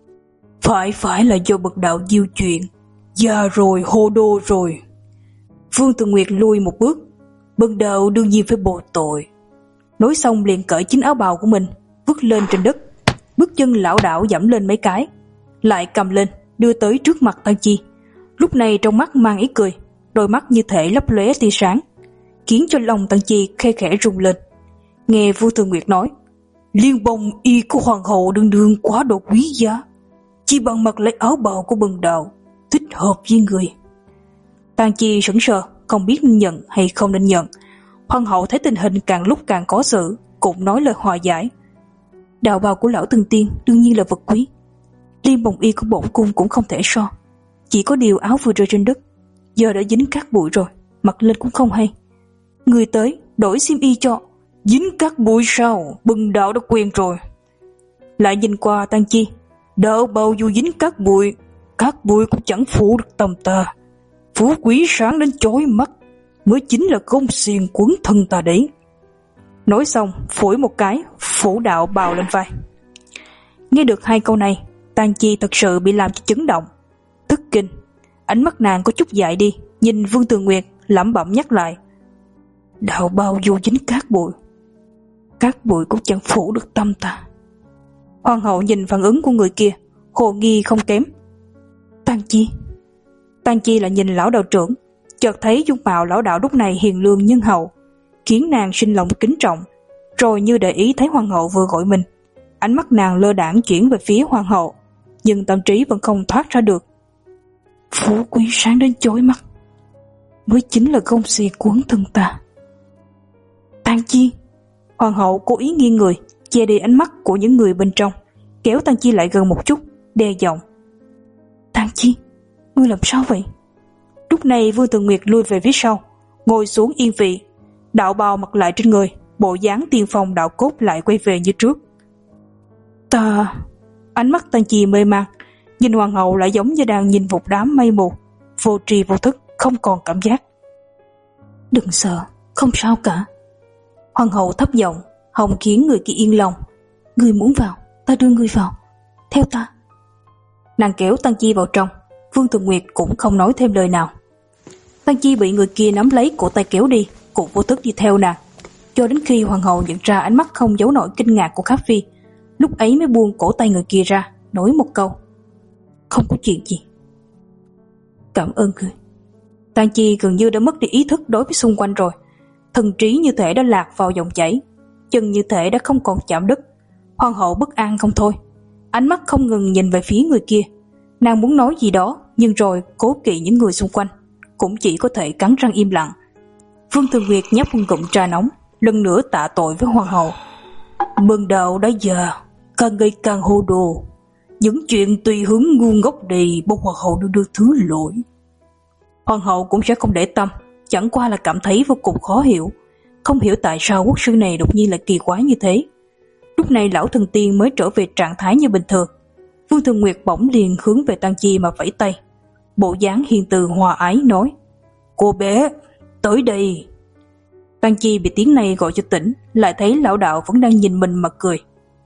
Phải phải là do bậc đạo diêu chuyện, già rồi hô đô rồi. Vương Tường Nguyệt lui một bước, bần đạo đương nhiên phải bồi tội. Nói xong liền cởi chính áo bào của mình, vứt lên trên đất, bước chân lảo đảo dẫm lên mấy cái, lại cầm lên đưa tới trước mặt Tang Chi. Lúc này trong mắt mang ý cười, đôi mắt như thể lấp lóe tia sáng, khiến cho lòng Tang Chi khe khẽ rung lên. Nghe Vương Tường Nguyệt nói, liên bồng y của hoàng hậu đương đương quá độ quý giá, chỉ bằng mặc lấy áo bào của bần đạo thích hợp với người. Tang Chi sững sờ, không biết nên nhận hay không nên nhận. Hoàng hậu thấy tình hình càng lúc càng khó xử, cũng nói lời hòa giải. Đạo bào của lão thần tiên đương nhiên là vật quý, liên bồng y của bổn cung cũng không thể so. Chỉ có điều áo vừa rơi trên đất, giờ đã dính cát bụi rồi, mặc lên cũng không hay. Người tới đổi xiêm y cho. Dính cát bụi sao? Bần đạo đã quen rồi. Lại nhìn qua Tang Chi, đạo bào dù dính cát bụi, cát bụi cũng chẳng phủ được tầm ta. Phú quý sáng đến chói mắt, mới chính là gông xiềng quấn thân ta đấy. Nói xong phủi một cái, phủ đạo bào lên vai. Nghe được hai câu này, Tang Chi thật sự bị làm cho chấn động, thất kinh. Ánh mắt nàng có chút dại đi, nhìn Vương Tường Nguyệt lẩm bẩm nhắc lại, đạo bào dù dính cát bụi, cát bụi cũng chẳng phủ được tâm ta. Hoàng hậu nhìn phản ứng của người kia, hồ nghi không kém. Tang Chi. Tang Chi lại nhìn lão đạo trưởng, chợt thấy dung mạo lão đạo lúc này hiền lương nhân hậu, khiến nàng sinh lòng kính trọng. Rồi như để ý thấy hoàng hậu vừa gọi mình, ánh mắt nàng lơ đãng chuyển về phía hoàng hậu, nhưng tâm trí vẫn không thoát ra được. Phú quý sáng đến chói mắt, mới chính là gông xiềng quấn thân ta. Tang Chi. Hoàng hậu cố ý nghiêng người, che đi ánh mắt của những người bên trong, kéo Tang Chi lại gần một chút, đe giọng. Tang Chi, ngươi làm sao vậy? Lúc này Vương Tường Nguyệt lui về phía sau, ngồi xuống yên vị, đạo bào mặc lại trên người, bộ dáng tiên phong đạo cốt lại quay về như trước. Ta... Ánh mắt Tang Chi mê man, nhìn hoàng hậu lại giống như đang nhìn một đám mây mù, vô tri vô thức, không còn cảm giác. Đừng sợ, không sao cả. Hoàng hậu thấp giọng, hòng khiến người kia yên lòng. Người muốn vào, ta đưa người vào, theo ta. Nàng kéo Tang Chi vào trong, Vương Tường Nguyệt cũng không nói thêm lời nào. Tang Chi bị người kia nắm lấy cổ tay kéo đi, cũng vô thức đi theo nàng, cho đến khi hoàng hậu nhận ra ánh mắt không giấu nổi kinh ngạc của Khắc Phi, lúc ấy mới buông cổ tay người kia ra, nói một câu, không có chuyện gì. Cảm ơn người. Tang Chi gần như đã mất đi ý thức đối với xung quanh rồi, thần trí như thể đã lạc vào dòng chảy, chân như thể đã không còn chạm đất. Hoàng hậu bất an không thôi, ánh mắt không ngừng nhìn về phía người kia. Nàng muốn nói gì đó, nhưng rồi cố kỵ những người xung quanh, cũng chỉ có thể cắn răng im lặng. Vương Tường Nguyệt nhấp một ngụm trà nóng, lần nữa tạ tội với hoàng hậu. Bần đạo đã già, càng ngày càng hồ đồ, những chuyện tùy hứng ngu ngốc này mong hoàng hậu đưa, đưa thứ lỗi. Hoàng hậu cũng sẽ không để tâm, chẳng qua là cảm thấy vô cùng khó hiểu, không hiểu tại sao quốc sư này đột nhiên lại kỳ quái như thế. Lúc này lão thần tiên mới trở về trạng thái như bình thường. Vương Thường Nguyệt bỗng liền hướng về Tang Chi mà vẫy tay, bộ dáng hiền từ hòa ái nói: "Cô bé, tới đây." Tang Chi bị tiếng này gọi cho tỉnh, lại thấy lão đạo vẫn đang nhìn mình mà cười.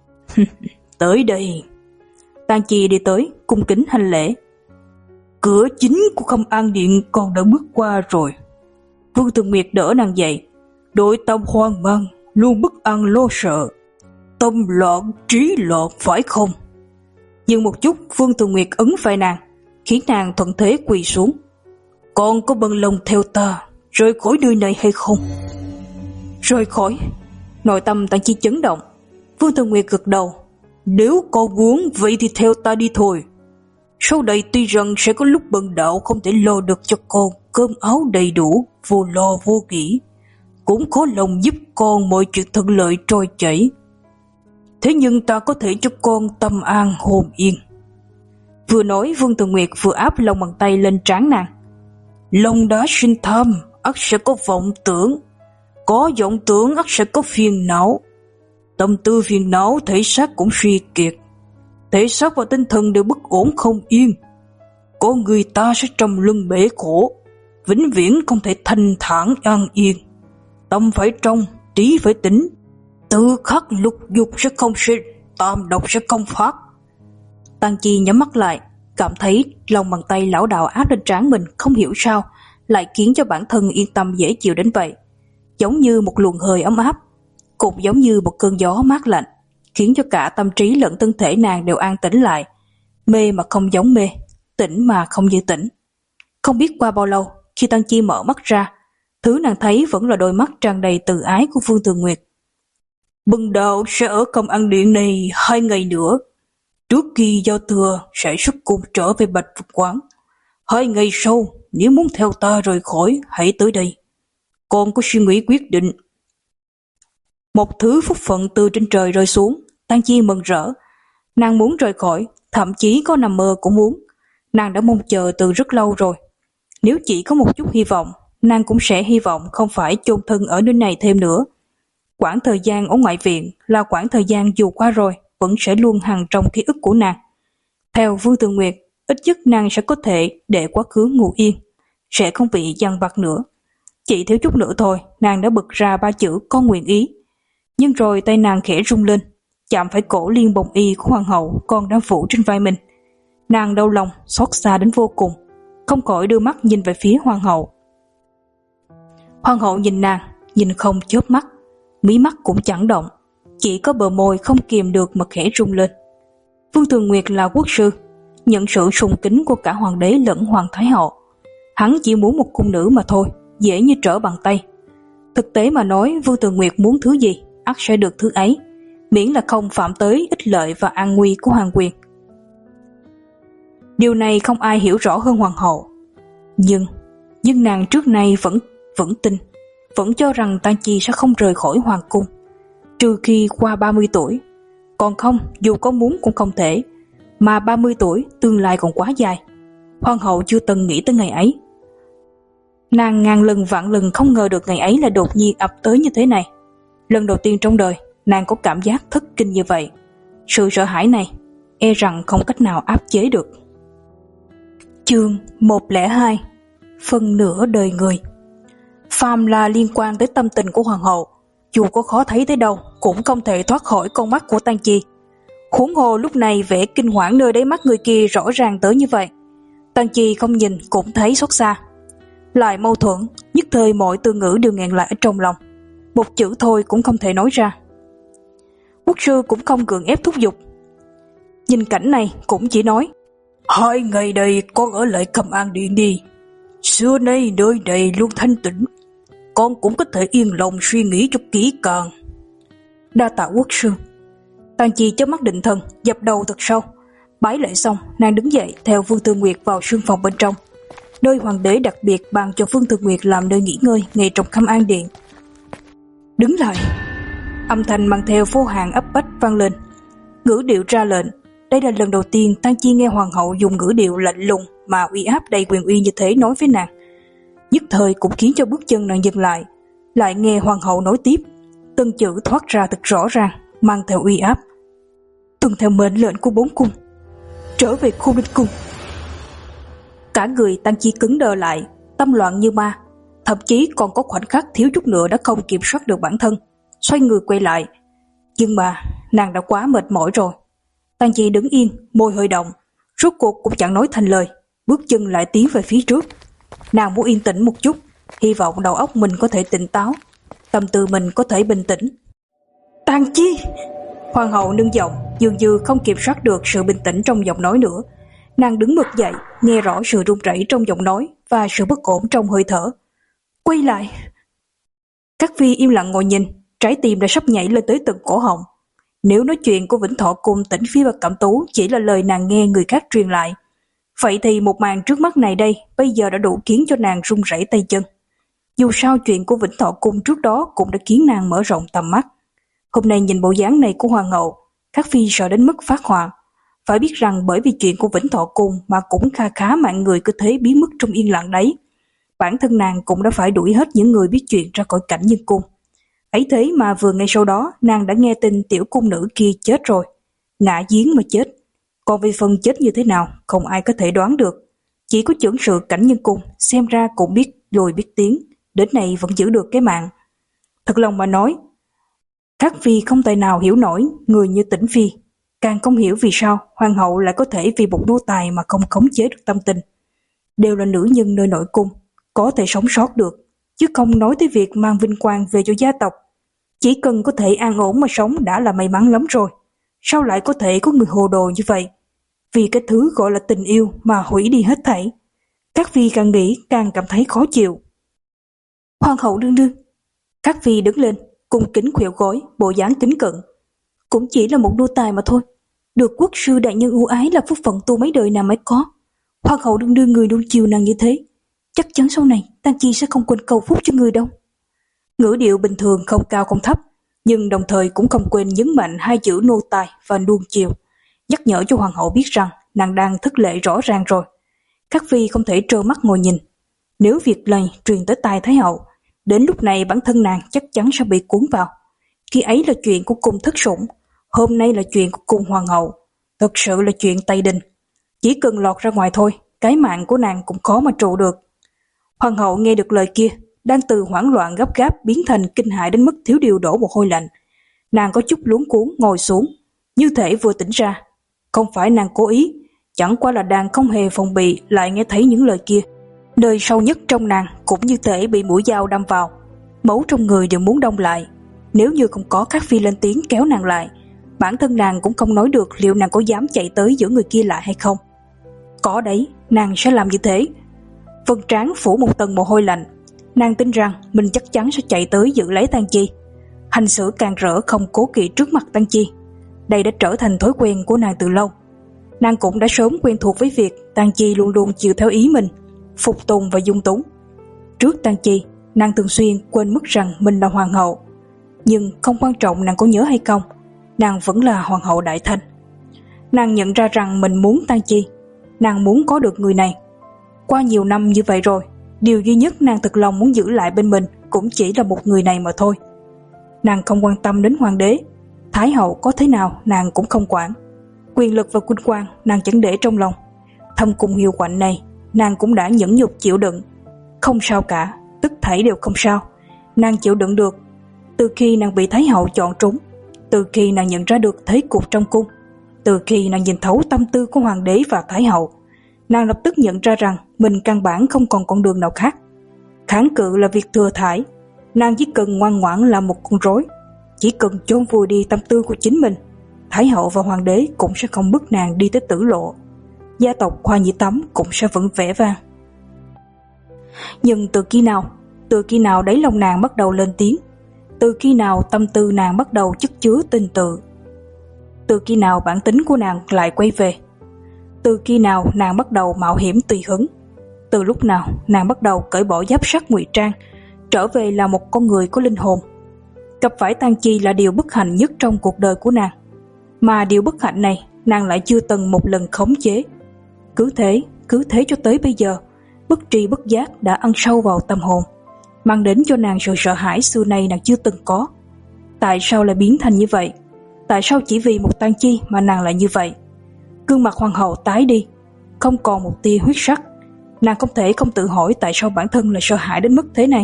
"Tới đây." Tang Chi đi tới, cung kính hành lễ. "Cửa chính của Khâm An Điện con đã bước qua rồi." Vương Thường Nguyệt đỡ nàng dậy. "Đội tâm hoang mang, luôn bất an lo sợ, tâm loạn trí loạn phải không?" Nhưng một chút, Vương Thường Nguyệt ấn vai nàng, khiến nàng thuận thế quỳ xuống. "Con có bằng lòng theo ta rời khỏi nơi này hay không?" Rời khỏi? Nội tâm Tang Chi chấn động. Vương Thường Nguyệt gật đầu. "Nếu con muốn vậy thì theo ta đi thôi. Sau đây tuy rằng sẽ có lúc bần đạo không thể lo được cho con cơm áo đầy đủ, vô lo vô nghĩ, cũng có lòng giúp con mọi chuyện thuận lợi trôi chảy. Thế nhưng ta có thể cho con tâm an hồn yên." Vừa nói, Vương Thường Nguyệt vừa áp lòng bàn tay lên trán nàng. "Lòng đã sinh tham, ắt sẽ có vọng tưởng, có vọng tưởng ắt sẽ có phiền não, tâm tư phiền não thể xác cũng suy kiệt, thể xác và tinh thần đều bất ổn không yên. Có người ta sẽ trầm luân bể khổ, vĩnh viễn không thể thanh thản an yên. Tâm phải trong, trí phải tỉnh, tư khắc lục dục sẽ không sinh, tam độc sẽ không phát." Tang Chi nhắm mắt lại, cảm thấy lòng bàn tay lão đạo áp lên trán mình không hiểu sao lại khiến cho bản thân yên tâm dễ chịu đến vậy, giống như một luồng hơi ấm áp, cũng giống như một cơn gió mát lạnh, khiến cho cả tâm trí lẫn thân thể nàng đều an tĩnh lại, mê mà không giống mê, tỉnh mà không như tỉnh. Không biết qua bao lâu, khi Tang Chi mở mắt ra, thứ nàng thấy vẫn là đôi mắt tràn đầy từ ái của Vương Thường Nguyệt. "Bần đạo sẽ ở Khâm An Điện này hai ngày nữa. Trước khi giao thừa sẽ xuất cung trở về Bạch Phục Quán. Hai ngày sau, nếu muốn theo ta rời khỏi, hãy tới đây. Con có suy nghĩ quyết định." Một thứ phúc phận từ trên trời rơi xuống, Tang Chi mừng rỡ. Nàng muốn rời khỏi, thậm chí có nằm mơ cũng muốn. Nàng đã mong chờ từ rất lâu rồi. Nếu chỉ có một chút hy vọng, nàng cũng sẽ hy vọng không phải chôn thân ở nơi này thêm nữa. Quãng thời gian ở ngoại viện là quãng thời gian dù qua rồi vẫn sẽ luôn hằn trong ký ức của nàng. Theo Vương Thường Nguyệt, ít nhất nàng sẽ có thể để quá khứ ngủ yên, sẽ không bị dằn vặt nữa. Chỉ thiếu chút nữa thôi, nàng đã bật ra ba chữ "con nguyện ý". Nhưng rồi tay nàng khẽ rung lên, chạm phải cổ liên bồng y của hoàng hậu còn đang phủ trên vai mình. Nàng đau lòng, xót xa đến vô cùng, không khỏi đưa mắt nhìn về phía hoàng hậu. Hoàng hậu nhìn nàng, nhìn không chớp mắt, mí mắt cũng chẳng động, chỉ có bờ môi không kìm được mà khẽ rung lên. Vương Thường Nguyệt là quốc sư, nhận sự sùng kính của cả hoàng đế lẫn hoàng thái hậu. Hắn chỉ muốn một cung nữ mà thôi, dễ như trở bàn tay. Thực tế mà nói, Vương Thường Nguyệt muốn thứ gì, ắt sẽ được thứ ấy, miễn là không phạm tới ích lợi và an nguy của hoàng quyền. Điều này không ai hiểu rõ hơn hoàng hậu. Nhưng, nhưng nàng trước nay vẫn vẫn tin, vẫn cho rằng Tang Chi sẽ không rời khỏi hoàng cung, trừ khi qua ba mươi tuổi. Còn không, dù có muốn cũng không thể, mà ba mươi tuổi tương lai còn quá dài. Hoàng hậu chưa từng nghĩ tới ngày ấy. Nàng ngàn lần vạn lần không ngờ được ngày ấy là đột nhiên ập tới như thế này. Lần đầu tiên trong đời, nàng có cảm giác thất kinh như vậy. Sự sợ hãi này, e rằng không cách nào áp chế được. Chương một không hai. Phân nửa đời người. Phàm là liên quan tới tâm tình của hoàng hậu, dù có khó thấy tới đâu cũng không thể thoát khỏi con mắt của Tang Chi. Huống hồ lúc này vẻ kinh hoảng nơi đáy mắt người kia rõ ràng tới như vậy. Tang Chi không nhìn cũng thấy xót xa. Lại mâu thuẫn, nhất thời mọi từ ngữ đều nghẹn lại ở trong lòng, một chữ thôi cũng không thể nói ra. Quốc sư cũng không gượng ép thúc giục. Nhìn cảnh này cũng chỉ nói: "Hai ngày đây con ở lại Khâm An Điện đi. Xưa nay nơi này luôn thanh tĩnh, con cũng có thể yên lòng suy nghĩ cho kỹ càng." Đa tạ quốc sư. Tang Chi chớp mắt định thần, dập đầu thật sâu. Bái lễ xong, nàng đứng dậy theo Vương Thường Nguyệt vào sương phòng bên trong, nơi hoàng đế đặc biệt ban cho Vương Thường Nguyệt làm nơi nghỉ ngơi ngay trong Khâm An Điện. Đứng lại. Âm thanh mang theo vô hạn ấp bách vang lên. Ngữ điệu ra lệnh. Đây là lần đầu tiên Tang Chi nghe hoàng hậu dùng ngữ điệu lạnh lùng mà uy áp đầy quyền uy như thế nói với nàng. nhất thời cũng khiến cho bước chân nàng dừng lại. Lại nghe hoàng hậu nói tiếp, từng chữ thoát ra thật rõ ràng, mang theo uy áp. Tuân theo mệnh lệnh của bốn cung, trở về Khôn Ninh cung. Cả người Tang Chi cứng đờ lại, tâm loạn như ma, thậm chí còn có khoảnh khắc thiếu chút nữa đã không kiểm soát được bản thân, xoay người quay lại. Nhưng mà nàng đã quá mệt mỏi rồi. Tang Chi đứng yên, môi hơi động, rốt cuộc cũng chẳng nói thành lời, bước chân lại tiến về phía trước. Nàng muốn yên tĩnh một chút, hy vọng đầu óc mình có thể tỉnh táo, tâm tư mình có thể bình tĩnh. Tang Chi! Hoàng hậu nâng giọng, dường như không kiểm soát được sự bình tĩnh trong giọng nói nữa. Nàng đứng bật dậy, nghe rõ sự run rẩy trong giọng nói và sự bất ổn trong hơi thở. Quay lại! Các phi im lặng ngồi nhìn, trái tim đã sắp nhảy lên tới tận cổ họng. Nếu nói chuyện của Vĩnh Thọ Cung Tĩnh Phi và Cẩm Tú chỉ là lời nàng nghe người khác truyền lại, vậy thì một màn trước mắt này đây bây giờ đã đủ khiến cho nàng run rẩy tay chân. Dù sao chuyện của Vĩnh Thọ Cung trước đó cũng đã khiến nàng mở rộng tầm mắt. Hôm nay nhìn bộ dáng này của hoàng hậu, các phi sợ đến mức phát hỏa. Phải biết rằng bởi vì chuyện của Vĩnh Thọ Cung mà cũng kha khá mạng người cứ thế biến mất trong yên lặng đấy. Bản thân nàng cũng đã phải đuổi hết những người biết chuyện ra khỏi cảnh nhân cung. Ấy thế mà vừa ngay sau đó nàng đã nghe tin tiểu cung nữ kia chết rồi, ngã giếng mà chết. Còn về phần chết như thế nào không ai có thể đoán được. Chỉ có chưởng sự cảnh nhân cung xem ra cũng biết lùi biết tiếng, đến nay vẫn giữ được cái mạng. Thật lòng mà nói, các phi không thể nào hiểu nổi người như Tĩnh Phi, càng không hiểu vì sao hoàng hậu lại có thể vì một nô tài mà không khống chế được tâm tình. Đều là nữ nhân nơi nội cung, có thể sống sót được, chứ không nói tới việc mang vinh quang về cho gia tộc. Chỉ cần có thể an ổn mà sống đã là may mắn lắm rồi. Sao lại có thể có người hồ đồ như vậy? Vì cái thứ gọi là tình yêu mà hủy đi hết thảy. Các phi càng nghĩ càng cảm thấy khó chịu. Hoàng hậu đương đương. Các phi đứng lên, cung kính khuỵu gối, bộ dáng kính cận. Cũng chỉ là một nô tài mà thôi. Được quốc sư đại nhân ưu ái là phúc phận tu mấy đời nào mới có. Hoàng hậu đương đương người nuông chiều nàng như thế, chắc chắn sau này Tang Chi sẽ không quên cầu phúc cho người đâu. Ngữ điệu bình thường không cao không thấp, nhưng đồng thời cũng không quên nhấn mạnh hai chữ nô tài và nuông chiều, nhắc nhở cho hoàng hậu biết rằng nàng đang thất lễ rõ ràng rồi. Các phi không thể trơ mắt ngồi nhìn. Nếu việc này truyền tới tai thái hậu, đến lúc này bản thân nàng chắc chắn sẽ bị cuốn vào. Khi ấy là chuyện của cung thất sủng, hôm nay là chuyện của cung hoàng hậu, thật sự là chuyện Tây Đình. Chỉ cần lọt ra ngoài thôi, cái mạng của nàng cũng khó mà trụ được. Hoàng hậu nghe được lời kia, đang từ hoảng loạn gấp gáp biến thành kinh hãi đến mức thiếu điều đổ mồ hôi lạnh. Nàng có chút luống cuống ngồi xuống, như thể vừa tỉnh ra. Không phải nàng cố ý, chẳng qua là đang không hề phòng bị lại nghe thấy những lời kia. Nơi sâu nhất trong nàng cũng như thể bị mũi dao đâm vào, máu trong người đều muốn đông lại. Nếu như không có các phi lên tiếng kéo nàng lại, bản thân nàng cũng không nói được liệu nàng có dám chạy tới giữ người kia lại hay không. Có đấy, nàng sẽ làm như thế. Phần trán phủ một tầng mồ hôi lạnh. Nàng tin rằng mình chắc chắn sẽ chạy tới giữ lấy Tang Chi, hành xử càng rỡ không cố kỵ trước mặt Tang Chi. Đây đã trở thành thói quen của nàng từ lâu. Nàng cũng đã sớm quen thuộc với việc Tang Chi luôn luôn chịu theo ý mình, phục tùng và dung túng. Trước Tang Chi, nàng thường xuyên quên mất rằng mình là hoàng hậu. Nhưng không quan trọng nàng có nhớ hay không, nàng vẫn là hoàng hậu Đại Thanh. Nàng nhận ra rằng mình muốn Tang Chi, nàng muốn có được người này. Qua nhiều năm như vậy rồi, điều duy nhất nàng thực lòng muốn giữ lại bên mình cũng chỉ là một người này mà thôi. Nàng không quan tâm đến hoàng đế, thái hậu có thế nào nàng cũng không quản. Quyền lực và vinh quang nàng chẳng để trong lòng. Thâm cung hiu quạnh này nàng cũng đã nhẫn nhục chịu đựng. Không sao cả, tất thảy đều không sao. Nàng chịu đựng được. Từ khi nàng bị thái hậu chọn trúng, từ khi nàng nhận ra được thế cục trong cung, từ khi nàng nhìn thấu tâm tư của hoàng đế và thái hậu, nàng lập tức nhận ra rằng mình căn bản không còn con đường nào khác. Kháng cự là việc thừa thãi. Nàng chỉ cần ngoan ngoãn làm một con rối, chỉ cần chôn vùi đi tâm tư của chính mình, thái hậu và hoàng đế cũng sẽ không bức nàng đi tới tử lộ. Gia tộc Hoa Nhĩ Tắm cũng sẽ vẫn vẻ vang. Nhưng từ khi nào, từ khi nào đáy lòng nàng bắt đầu lên tiếng, từ khi nào tâm tư nàng bắt đầu chất chứa tình tự, từ khi nào bản tính của nàng lại quay về, từ khi nào nàng bắt đầu mạo hiểm tùy hứng, từ lúc nào nàng bắt đầu cởi bỏ giáp sắt ngụy trang, trở về là một con người có linh hồn. Gặp phải Tang Chi là điều bất hạnh nhất trong cuộc đời của nàng, mà điều bất hạnh này nàng lại chưa từng một lần khống chế. Cứ thế, cứ thế cho tới bây giờ, bất tri bất giác đã ăn sâu vào tâm hồn, mang đến cho nàng sự sợ hãi xưa nay nàng chưa từng có. Tại sao lại biến thành như vậy? Tại sao chỉ vì một tang chi mà nàng lại như vậy? Gương mặt hoàng hậu tái đi, không còn một tia huyết sắc. Nàng không thể không tự hỏi tại sao bản thân lại sợ hãi đến mức thế này.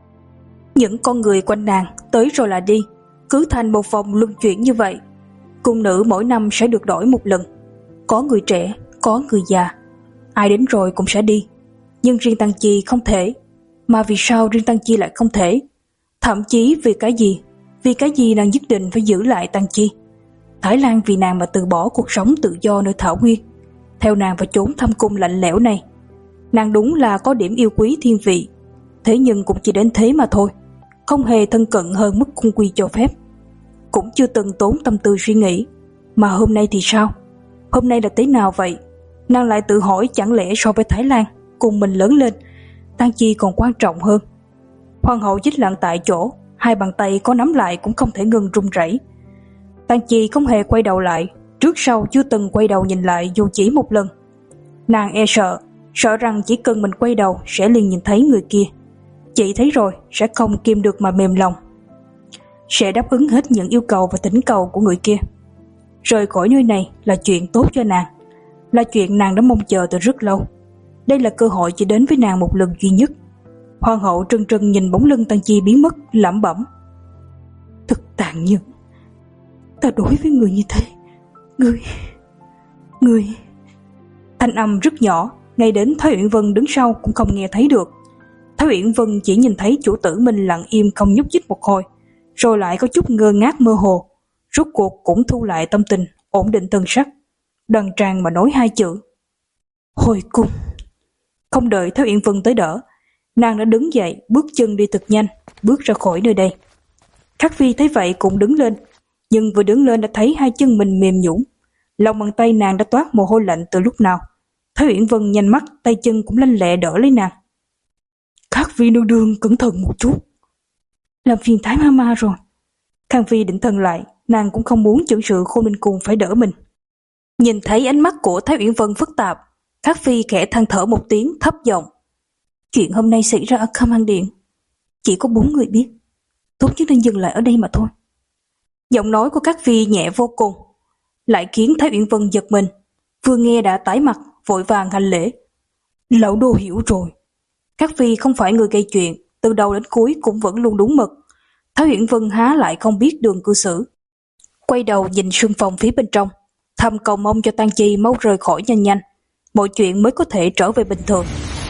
Những con người quanh nàng tới rồi là đi, cứ thành một vòng luân chuyển như vậy. Cung nữ mỗi năm sẽ được đổi một lần, có người trẻ, có người già, ai đến rồi cũng sẽ đi. Nhưng riêng Tang Chi không thể. Mà vì sao riêng Tang Chi lại không thể? Thậm chí vì cái gì? Vì cái gì nàng nhất định phải giữ lại Tang Chi? Thái Lan vì nàng mà từ bỏ cuộc sống tự do nơi thảo nguyên, theo nàng vào chốn thâm cung lạnh lẽo này. Nàng đúng là có điểm yêu quý thiên vị, thế nhưng cũng chỉ đến thế mà thôi, không hề thân cận hơn mức cung quy cho phép, cũng chưa từng tốn tâm tư suy nghĩ. Mà hôm nay thì sao? Hôm nay là thế nào vậy? Nàng lại tự hỏi chẳng lẽ so với Thái Lan cùng mình lớn lên, Tang Chi còn quan trọng hơn. Hoàng hậu chết lặng tại chỗ, hai bàn tay có nắm lại cũng không thể ngừng run rẩy. Tang Chi không hề quay đầu lại, trước sau chưa từng quay đầu nhìn lại dù chỉ một lần. Nàng e sợ, sợ rằng chỉ cần mình quay đầu sẽ liền nhìn thấy người kia. Chị thấy rồi sẽ không kìm được mà mềm lòng, sẽ đáp ứng hết những yêu cầu và thỉnh cầu của người kia. Rời khỏi nơi này là chuyện tốt cho nàng, là chuyện nàng đã mong chờ từ rất lâu. Đây là cơ hội chỉ đến với nàng một lần duy nhất. Hoàng hậu trừng trừng nhìn bóng lưng Tang Chi biến mất, lẩm bẩm: thật tàn nhẫn, ta đối với người như thế, người, người. Thanh âm rất nhỏ, ngay đến Thái Uyển Vân đứng sau cũng không nghe thấy được. Thái Uyển Vân chỉ nhìn thấy chủ tử mình lặng im không nhúc nhích một hồi, rồi lại có chút ngơ ngác mơ hồ, rốt cuộc cũng thu lại tâm tình, ổn định thân sắc, đần tràn mà nói hai chữ: hồi cung. Không đợi Thái Uyển Vân tới đỡ, nàng đã đứng dậy, bước chân đi thật nhanh, bước ra khỏi nơi đây. Khắc Phi thấy vậy cũng đứng lên, nhưng vừa đứng lên đã thấy hai chân mình mềm nhũn, lòng bàn tay nàng đã toát mồ hôi lạnh từ lúc nào. Thái Uyển Vân nhanh mắt, tay chân cũng lanh lẹ đỡ lấy nàng. Khắc Phi nương nương cẩn thận một chút, làm phiền Thái Mama rồi. Khang Phi định thần lại, nàng cũng không muốn chưởng sự Khôn Ninh Cung phải đỡ mình. Nhìn thấy ánh mắt của Thái Uyển Vân phức tạp, Khắc Phi khẽ than thở một tiếng thấp giọng: chuyện hôm nay xảy ra ở Kham An Điện chỉ có bốn người biết, tốt nhất nên dừng lại ở đây mà thôi. Giọng nói của Khắc Phi nhẹ vô cùng, lại khiến Thái Uyển Vân giật mình, vừa nghe đã tái mặt, vội vàng hành lễ: lão đô hiểu rồi. Khắc Phi không phải người gây chuyện, từ đầu đến cuối cũng vẫn luôn đúng mực. Thái Uyển Vân há lại không biết đường cư xử, quay đầu nhìn sương phòng phía bên trong, thầm cầu mong cho Tang Chi mau rời khỏi nhanh nhanh, mọi chuyện mới có thể trở về bình thường.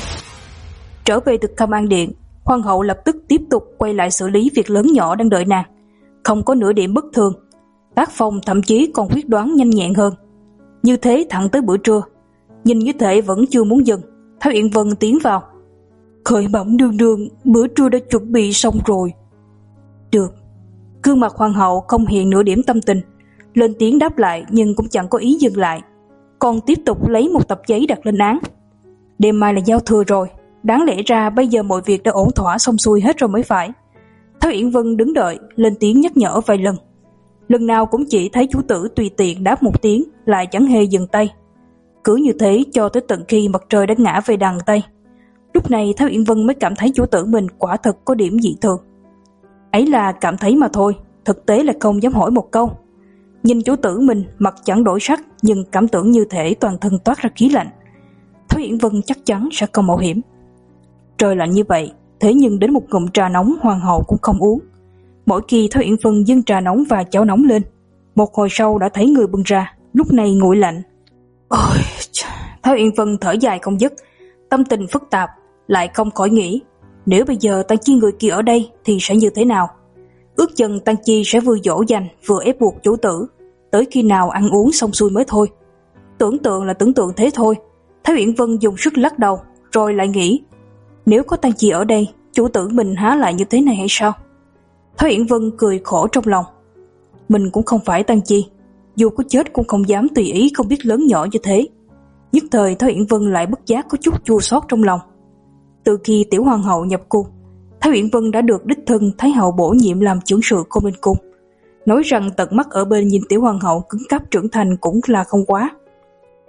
Trở về từ Kham An Điện, hoàng hậu lập tức tiếp tục quay lại xử lý việc lớn nhỏ đang đợi nàng, không có nửa điểm bất thường. Tác phong thậm chí còn quyết đoán nhanh nhẹn hơn. Như thế thẳng tới bữa trưa, nhìn như thể vẫn chưa muốn dừng, Thái Uyển Vân tiến vào: khởi bẩm nương nương, bữa trưa đã chuẩn bị xong rồi. Được. Gương mặt hoàng hậu không hiện nửa điểm tâm tình, lên tiếng đáp lại nhưng cũng chẳng có ý dừng lại, còn tiếp tục lấy một tập giấy đặt lên án. Đêm mai là giao thừa rồi, đáng lẽ ra bây giờ mọi việc đã ổn thỏa xong xuôi hết rồi mới phải. Thái Uyển Vân đứng đợi, lên tiếng nhắc nhở vài lần, lần nào cũng chỉ thấy chủ tử tùy tiện đáp một tiếng, lại chẳng hề dừng tay. Cứ như thế cho tới tận khi mặt trời đã ngã về đằng tây. Lúc này Thái Uyển Vân mới cảm thấy chủ tử mình quả thật có điểm dị thường. Ấy là cảm thấy mà thôi, thực tế là không dám hỏi một câu. Nhìn chủ tử mình mặt chẳng đổi sắc, nhưng cảm tưởng như thể toàn thân toát ra khí lạnh. Thái Uyển Vân chắc chắn sẽ không mạo hiểm. Trời lạnh như vậy, thế nhưng đến một ngụm trà nóng hoàng hậu cũng không uống. Mỗi khi Thái Uyển Vân dâng trà nóng và cháo nóng lên, một hồi sau đã thấy người bưng ra, lúc này nguội lạnh. Ôi, Thái Uyển Vân thở dài không dứt, tâm tình phức tạp, lại không khỏi nghĩ, nếu bây giờ Tang Chi người kia ở đây thì sẽ như thế nào? Ước chừng Tang Chi sẽ vừa dỗ dành vừa ép buộc chủ tử, tới khi nào ăn uống xong xuôi mới thôi. Tưởng tượng là tưởng tượng thế thôi. Thái Uyển Vân dùng sức lắc đầu, rồi lại nghĩ, nếu có Tang Chi ở đây, chủ tử mình há lại như thế này hay sao? Thái Uyển Vân cười khổ trong lòng. Mình cũng không phải Tang Chi, dù có chết cũng không dám tùy ý không biết lớn nhỏ như thế. Nhất thời Thái Uyển Vân lại bất giác có chút chua xót trong lòng. Từ khi tiểu hoàng hậu nhập cung, Thái Uyển Vân đã được đích thân Thái hậu bổ nhiệm làm trưởng sự Khôn Ninh Cung. Nói rằng tận mắt ở bên nhìn tiểu hoàng hậu cứng cáp trưởng thành cũng là không quá.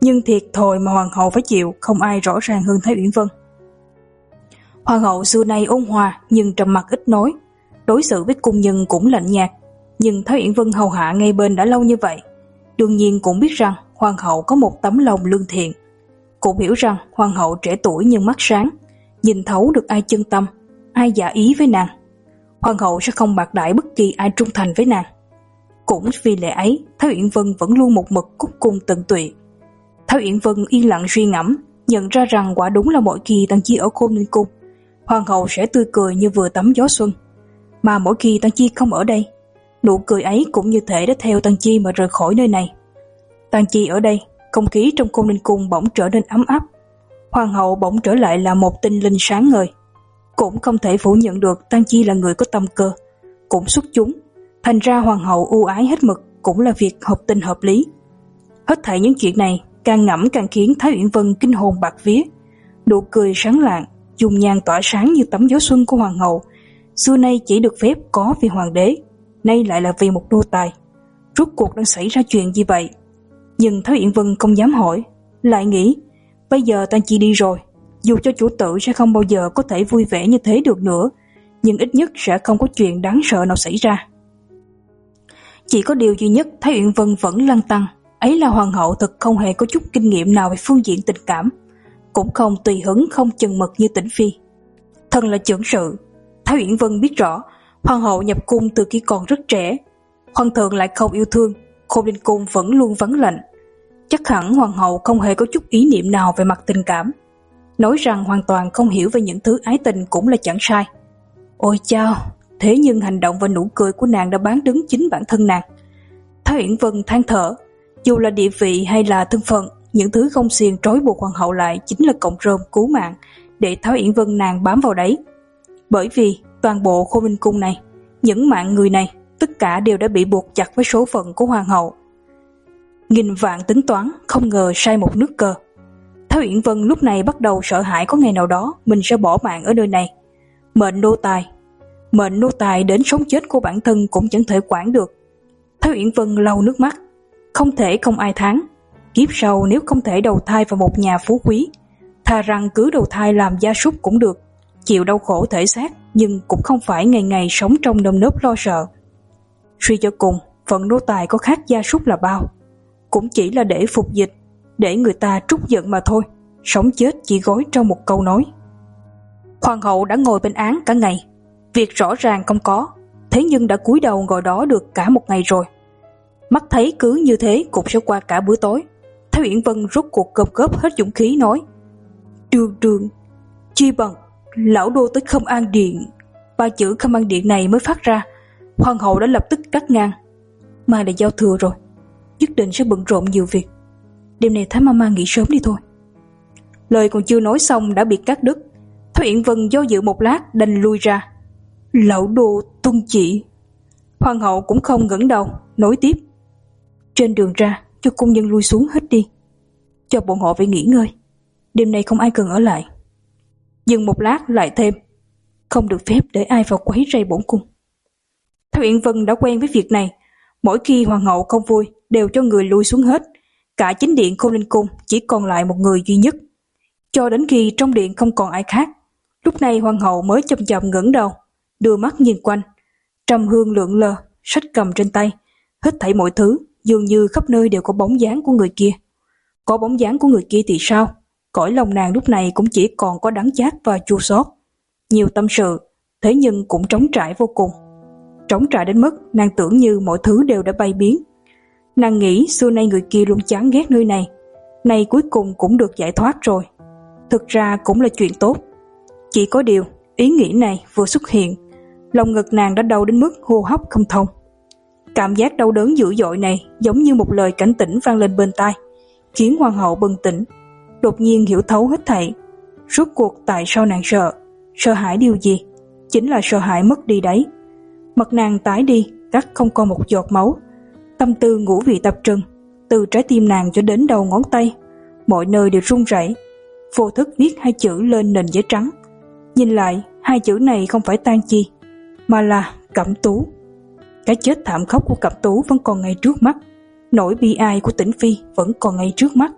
nhưng thiệt thòi mà hoàng hậu phải chịu không ai rõ ràng hơn Thái Uyển Vân. Hoàng hậu xưa nay ôn hòa nhưng trầm mặc ít nói, đối xử với cung nhân cũng lạnh nhạt, nhưng Thái Uyển Vân hầu hạ ngay bên đã lâu như vậy, đương nhiên cũng biết rằng hoàng hậu có một tấm lòng lương thiện, cũng hiểu rằng hoàng hậu trẻ tuổi nhưng mắt sáng, nhìn thấu được ai chân tâm, ai giả ý với nàng. Hoàng hậu sẽ không bạc đãi bất kỳ ai trung thành với nàng. Cũng vì lẽ ấy, Thái Uyển Vân vẫn luôn một mực cúc cung tận tụy. Thái Uyển Vân yên lặng suy ngẫm, nhận ra rằng quả đúng là mỗi khi Tang Chi ở Khôn Ninh Cung, hoàng hậu sẽ tươi cười như vừa tắm gió xuân, mà mỗi khi Tang Chi không ở đây, nụ cười ấy cũng như thể đã theo Tang Chi mà rời khỏi nơi này. Tang Chi ở đây, không khí trong Khôn Ninh Cung bỗng trở nên ấm áp. Hoàng hậu bỗng trở lại là một tinh linh sáng ngời. Cũng không thể phủ nhận được Tang Chi là người có tâm cơ, cũng xuất chúng, thành ra hoàng hậu ưu ái hết mực cũng là việc hợp tình hợp lý. Hết thảy những chuyện này càng ngẫm càng khiến Thái Uyển Vân kinh hồn bạt vía. Nụ cười sáng lạng, dung nhan tỏa sáng như tắm gió xuân của hoàng hậu, xưa nay chỉ được phép có vì hoàng đế, nay lại là vì một nô tài. Rốt cuộc đang xảy ra chuyện gì vậy? Nhưng Thái Uyển Vân không dám hỏi, lại nghĩ, bây giờ Tang Chi đi rồi, dù cho chủ tử sẽ không bao giờ có thể vui vẻ như thế được nữa, nhưng ít nhất sẽ không có chuyện đáng sợ nào xảy ra. Chỉ có điều duy nhất Thái Uyển Vân vẫn lăn tăn, ấy là hoàng hậu thật không hề có chút kinh nghiệm nào về phương diện tình cảm, cũng không tùy hứng không chừng mực như Tĩnh Phi. Thân là trưởng sự, Thái Uyển Vân biết rõ hoàng hậu nhập cung từ khi còn rất trẻ, hoàng thượng lại không yêu thương, Khôn Ninh Cung vẫn luôn vắng lạnh. Chắc hẳn hoàng hậu không hề có chút ý niệm nào về mặt tình cảm. Nói rằng hoàn toàn không hiểu về những thứ ái tình cũng là chẳng sai. Ôi chao, thế nhưng hành động và nụ cười của nàng đã bán đứng chính bản thân nàng. Thái Uyển Vân than thở, dù là địa vị hay là thân phận, những thứ không xiềng trói buộc hoàng hậu lại chính là cọng rơm cứu mạng để Thái Uyển Vân nàng bám vào đấy. Bởi vì toàn bộ Khôn Ninh Cung này, những mạng người này, tất cả đều đã bị buộc chặt với số phận của hoàng hậu. Nghìn vạn tính toán, không ngờ sai một nước cờ. Thái Uyển Vân lúc này bắt đầu sợ hãi có ngày nào đó mình sẽ bỏ mạng ở nơi này. Mệnh nô tài, mệnh nô tài đến sống chết của bản thân cũng chẳng thể quản được. Thái Uyển Vân lau nước mắt, không thể không ai thán, kiếp sau nếu không thể đầu thai vào một nhà phú quý, thà rằng cứ đầu thai làm gia súc cũng được, chịu đau khổ thể xác nhưng cũng không phải ngày ngày sống trong nơm nớp lo sợ. Suy cho cùng, phận nô tài có khác gia súc là bao, cũng chỉ là để phục dịch, để người ta trút giận mà thôi, sống chết chỉ gói trong một câu nói. Hoàng hậu đã ngồi bên án cả ngày, việc rõ ràng không có, thế nhưng đã cúi đầu ngồi đó được cả một ngày rồi. Mắt thấy cứ như thế cũng sẽ qua cả bữa tối. Thái Uyển Vân rốt cuộc gom góp hết dũng khí nói, Đường đường, chi bằng lão đô tới Khâm An Điện. Ba chữ Khâm An Điện này mới phát ra, hoàng hậu đã lập tức cắt ngang. Mai là giao thừa rồi, nhất định sẽ bận rộn nhiều việc, đêm nay Thái Mama nghỉ sớm đi thôi. Lời còn chưa nói xong đã bị cắt đứt. Thái Uyển Vân do dự một lát đành lui ra. Lão đô tuân chỉ. Hoàng hậu cũng không ngẩng đầu, nói tiếp, trên đường ra cho cung nhân lui xuống hết đi, cho bọn họ phải nghỉ ngơi, đêm nay không ai cần ở lại. Dừng một lát lại thêm, không được phép để ai vào quấy rầy bổn cung. Thái Uyển Vân đã quen với việc này, mỗi khi hoàng hậu không vui đều cho người lui xuống hết, cả chính điện Khôn Ninh Cung chỉ còn lại một người duy nhất. Cho đến khi trong điện không còn ai khác, lúc này hoàng hậu mới chậm chậm ngẩng đầu, đưa mắt nhìn quanh, trầm hương lượn lờ, sách cầm trên tay, hết thảy mọi thứ dường như khắp nơi đều có bóng dáng của người kia. Có bóng dáng của người kia thì sao? Cõi lòng nàng lúc này cũng chỉ còn có đắng chát và chua xót, nhiều tâm sự, thế nhưng cũng trống trải vô cùng. Trống trải đến mức nàng tưởng như mọi thứ đều đã bay biến. Nàng nghĩ xưa nay người kia luôn chán ghét nơi này, nay cuối cùng cũng được giải thoát rồi. Thực ra cũng là chuyện tốt. Chỉ có điều, ý nghĩ này vừa xuất hiện, lòng ngực nàng đã đau đến mức hô hấp không thông. Cảm giác đau đớn dữ dội này giống như một lời cảnh tỉnh vang lên bên tai, khiến hoàng hậu bừng tỉnh, đột nhiên hiểu thấu hết thảy. Rốt cuộc tại sao nàng sợ? Sợ hãi điều gì? Chính là sợ hãi mất đi đấy. Mặt nàng tái đi, cắt không còn một giọt máu. Tâm tư ngũ vị tập trung, từ trái tim nàng cho đến đầu ngón tay, mọi nơi đều run rẩy. Vô thức viết hai chữ lên nền giấy trắng. Nhìn lại, hai chữ này không phải Tang Chi, mà là Cẩm Tú. Cái chết thảm khốc của Cẩm Tú vẫn còn ngay trước mắt, nỗi bi ai của Tĩnh Phi vẫn còn ngay trước mắt.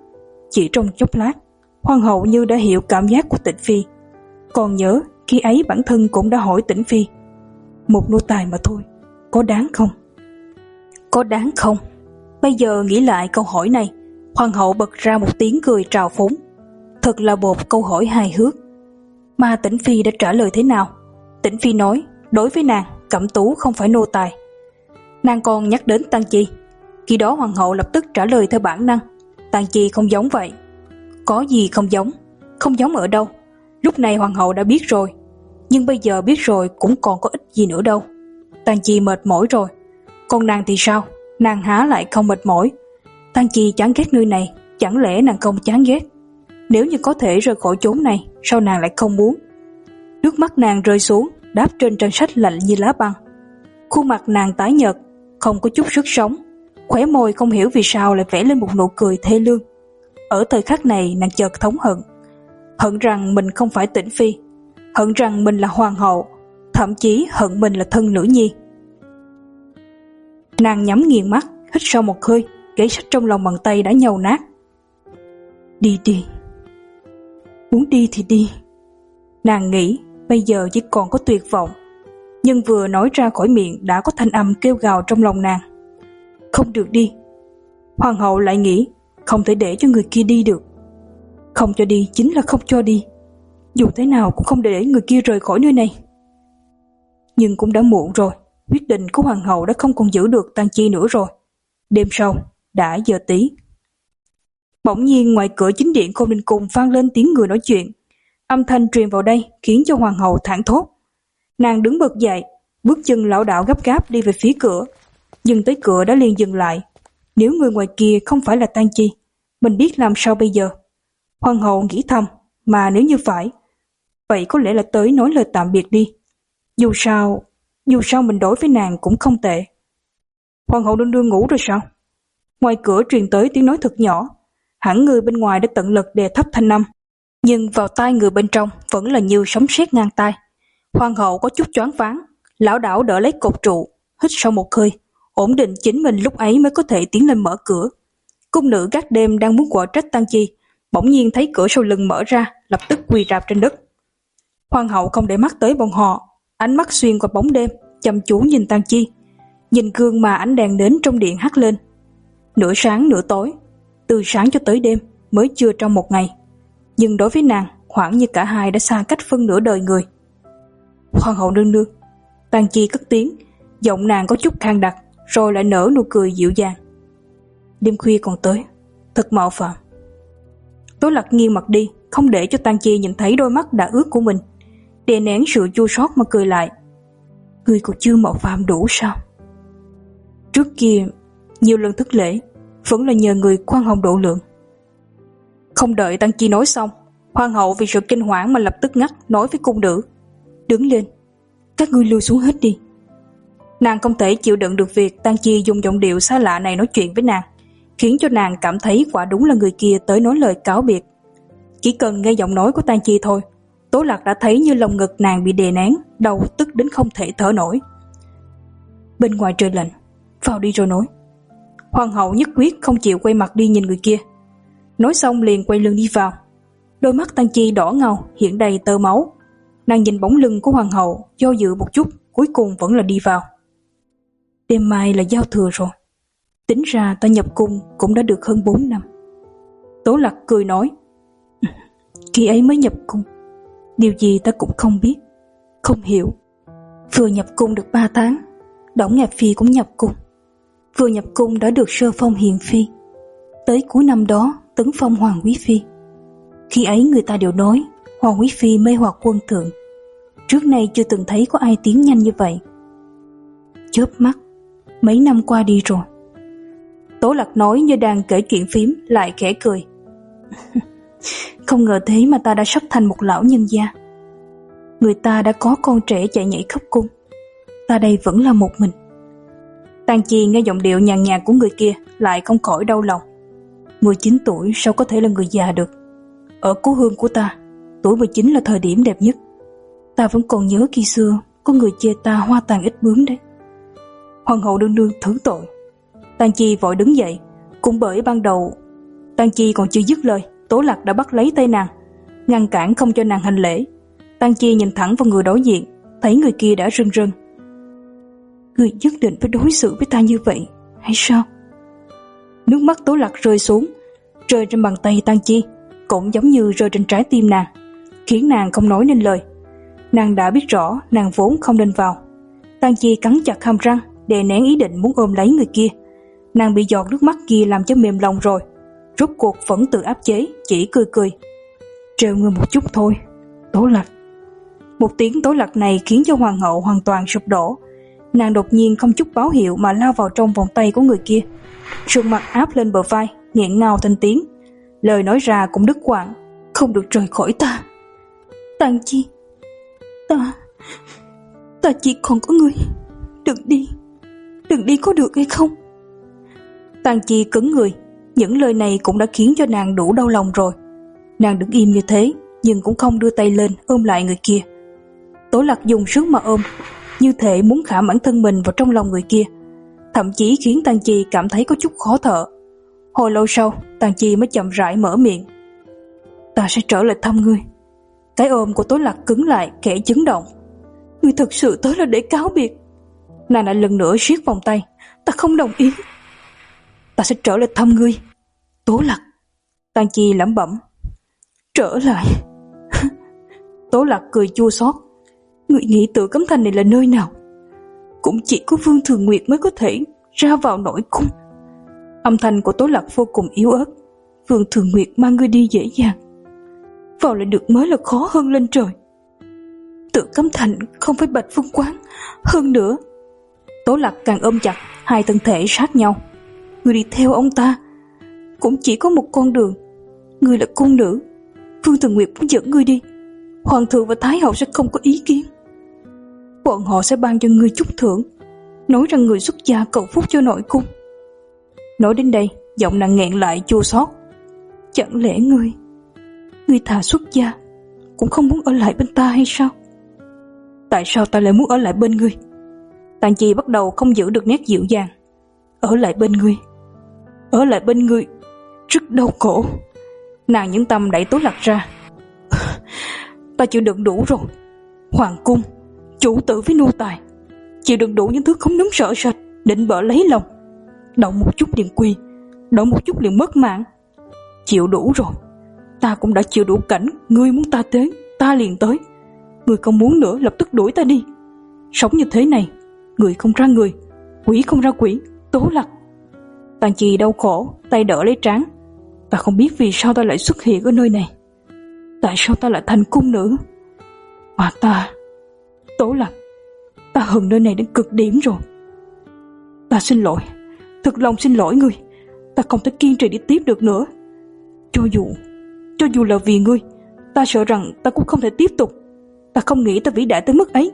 Chỉ trong chốc lát, hoàng hậu như đã hiểu cảm giác của Tĩnh Phi. Còn nhớ khi ấy bản thân cũng đã hỏi Tĩnh Phi, một nô tài mà thôi, có đáng không? Có đáng không? Bây giờ nghĩ lại câu hỏi này, hoàng hậu bật ra một tiếng cười trào phúng. Thật là một câu hỏi hài hước. Mà Tĩnh Phi đã trả lời thế nào? Tĩnh Phi nói, đối với nàng, Cẩm Tú không phải nô tài. Nàng còn nhắc đến Tang Chi. Khi đó hoàng hậu lập tức trả lời theo bản năng, Tang Chi không giống vậy. Có gì không giống? Không giống ở đâu? Lúc này hoàng hậu đã biết rồi. Nhưng bây giờ biết rồi cũng còn có ích gì nữa đâu. Tang Chi mệt mỏi rồi. Còn nàng thì sao? Nàng há lại không mệt mỏi? Tang Chi chán ghét nơi này, chẳng lẽ nàng không chán ghét? Nếu như có thể rời khỏi chốn này, sao nàng lại không muốn? Nước mắt nàng rơi xuống, đáp trên trang sách lạnh như lá băng. Khuôn mặt nàng tái nhợt, không có chút sức sống, khóe môi không hiểu vì sao lại vẽ lên một nụ cười thê lương. Ở thời khắc này nàng chợt thống hận. Hận rằng mình không phải Tĩnh Phi, hận rằng mình là hoàng hậu, thậm chí hận mình là thân nữ nhi. Nàng nhắm nghiền mắt, hít sâu một hơi, giấy sách trong lòng bàn tay đã nhầu nát. Đi đi, muốn đi thì đi. Nàng nghĩ bây giờ chỉ còn có tuyệt vọng, nhưng vừa nói ra khỏi miệng đã có thanh âm kêu gào trong lòng nàng. Không được đi. Hoàng hậu lại nghĩ, không thể để cho người kia đi được. Không cho đi chính là không cho đi. Dù thế nào cũng không để người kia rời khỏi nơi này. Nhưng cũng đã muộn rồi, quyết định của hoàng hậu đã không còn giữ được Tang Chi nữa rồi. Đêm sau, đã giờ tí. Bỗng nhiên ngoài cửa chính điện Côn Ninh Cung vang lên tiếng người nói chuyện. Âm thanh truyền vào đây khiến cho hoàng hậu thảng thốt. Nàng đứng bật dậy, bước chân lảo đảo gấp gáp đi về phía cửa. Nhưng tới cửa đã liền dừng lại. Nếu người ngoài kia không phải là Tang Chi, mình biết làm sao bây giờ? Hoàng hậu nghĩ thầm, mà nếu như phải, vậy có lẽ là tới nói lời tạm biệt đi. Dù sao, dù sao mình đối với nàng cũng không tệ. Hoàng hậu đương đương ngủ rồi sao? Ngoài cửa truyền tới tiếng nói thật nhỏ, hẳn người bên ngoài đã tận lực đè thấp thanh âm, nhưng vào tai người bên trong vẫn là như sấm sét ngang tai. Hoàng hậu có chút choáng váng, lảo đảo đỡ lấy cột trụ, hít sâu một hơi, ổn định chính mình lúc ấy mới có thể tiến lên mở cửa. Cung nữ gác đêm đang muốn quở trách Tang Chi, bỗng nhiên thấy cửa sau lưng mở ra, lập tức quỳ rạp trên đất. Hoàng hậu không để mắt tới bọn họ, ánh mắt xuyên qua bóng đêm, chăm chú nhìn Tang Chi, nhìn gương mà ánh đèn đến trong điện hắt lên. Nửa sáng nửa tối, từ sáng cho tới đêm mới chưa trong một ngày, nhưng đối với nàng khoảng như cả hai đã xa cách phân nửa đời người. Hoàng hậu nương nương. Tang Chi cất tiếng, giọng nàng có chút khang đặc, rồi lại nở nụ cười dịu dàng. Đêm khuya còn tới, thật mạo phạm. Tố Lạc nghiêng mặt đi, không để cho Tang Chi nhìn thấy đôi mắt đã ướt của mình, đè nén sự chua xót mà cười lại. Ngươi còn chưa mạo phạm đủ sao? Trước kia nhiều lần thất lễ, vẫn là nhờ người khoan hồng độ lượng. Không đợi Tang Chi nói xong, hoàng hậu vì sự kinh hoảng mà lập tức ngắt, nói với cung nữ, đứng lên, các ngươi lui xuống hết đi. Nàng không thể chịu đựng được việc Tang Chi dùng giọng điệu xa lạ này nói chuyện với nàng, khiến cho nàng cảm thấy quả đúng là người kia tới nói lời cáo biệt. Chỉ cần nghe giọng nói của Tang Chi thôi, Tố Lạc đã thấy như lồng ngực nàng bị đè nén, đầu tức đến không thể thở nổi. Bên ngoài trời lạnh, vào đi rồi nói. Hoàng hậu nhất quyết không chịu quay mặt đi nhìn người kia. Nói xong liền quay lưng đi vào. Đôi mắt Tang Chi đỏ ngầu, hiện đầy tơ máu. Nàng nhìn bóng lưng của hoàng hậu, do dự một chút, cuối cùng vẫn là đi vào. Đêm mai là giao thừa rồi. Tính ra ta nhập cung cũng đã được hơn bốn năm. Tố Lạc cười nói, khi ấy mới nhập cung, điều gì ta cũng không biết, không hiểu. Vừa nhập cung được ba tháng, Đổng Ngạc Phi cũng nhập cung. Vừa nhập cung đã được sơ phong hiền phi. Tới cuối năm đó tấn phong hoàng quý phi. Khi ấy người ta đều nói hoàng quý phi mê hoặc quân thượng. Trước nay chưa từng thấy có ai tiến nhanh như vậy. Chớp mắt, mấy năm qua đi rồi. Tố Lạc nói như đang kể chuyện phím, lại khẽ cười. Không ngờ thế mà ta đã sắp thành một lão nhân gia. Người ta đã có con trẻ chạy nhảy khắp cung, ta đây vẫn là một mình. Tang Chi nghe giọng điệu nhàn nhạt của người kia, lại không khỏi đau lòng. mười chín tuổi sao có thể là người già được? Ở cố hương của ta, tuổi mười chín là thời điểm đẹp nhất. Ta vẫn còn nhớ khi xưa có người chê ta hoa tàn ít bướm đấy. Hoàng hậu đương đương thứ tội. Tang Chi vội đứng dậy, cũng bởi ban đầu Tang Chi còn chưa dứt lời, Tố Lạc đã bắt lấy tay nàng, ngăn cản không cho nàng hành lễ. Tang Chi nhìn thẳng vào người đối diện, thấy người kia đã rưng rưng. Người nhất định phải đối xử với ta như vậy hay sao? Nước mắt Tố Lạc rơi xuống, rơi trên bàn tay Tang Chi, cũng giống như rơi trên trái tim nàng, khiến nàng không nói nên lời. Nàng đã biết rõ nàng vốn không nên vào. Tang Chi cắn chặt hàm răng, đè nén ý định muốn ôm lấy người kia. Nàng bị giọt nước mắt kia làm cho mềm lòng rồi, rốt cuộc vẫn tự áp chế, chỉ cười cười. Trêu ngươi một chút thôi, Tố Lạc. Một tiếng Tố Lạc này khiến cho hoàng hậu hoàn toàn sụp đổ. Nàng đột nhiên không chút báo hiệu mà lao vào trong vòng tay của người kia, sườn mặt áp lên bờ vai, nghẹn ngào thành tiếng, lời nói ra cũng đứt quãng. Không được rời khỏi ta, Tang Chi. Ta, ta chỉ còn có ngươi. Đừng đi, đừng đi có được hay không? Tang Chi cứng người, những lời này cũng đã khiến cho nàng đủ đau lòng rồi. Nàng đứng im như thế, nhưng cũng không đưa tay lên ôm lại người kia. Tố Lạc dùng sức mà ôm, như thể muốn khả bản thân mình vào trong lòng người kia, thậm chí khiến Tang Chi cảm thấy có chút khó thở. Hồi lâu sau, Tang Chi mới chậm rãi mở miệng. Ta sẽ trở lại thăm ngươi. Cái ôm của Tố Lạc cứng lại, kẻ chấn động. Ngươi thực sự tới là để cáo biệt? Nàng lại lần nữa siết vòng tay. Ta không đồng ý. Ta sẽ trở lại thăm ngươi, Tố Lạc. Tang Chi lẩm bẩm. Trở lại? Tố Lạc cười chua xót. Ngươi nghĩ Tử Cấm Thành này là nơi nào? Cũng chỉ có Vương Thường Nguyệt mới có thể ra vào nội cung. Âm thanh của Tố Lạc vô cùng yếu ớt. Vương Thường Nguyệt mang ngươi đi dễ dàng, vào lại được mới là khó hơn lên trời. Tử Cấm Thành không phải Bạch Vương Quán. Hơn nữa, Tố Lạc càng ôm chặt, hai thân thể sát nhau. Ngươi đi theo ông ta cũng chỉ có một con đường. Ngươi là cung nữ, Vương Thường Nguyệt muốn dẫn ngươi đi, Hoàng thượng và Thái hậu sẽ không có ý kiến. Bọn họ sẽ ban cho ngươi chút thưởng, nói rằng người xuất gia cầu phúc cho nội cung. Nói đến đây, giọng nàng nghẹn lại chua xót. Chẳng lẽ ngươi Ngươi thà xuất gia cũng không muốn ở lại bên ta hay sao? Tại sao ta lại muốn ở lại bên ngươi? Tang Chi bắt đầu không giữ được nét dịu dàng. Ở lại bên ngươi, ở lại bên ngươi rất đau khổ. Nàng nhẫn tâm đẩy Tố Lạc ra. Ta chịu đựng đủ rồi. Hoàng cung, chủ tử với nô tài, chịu đựng đủ những thứ không nấm sợ sệt, định bợ lấy lòng. Động một chút liền quy, động một chút liền mất mạng. Chịu đủ rồi. Ta cũng đã chịu đủ cảnh ngươi muốn ta tới, ta liền tới. Ngươi không muốn nữa lập tức đuổi ta đi. Sống như thế này, người không ra người, quỷ không ra quỷ, Tố Lạc. Tang Chi đau khổ, tay đỡ lấy trán. Ta không biết vì sao ta lại xuất hiện ở nơi này. Tại sao ta lại thành cung nữ? Mà ta, Tố Lạc, ta hận nơi này đến cực điểm rồi. Ta xin lỗi, thật lòng xin lỗi ngươi. Ta không thể kiên trì đi tiếp được nữa. Cho dù Cho dù là vì ngươi, ta sợ rằng ta cũng không thể tiếp tục. Ta không nghĩ ta vĩ đại tới mức ấy.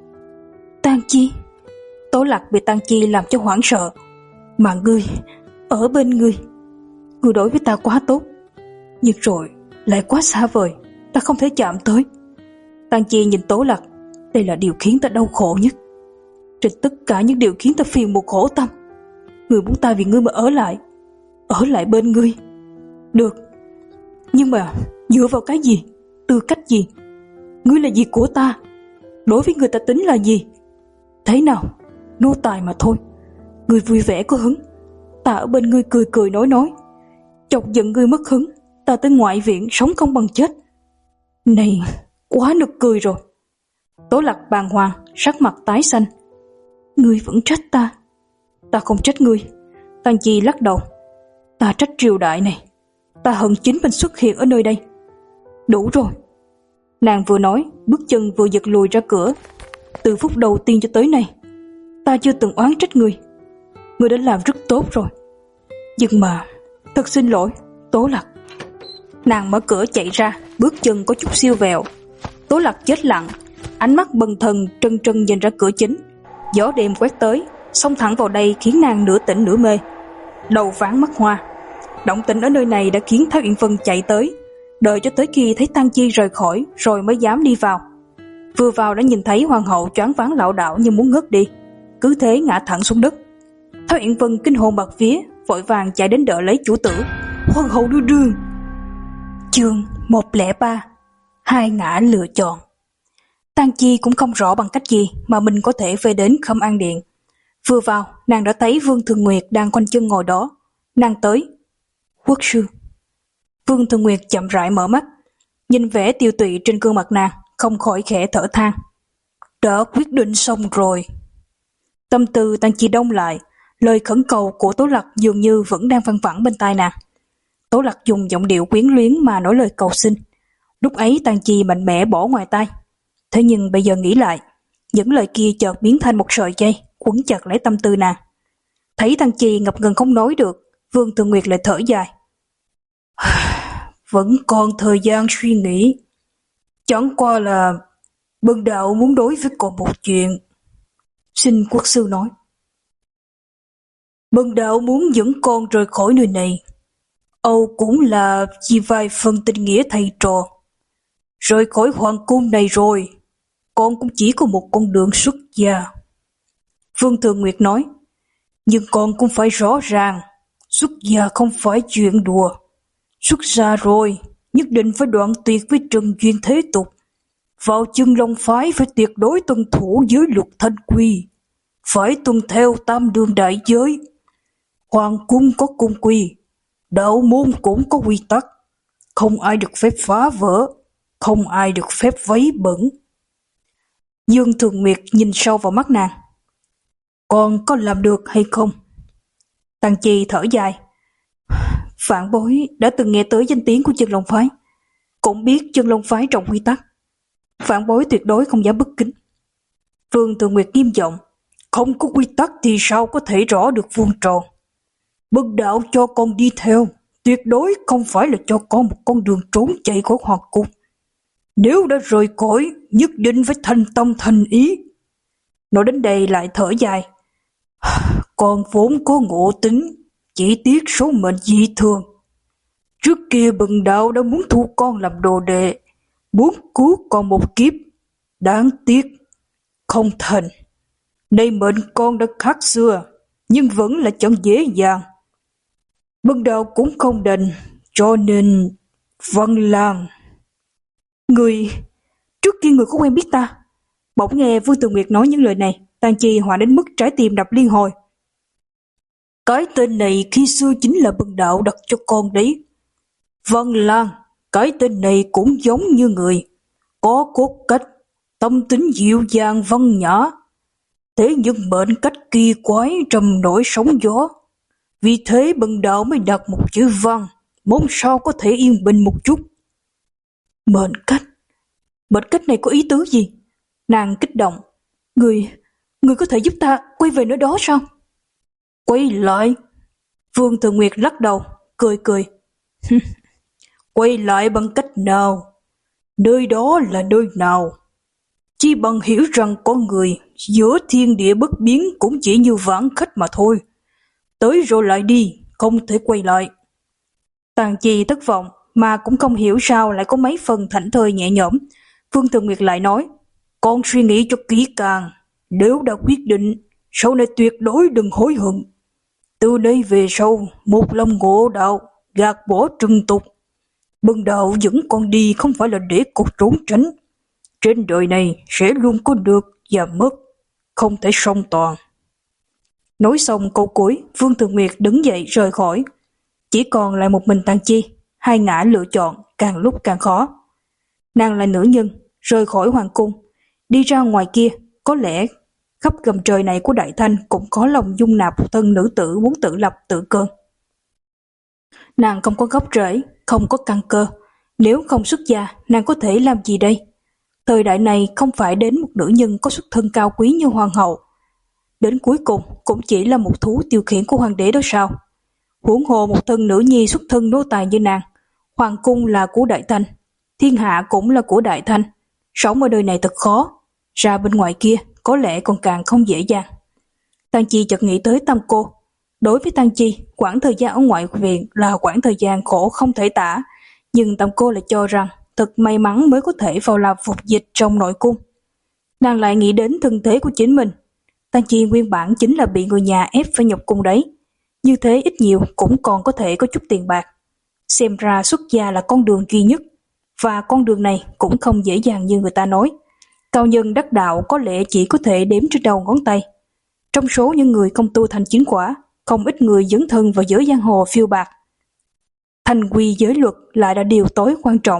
Tang Chi. Tố Lạc bị Tang Chi làm cho hoảng sợ. Mà ngươi, ở bên ngươi, ngươi đối với ta quá tốt, nhưng rồi lại quá xa vời, ta không thể chạm tới. Tang Chi nhìn Tố Lạc. Đây là điều khiến ta đau khổ nhất, trên tất cả những điều khiến ta phiền muộn khổ tâm. Ngươi muốn ta vì ngươi mà ở lại, ở lại bên ngươi. Được, nhưng mà dựa vào cái gì, tư cách gì? Ngươi là gì của ta? Đối với người ta tính là gì? Thế nào, nô tài mà thôi. Ngươi vui vẻ có hứng, ta ở bên ngươi cười cười nói nói. Chọc giận ngươi mất hứng, ta tới ngoại viện sống không bằng chết. Này, quá nực cười rồi. Tố Lạc bàng hoàng, sắc mặt tái xanh. Ngươi vẫn trách ta? Ta không trách ngươi. Tang Chi lắc đầu. Ta trách triều đại này. Ta hận chính mình xuất hiện ở nơi đây. Đủ rồi. Nàng vừa nói, bước chân vừa giật lùi ra cửa. Từ phút đầu tiên cho tới nay, ta chưa từng oán trách ngươi. Ngươi đã làm rất tốt rồi. Nhưng mà, thật xin lỗi, Tố Lạc. Nàng mở cửa chạy ra, bước chân có chút siêu vẹo. Tố Lạc chết lặng, ánh mắt bần thần trân trân nhìn ra cửa chính. Gió đêm quét tới, xông thẳng vào đây khiến nàng nửa tỉnh nửa mê, đầu váng mắt hoa. Động tĩnh ở nơi này đã khiến Thái Uyển Vân chạy tới, đợi cho tới khi thấy Tang Chi rời khỏi rồi mới dám đi vào. Vừa vào đã nhìn thấy hoàng hậu choáng váng lảo đảo như muốn ngất đi, cứ thế ngã thẳng xuống đất. Thái Uyển Vân kinh hồn bạt vía, vội vàng chạy đến đỡ lấy chủ tử. Hoàng hậu nương nương. Chương một không ba. Hai ngã lựa chọn. Tang Chi cũng không rõ bằng cách gì mà mình có thể về đến Khâm An Điện. Vừa vào, nàng đã thấy Vương Thường Nguyệt đang khoanh chân ngồi đó. Nàng tới. Quốc sư. Vương Thường Nguyệt chậm rãi mở mắt, nhìn vẻ tiêu tụy trên gương mặt nàng, không khỏi khẽ thở than. Đã quyết định xong rồi. Tâm tư Tang Chi đông lại, lời khẩn cầu của Tố Lặc dường như vẫn đang văng vẳng bên tai nàng. Tố Lặc dùng giọng điệu quyến luyến mà nói lời cầu xin. Lúc ấy Tang Chi mạnh mẽ bỏ ngoài tai. Thế nhưng bây giờ nghĩ lại, những lời kia chợt biến thành một sợi dây quấn chặt lấy tâm tư nàng. Thấy Tang Chi ngập ngừng không nói được, Vương Thường Nguyệt lại thở dài. Vẫn còn thời gian suy nghĩ. Chẳng qua là bần đạo muốn đối với con một chuyện. Xin quốc sư nói. Bần đạo muốn dẫn con rời khỏi nơi này. Âu cũng là vì vài phần tình nghĩa thầy trò. Rời khỏi hoàng cung này rồi, con cũng chỉ có một con đường xuất gia. Vương Thường Nguyệt nói, nhưng con cũng phải rõ ràng, xuất gia không phải chuyện đùa. Xuất gia rồi, nhất định phải đoạn tuyệt với trần duyên thế tục. Vào Chân Long phái phải tuyệt đối tuân thủ giới luật thanh quy, phải tuân theo tam đường đại giới. Hoàng cung có cung quy, đạo môn cũng có quy tắc, không ai được phép phá vỡ, không ai được phép vấy bẩn. Dương Thường Nguyệt nhìn sâu vào mắt nàng. Con có làm được hay không? Tang Chi thở dài. Phản bối đã từng nghe tới danh tiếng của Chân Long phái, cũng biết Chân Long phái trọng quy tắc. Phản bối tuyệt đối không dám bất kính. Vương Thường Nguyệt nghiêm giọng. Không có quy tắc thì sao có thể rõ được vuông tròn. Bần đạo cho con đi theo, tuyệt đối không phải là cho con một con đường trốn chạy khỏi hoàng cung. Nếu đã rời khỏi, nhất định phải thành tâm thành ý. Nói đến đây lại thở dài. Con vốn có ngộ tính, chỉ tiếc số mệnh dị thường. Trước kia bần đạo đã muốn thu con làm đồ đệ, muốn cứu con một kiếp. Đáng tiếc, không thành. Nay mệnh con đã khác xưa, nhưng vẫn là chẳng dễ dàng. Bần đạo cũng không đành, cho nên Văn Lang. Người, trước kia người có quen biết ta? Bỗng nghe Vương Thường Nguyệt nói những lời này, Tang Chi hoảng đến mức trái tim đập liên hồi. Cái tên này khi xưa chính là bần đạo đặt cho con đấy. Văn Lang, cái tên này cũng giống như người, có cốt cách, tâm tính dịu dàng văn nhã. Thế nhưng mệnh cách kỳ quái trầm nổi sóng gió. Vì thế bần đạo mới đặt một chữ Văn, mong sao có thể yên bình một chút. Mệnh cách? Mệnh cách này có ý tứ gì? Nàng kích động. Người, người có thể giúp ta quay về nơi đó sao? Quay lại? Vương Thường Nguyệt lắc đầu, cười cười. Quay lại bằng cách nào? Nơi đó là nơi nào? Chỉ bằng hiểu rằng con người giữa thiên địa bất biến cũng chỉ như vãng khách mà thôi. Tới rồi lại đi, không thể quay lại. Tang Chi thất vọng, mà cũng không hiểu sao lại có mấy phần thảnh thơi nhẹ nhõm. Vương Thường Nguyệt lại nói, con suy nghĩ cho kỹ càng, nếu đã quyết định, sau này tuyệt đối đừng hối hận. Từ đây về sau, một lòng ngộ đạo, gạt bỏ trần tục. Bần đạo dẫn con đi không phải là để con trốn tránh. Trên đời này sẽ luôn có được và mất, không thể song toàn. Nói xong câu cuối, Vương Thường Nguyệt đứng dậy rời khỏi. Chỉ còn lại một mình Tang Chi, hai ngã lựa chọn càng lúc càng khó. Nàng là nữ nhân, rời khỏi hoàng cung, đi ra ngoài kia, có lẽ khắp gầm trời này của Đại Thanh cũng có lòng dung nạp một thân nữ tử muốn tự lập tự cường. Nàng không có gốc rễ, không có căn cơ. Nếu không xuất gia, nàng có thể làm gì đây? Thời đại này không phải đến một nữ nhân có xuất thân cao quý như hoàng hậu. Đến cuối cùng cũng chỉ là một thú tiêu khiển của hoàng đế đó sao? Huống hồ một thân nữ nhi xuất thân nô tài như nàng. Hoàng cung là của Đại Thanh, thiên hạ cũng là của Đại Thanh. Sống ở nơi này thật khó, ra bên ngoài kia có lẽ còn càng không dễ dàng. Tang Chi chợt nghĩ tới Tam Cô. Đối với Tang Chi, quãng thời gian ở ngoại viện là quãng thời gian khổ không thể tả, nhưng Tam Cô lại cho rằng thật may mắn mới có thể vào làm phục dịch trong nội cung. Nàng lại nghĩ đến thân thế của chính mình. Tang Chi nguyên bản chính là bị người nhà ép phải nhập cung đấy, như thế ít nhiều cũng còn có thể có chút tiền bạc. Xem ra xuất gia là con đường duy nhất, và con đường này cũng không dễ dàng như người ta nói. Cao nhân đắc đạo có lẽ chỉ có thể đếm trên đầu ngón tay. Trong số những người không tu thành chính quả, không ít người dấn thân vào giới giang hồ phiêu bạc. Thành quy giới luật lại là điều tối quan trọng.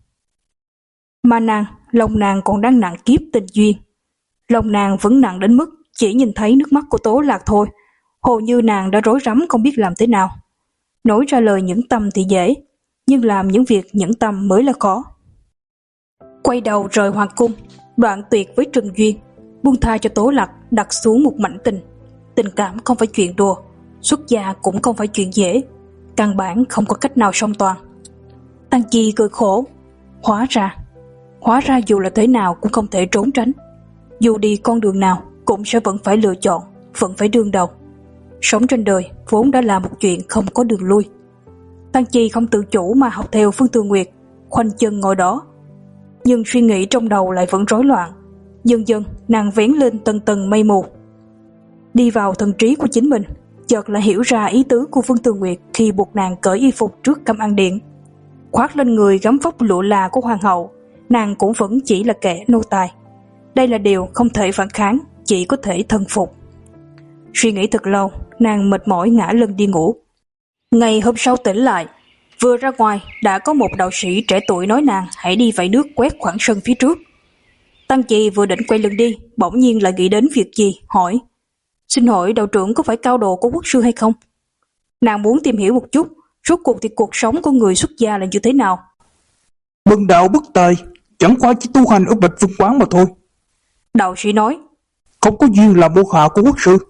Mà nàng, lòng nàng còn đang nặng kiếp tình duyên. Lòng nàng vẫn nặng đến mức chỉ nhìn thấy nước mắt của Tố Lạc thôi, hồ như nàng đã rối rắm không biết làm thế nào. Nói ra lời nhẫn tâm thì dễ, nhưng làm những việc nhẫn tâm mới là khó. Quay đầu rời hoàng cung, đoạn tuyệt với Trừng Duyên, buông tha cho Tố Lạc, đặt xuống một mảnh tình. Tình cảm không phải chuyện đùa, xuất gia cũng không phải chuyện dễ, căn bản không có cách nào song toàn. Tăng Chi cười khổ, hóa ra, hóa ra dù là thế nào cũng không thể trốn tránh. Dù đi con đường nào cũng sẽ vẫn phải lựa chọn, vẫn phải đương đầu. Sống trên đời vốn đã là một chuyện không có đường lui. Tăng Chi không tự chủ mà học theo Phương Tư Nguyệt, khoanh chân ngồi đó. Nhưng suy nghĩ trong đầu lại vẫn rối loạn. Dần dần nàng vén lên tầng tầng mây mù. Đi vào thần trí của chính mình, chợt lại hiểu ra ý tứ của Phương Tư Nguyệt khi buộc nàng cởi y phục trước Cẩm An Điện. Khoác lên người gấm vóc lụa là của hoàng hậu, nàng cũng vẫn chỉ là kẻ nô tài. Đây là điều không thể phản kháng, chỉ có thể thần phục. Suy nghĩ thật lâu, nàng mệt mỏi ngã lưng đi ngủ. Ngày hôm sau tỉnh lại, vừa ra ngoài đã có một đạo sĩ trẻ tuổi nói nàng hãy đi vẩy nước quét khoảng sân phía trước. Tăng Chi vừa định quay lưng đi, bỗng nhiên lại nghĩ đến việc gì, hỏi: "Xin hỏi đạo trưởng có phải cao đồ của quốc sư hay không?" Nàng muốn tìm hiểu một chút, rốt cuộc thì cuộc sống của người xuất gia là như thế nào. Bần đạo bất tài, chẳng qua chỉ tu hành ở Bạch Vân Quán mà thôi. Đạo sĩ nói: Không có duyên làm môn hạ của quốc sư.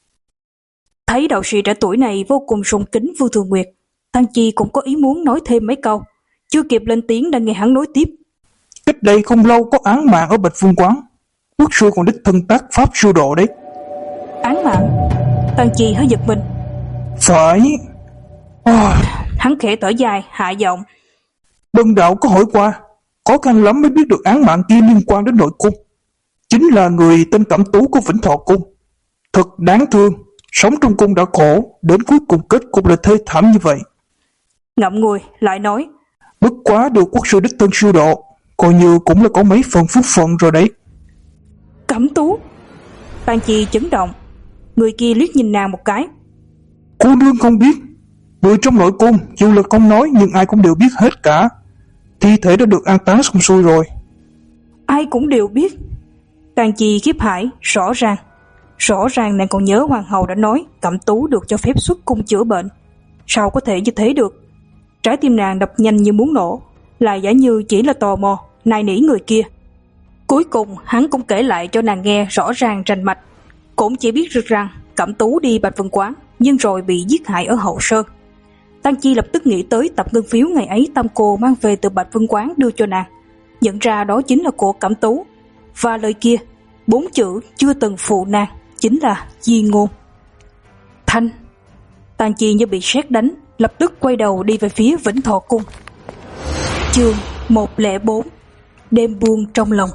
Thấy đạo sĩ trẻ tuổi này vô cùng sùng kính Vương Thường Nguyệt, Tăng Chi cũng có ý muốn nói thêm mấy câu, chưa kịp lên tiếng đã nghe hắn nói tiếp: Cách đây không lâu có án mạng ở Bạch Vân Quán, quốc sư còn đích thân tác pháp siêu độ đấy. Án mạng? Tăng Chi hơi giật mình. Phải. À... Hắn khẽ thở dài, hạ giọng: Bần đạo có hỏi qua, khó khăn lắm mới biết được án mạng kia liên quan đến nội cung. Chính là người tên Cẩm Tú của Vĩnh Thọ Cung. Thật đáng thương, sống trong cung đã khổ, đến cuối cùng kết cục là thê thảm như vậy. Ngậm ngùi lại nói: Bất quá được quốc sư đích thân siêu độ, coi như cũng là có mấy phần phúc phận rồi đấy. Cẩm Tú? Tăng Chi chấn động, người kia liếc nhìn nàng một cái. Cô nương không biết, người trong nội cung dù là không nói nhưng ai cũng đều biết hết cả. Thi thể đã được an táng xong xuôi rồi. Ai cũng đều biết? Tăng Chi khiếp hải, rõ ràng Rõ ràng nàng còn nhớ hoàng hậu đã nói Cẩm Tú được cho phép xuất cung chữa bệnh. Sao có thể như thế được? Trái tim nàng đập nhanh như muốn nổ, lại giả như chỉ là tò mò, nài nỉ người kia. Cuối cùng hắn cũng kể lại cho nàng nghe rõ ràng rành mạch. Cũng chỉ biết được rằng Cẩm Tú đi Bạch Vân Quán, nhưng rồi bị giết hại ở Hậu Sơn. Tăng Chi lập tức nghĩ tới tập ngân phiếu ngày ấy Tam Cô mang về từ Bạch Vân Quán đưa cho nàng, nhận ra đó chính là của Cẩm Tú. Và lời kia, bốn chữ chưa từng phụ nàng, chính là di ngôn. Thanh. Tăng Chi như bị sét đánh, lập tức quay đầu đi về phía Vĩnh Thọ Cung. Chương một không bốn. Đêm buông trong lòng.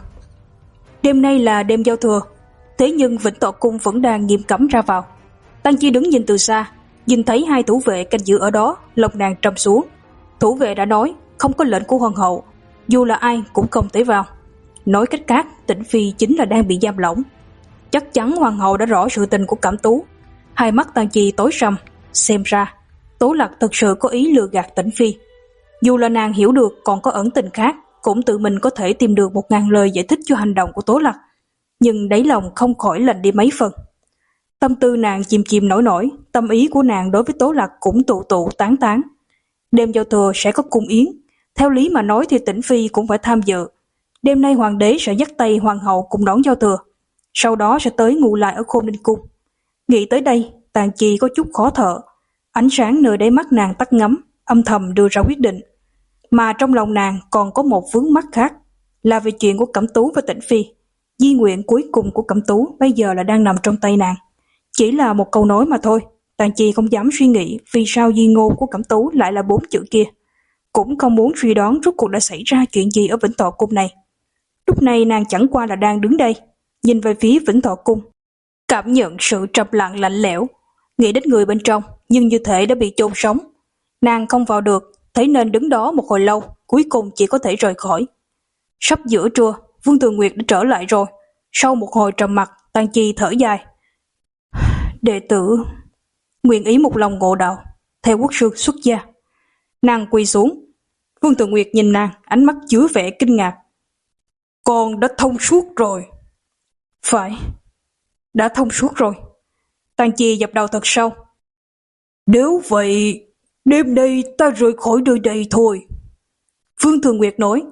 Đêm nay là đêm giao thừa, thế nhưng Vĩnh Thọ Cung vẫn đang nghiêm cấm ra vào. Tăng Chi đứng nhìn từ xa, nhìn thấy hai thủ vệ canh giữ ở đó, lòng nàng trầm xuống. Thủ vệ đã nói không có lệnh của hoàng hậu, dù là ai cũng không thể vào. Nói cách khác, Tĩnh Phi chính là đang bị giam lỏng. Chắc chắn hoàng hậu đã rõ sự tình của Cẩm Tú. Hai mắt Tăng Chi tối sầm, xem ra Tố Lạc thực sự có ý lừa gạt Tĩnh Phi. Dù là nàng hiểu được còn có ẩn tình khác, cũng tự mình có thể tìm được một ngàn lời giải thích cho hành động của Tố Lạc, nhưng đáy lòng không khỏi lạnh đi mấy phần. Tâm tư nàng chìm chìm nổi nổi, tâm ý của nàng đối với Tố Lạc cũng tụ tụ tán tán. Đêm giao thừa sẽ có cung yến, theo lý mà nói thì Tĩnh Phi cũng phải tham dự. Đêm nay hoàng đế sẽ dắt tay hoàng hậu cùng đón giao thừa, sau đó sẽ tới ngủ lại ở Khôn Ninh Cung. Nghĩ tới đây, Tàng Chi có chút khó thở, ánh sáng nơi đáy mắt nàng tắt ngấm, âm thầm đưa ra quyết định. Mà trong lòng nàng còn có một vướng mắc khác, là về chuyện của Cẩm Tú và Tĩnh Phi. Di nguyện cuối cùng của Cẩm Tú bây giờ là đang nằm trong tay nàng. Chỉ là một câu nói mà thôi, Tàng Chi không dám suy nghĩ vì sao di ngôn của Cẩm Tú lại là bốn chữ kia, cũng không muốn suy đoán rốt cuộc đã xảy ra chuyện gì ở Vĩnh Thọ Cung này. Lúc này nàng chẳng qua là đang đứng đây, nhìn về phía Vĩnh Thọ Cung, cảm nhận sự trầm lặng lạnh lẽo, nghĩ đến người bên trong nhưng như thể đã bị chôn sống. Nàng không vào được, thế nên đứng đó một hồi lâu, cuối cùng chỉ có thể rời khỏi. Sắp giữa trưa, Vương Tường Nguyệt đã trở lại rồi. Sau một hồi trầm mặc, Tang Chi thở dài. Đệ tử nguyện ý một lòng ngộ đạo, theo quốc sư xuất gia. Nàng quỳ xuống. Vương Tường Nguyệt nhìn nàng, ánh mắt chứa vẻ kinh ngạc. Con đã thông suốt rồi. Phải, đã thông suốt rồi. Tang Chi dập đầu thật sâu. Nếu vậy, đêm nay ta rời khỏi nơi đây thôi. Vương Thường Nguyệt nói.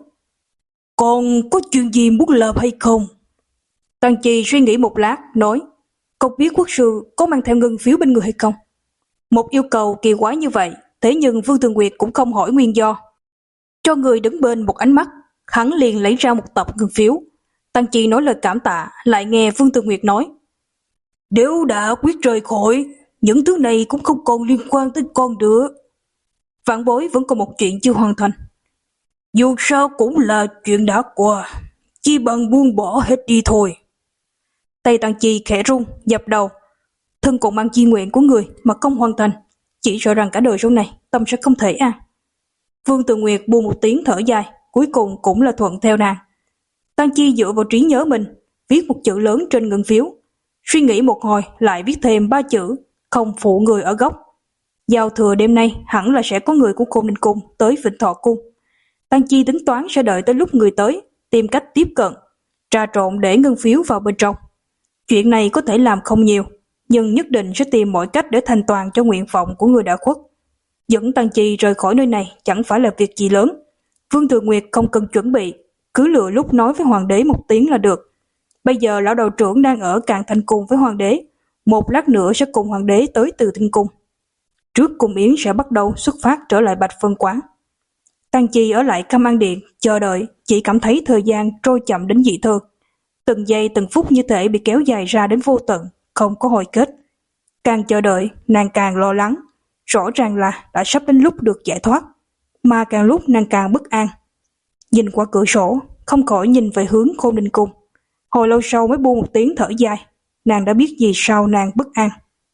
Con có chuyện gì muốn làm hay không? Tang Chi suy nghĩ một lát, nói. Không biết quốc sư có mang theo ngân phiếu bên người hay không? Một yêu cầu kỳ quái như vậy, thế nhưng Vương Thường Nguyệt cũng không hỏi nguyên do. Cho người đứng bên một ánh mắt, hắn liền lấy ra một tập ngân phiếu. Tang Chi nói lời cảm tạ, lại nghe Vương Thường Nguyệt nói. Nếu đã quyết rời khỏi, những thứ này cũng không còn liên quan tới con nữa. Vạn Bối vẫn còn một chuyện chưa hoàn thành. Dù sao cũng là chuyện đã qua, chỉ bằng buông bỏ hết đi thôi. Tay Tang Chi khẽ run, dập đầu. Thân còn mang chi nguyện của người mà không hoàn thành, chỉ sợ rằng cả đời sau này tâm sẽ không thể an. Vương Tự Nguyệt buông một tiếng thở dài, cuối cùng cũng là thuận theo nàng. Tang Chi dựa vào trí nhớ mình, viết một chữ lớn trên ngân phiếu. Suy nghĩ một hồi lại viết thêm ba chữ, không phụ người ở góc. Giao thừa đêm nay hẳn là sẽ có người của Khôn Ninh Cung tới Vĩnh Thọ Cung. Tang Chi tính toán sẽ đợi tới lúc người tới, tìm cách tiếp cận, trà trộn để ngân phiếu vào bên trong. Chuyện này có thể làm không nhiều, nhưng nhất định sẽ tìm mọi cách để thành toàn cho nguyện vọng của người đã khuất. Dẫn Tang Chi rời khỏi nơi này chẳng phải là việc gì lớn. Vương Thừa Nguyệt không cần chuẩn bị, cứ lựa lúc nói với hoàng đế một tiếng là được. Bây giờ lão đầu trưởng đang ở Càn Thành Cung với hoàng đế, một lát nữa sẽ cùng hoàng đế tới Từ Thiên Cung. Trước cung yến sẽ bắt đầu xuất phát trở lại Bạch Vân Quán. Tang Chi ở lại Cam An Điện chờ đợi, chỉ cảm thấy thời gian trôi chậm đến dị thường. Từng giây từng phút như thể bị kéo dài ra đến vô tận, không có hồi kết. Càng chờ đợi, nàng càng lo lắng. Rõ ràng là đã sắp đến lúc được giải thoát, mà càng lúc nàng càng bất an. Nhìn qua cửa sổ, không khỏi nhìn về hướng Khôn Ninh Cung. Hồi lâu sau mới buông một tiếng thở dài, nàng đã biết vì sao nàng bất an.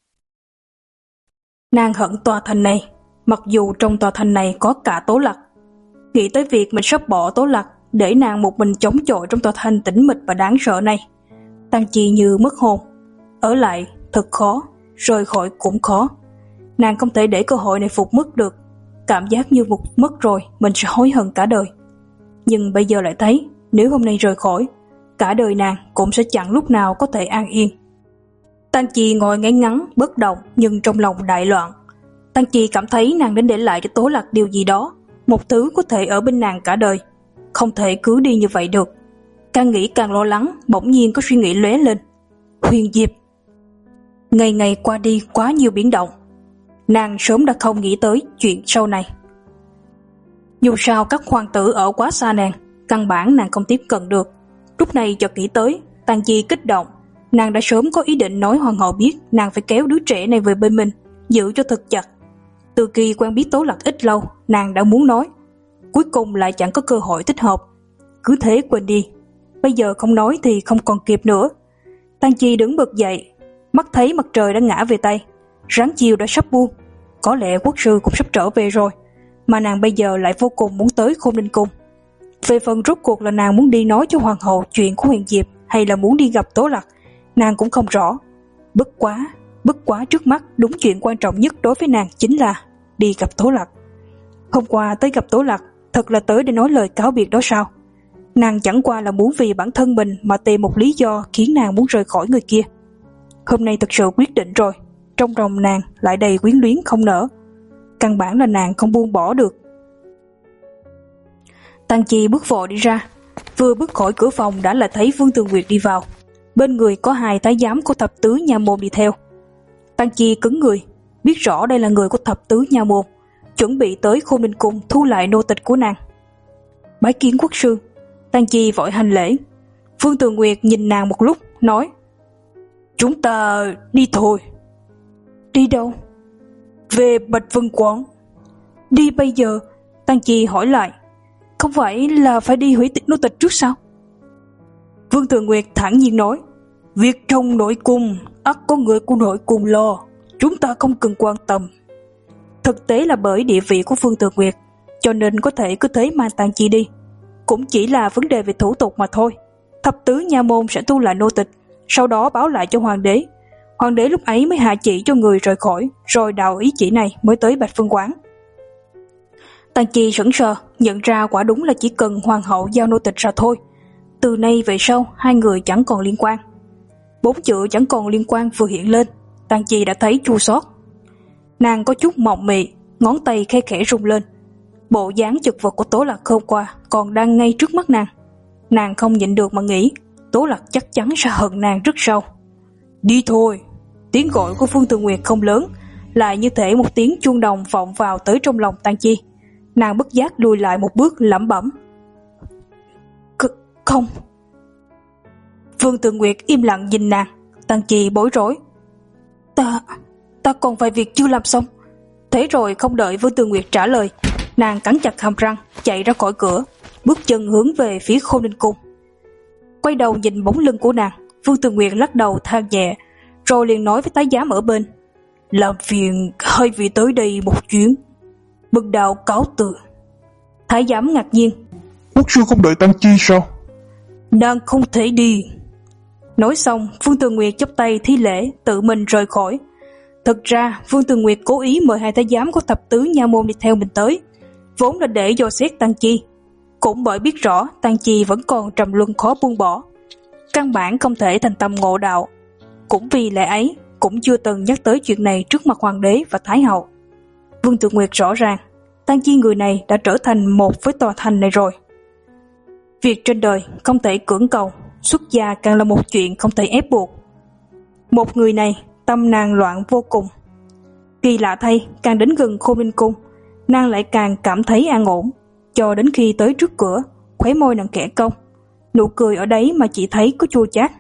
Nàng hận tòa thành này, mặc dù trong tòa thành này có cả Tố Lặc. Nghĩ tới việc mình sắp bỏ Tố Lặc, để nàng một mình chống chọi trong tòa thành tĩnh mịch và đáng sợ này, Tang Chi như mất hồn. Ở lại thật khó, rời khỏi cũng khó. Nàng không thể để cơ hội này phục mất được. Cảm giác như một mất rồi mình sẽ hối hận cả đời. Nhưng bây giờ lại thấy, nếu hôm nay rời khỏi, cả đời nàng cũng sẽ chẳng lúc nào có thể an yên. Tang Chi ngồi ngay ngắn bất động, nhưng trong lòng đại loạn. Tang Chi cảm thấy nàng đến để lại cho Tố Lặc điều gì đó, một thứ có thể ở bên nàng cả đời, không thể cứ đi như vậy được. Càng nghĩ càng lo lắng, bỗng nhiên có suy nghĩ lóe lên. Huyền Diệp. Ngày ngày qua đi quá nhiều biến động, nàng sớm đã không nghĩ tới chuyện sau này. Dù sao các hoàng tử ở quá xa nàng, căn bản nàng không tiếp cận được. Lúc này chợt nghĩ tới, Tang Chi kích động. Nàng đã sớm có ý định nói hoàng hậu biết nàng phải kéo đứa trẻ này về bên mình, giữ cho thật chặt. Từ khi quen biết Tố Lặc ít lâu, nàng đã muốn nói, cuối cùng lại chẳng có cơ hội thích hợp. Cứ thế quên đi, bây giờ không nói thì không còn kịp nữa. Tang Chi đứng bật dậy, mắt thấy mặt trời đã ngã về Tây, ráng chiều đã sắp buông. Có lẽ quốc sư cũng sắp trở về rồi, mà nàng bây giờ lại vô cùng muốn tới Khôn Ninh Cung. Về phần rốt cuộc là nàng muốn đi nói cho hoàng hậu chuyện của Huyền Diệp, hay là muốn đi gặp Tố Lặc, nàng cũng không rõ. Bất quá, bất quá trước mắt đúng chuyện quan trọng nhất đối với nàng chính là đi gặp Tố Lặc. Hôm qua tới gặp Tố Lặc, thật là tới để nói lời cáo biệt đó sao? Nàng chẳng qua là muốn vì bản thân mình mà tìm một lý do khiến nàng muốn rời khỏi người kia. Hôm nay thật sự quyết định rồi, trong lòng nàng lại đầy quyến luyến không nở. Căn bản là nàng không buông bỏ được. Tang Chi bước vội đi ra, vừa bước khỏi cửa phòng đã lại thấy Vương Tường Nguyệt đi vào. Bên người có hai thái giám của thập tứ nha môn đi theo. Tang Chi cứng người, biết rõ đây là người của thập tứ nha môn, chuẩn bị tới Khôn Ninh Cung thu lại nô tịch của nàng. Bái kiến quốc sư. Tang Chi vội hành lễ. Vương Tường Nguyệt nhìn nàng một lúc, nói: Chúng ta đi thôi. Đi đâu? Về Bạch Vân Quán. Đi bây giờ? Tang Chi hỏi lại. Không phải là phải đi hủy tịch nô tịch trước sao? Vương Tường Nguyệt thản nhiên nói: Việc trong nội cung ắt có người của nội cung lo, chúng ta không cần quan tâm. Thực tế là bởi địa vị của Vương Tường Nguyệt, cho nên có thể cứ thế mang Tang Chi đi. Cũng chỉ là vấn đề về thủ tục mà thôi. Thập tứ nha môn sẽ thu lại nô tịch, sau đó báo lại cho hoàng đế. Hoàng đế lúc ấy mới hạ chỉ cho người rời khỏi, rồi đạo ý chỉ này mới tới Bạch Phương Quán. Tang Chi sững sờ, nhận ra quả đúng là chỉ cần hoàng hậu giao nô tịch ra thôi. Từ nay về sau, hai người chẳng còn liên quan. Bốn chữ chẳng còn liên quan vừa hiện lên, Tang Chi đã thấy chua xót. Nàng có chút mộng mị, ngón tay khe khẽ rung lên. Bộ dáng chật vật của Tố Lạc hôm qua còn đang ngay trước mắt nàng. Nàng không nhịn được mà nghĩ, Tố Lạc chắc chắn sẽ hận nàng rất sâu. Đi thôi. Tiếng gọi của Phương Tường Nguyệt không lớn, lại như thể một tiếng chuông đồng vọng vào tới trong lòng Tang Chi. Nàng bất giác lùi lại một bước, lẩm bẩm. C- không. Phương Tường Nguyệt im lặng nhìn nàng. Tang Chi bối rối. Ta, ta còn vài việc chưa làm xong. Thế rồi không đợi Phương Tường Nguyệt trả lời, nàng cắn chặt hàm răng, chạy ra khỏi cửa, bước chân hướng về phía Khôn Ninh Cung. Quay đầu nhìn bóng lưng của nàng, Phương Tường Nguyệt lắc đầu than nhẹ, rồi liền nói với thái giám ở bên. Làm phiền hai vị tới đây một chuyến. Bần đạo cáo từ. Thái giám ngạc nhiên. Quốc sư không đợi Tang Chi sao? Nàng không thể đi. Nói xong, Phương Tường Nguyệt chắp tay thi lễ, tự mình rời khỏi. Thực ra, Phương Tường Nguyệt cố ý mời hai thái giám của thập tứ nha môn đi theo mình tới, vốn là để dò xét Tang Chi. Cũng bởi biết rõ Tang Chi vẫn còn trầm luân khó buông bỏ, căn bản không thể thành tâm ngộ đạo. Cũng vì lẽ ấy, cũng chưa từng nhắc tới chuyện này trước mặt hoàng đế và thái hậu. Vương Tường Nguyệt rõ ràng, Tang Chi người này đã trở thành một với tòa thành này rồi. Việc trên đời không thể cưỡng cầu, xuất gia càng là một chuyện không thể ép buộc. Một người này, tâm nàng loạn vô cùng. Kỳ lạ thay, càng đến gần Khôn Ninh Cung, nàng lại càng cảm thấy an ổn, cho đến khi tới trước cửa, khóe môi nàng khẽ cong, nụ cười ở đấy mà chỉ thấy có chua chát.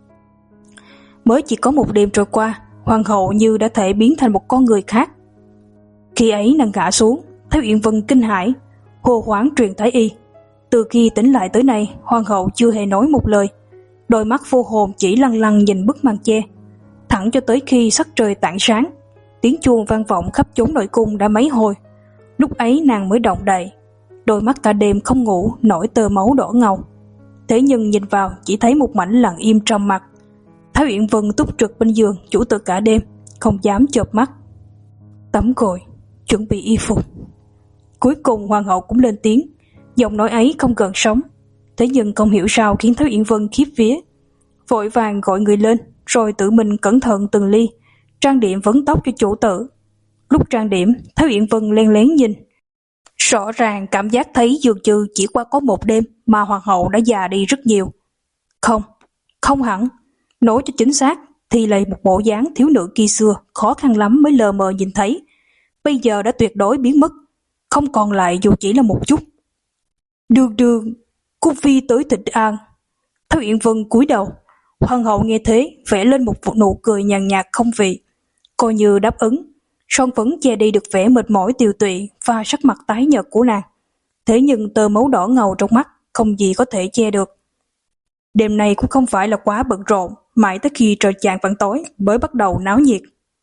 Mới chỉ có một đêm trôi qua, hoàng hậu như đã thể biến thành một con người khác. Khi ấy nàng ngã xuống, Thái Uyển Vân kinh hãi, hô hoáng truyền thái y. Từ khi tỉnh lại tới nay, hoàng hậu chưa hề nói một lời, đôi mắt vô hồn chỉ lăng lăng nhìn bức màn che, thẳng cho tới khi sắc trời tảng sáng. Tiếng chuông vang vọng khắp chốn nội cung đã mấy hồi, lúc ấy nàng mới động đậy, đôi mắt cả đêm không ngủ nổi tơ máu đỏ ngầu. Thế nhưng nhìn vào chỉ thấy một mảnh lặng im trầm mặc. Thái Uyển Vân túc trực bên giường chủ tớ cả đêm, không dám chợp mắt. Tắm gội, chuẩn bị y phục. Cuối cùng hoàng hậu cũng lên tiếng, giọng nói ấy không gần sống, thế nhưng không hiểu sao khiến Thái Uyển Vân khiếp vía, vội vàng gọi người lên, rồi tự mình cẩn thận từng ly trang điểm vấn tóc cho chủ tử. Lúc trang điểm, Thái Uyển Vân len lén nhìn, rõ ràng cảm giác thấy dường như chỉ qua có một đêm mà hoàng hậu đã già đi rất nhiều. Không, không hẳn, nói cho chính xác thì là một bộ dáng thiếu nữ khi xưa khó khăn lắm mới lờ mờ nhìn thấy, bây giờ đã tuyệt đối biến mất, không còn lại dù chỉ là một chút. Đường đường, cung phi tới thịnh an. Thái Uyển Vân cúi đầu, hoàng hậu nghe thế vẽ lên một nụ cười nhàn nhạt không vị, coi như đáp ứng, song vẫn che đi được vẻ mệt mỏi tiều tụy và sắc mặt tái nhợt của nàng. Thế nhưng tơ máu đỏ ngầu trong mắt không gì có thể che được. Đêm nay cũng không phải là quá bận rộn, mãi tới khi trời chạng vạng tối mới bắt đầu náo nhiệt.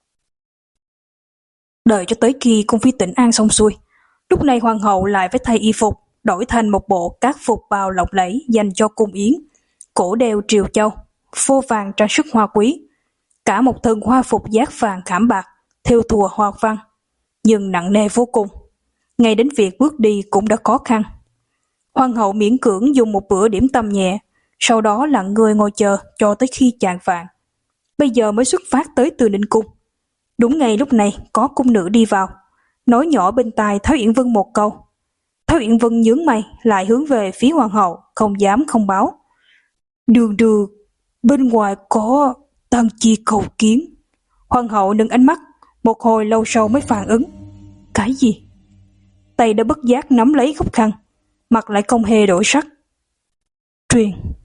Đợi cho tới khi cung phi tĩnh an xong xuôi, lúc này hoàng hậu lại phải thay y phục, đổi thành một bộ cát phục bào lộng lẫy dành cho cung yến, cổ đeo triều châu, phô vàng trang sức hoa quý, cả một thân hoa phục giác vàng khảm bạc, thêu thùa hoa văn, nhưng nặng nề vô cùng. Ngay đến việc bước đi cũng đã khó khăn. Hoàng hậu miễn cưỡng dùng một bữa điểm tâm nhẹ, sau đó lặng người ngồi chờ cho tới khi chạng vạng. Bây giờ mới xuất phát tới Từ Ninh Cung. Đúng ngay lúc này có cung nữ đi vào, nói nhỏ bên tai Thái Uyển Vân một câu. Thái Uyển Vân nhướng mày lại hướng về phía hoàng hậu, không dám không báo. Đường đường, bên ngoài có Tang Chi cầu kiến. Hoàng hậu nâng ánh mắt, một hồi lâu sau mới phản ứng. Cái gì? Tay đã bất giác nắm lấy góc khăn, mặt lại không hề đổi sắc. Truyền.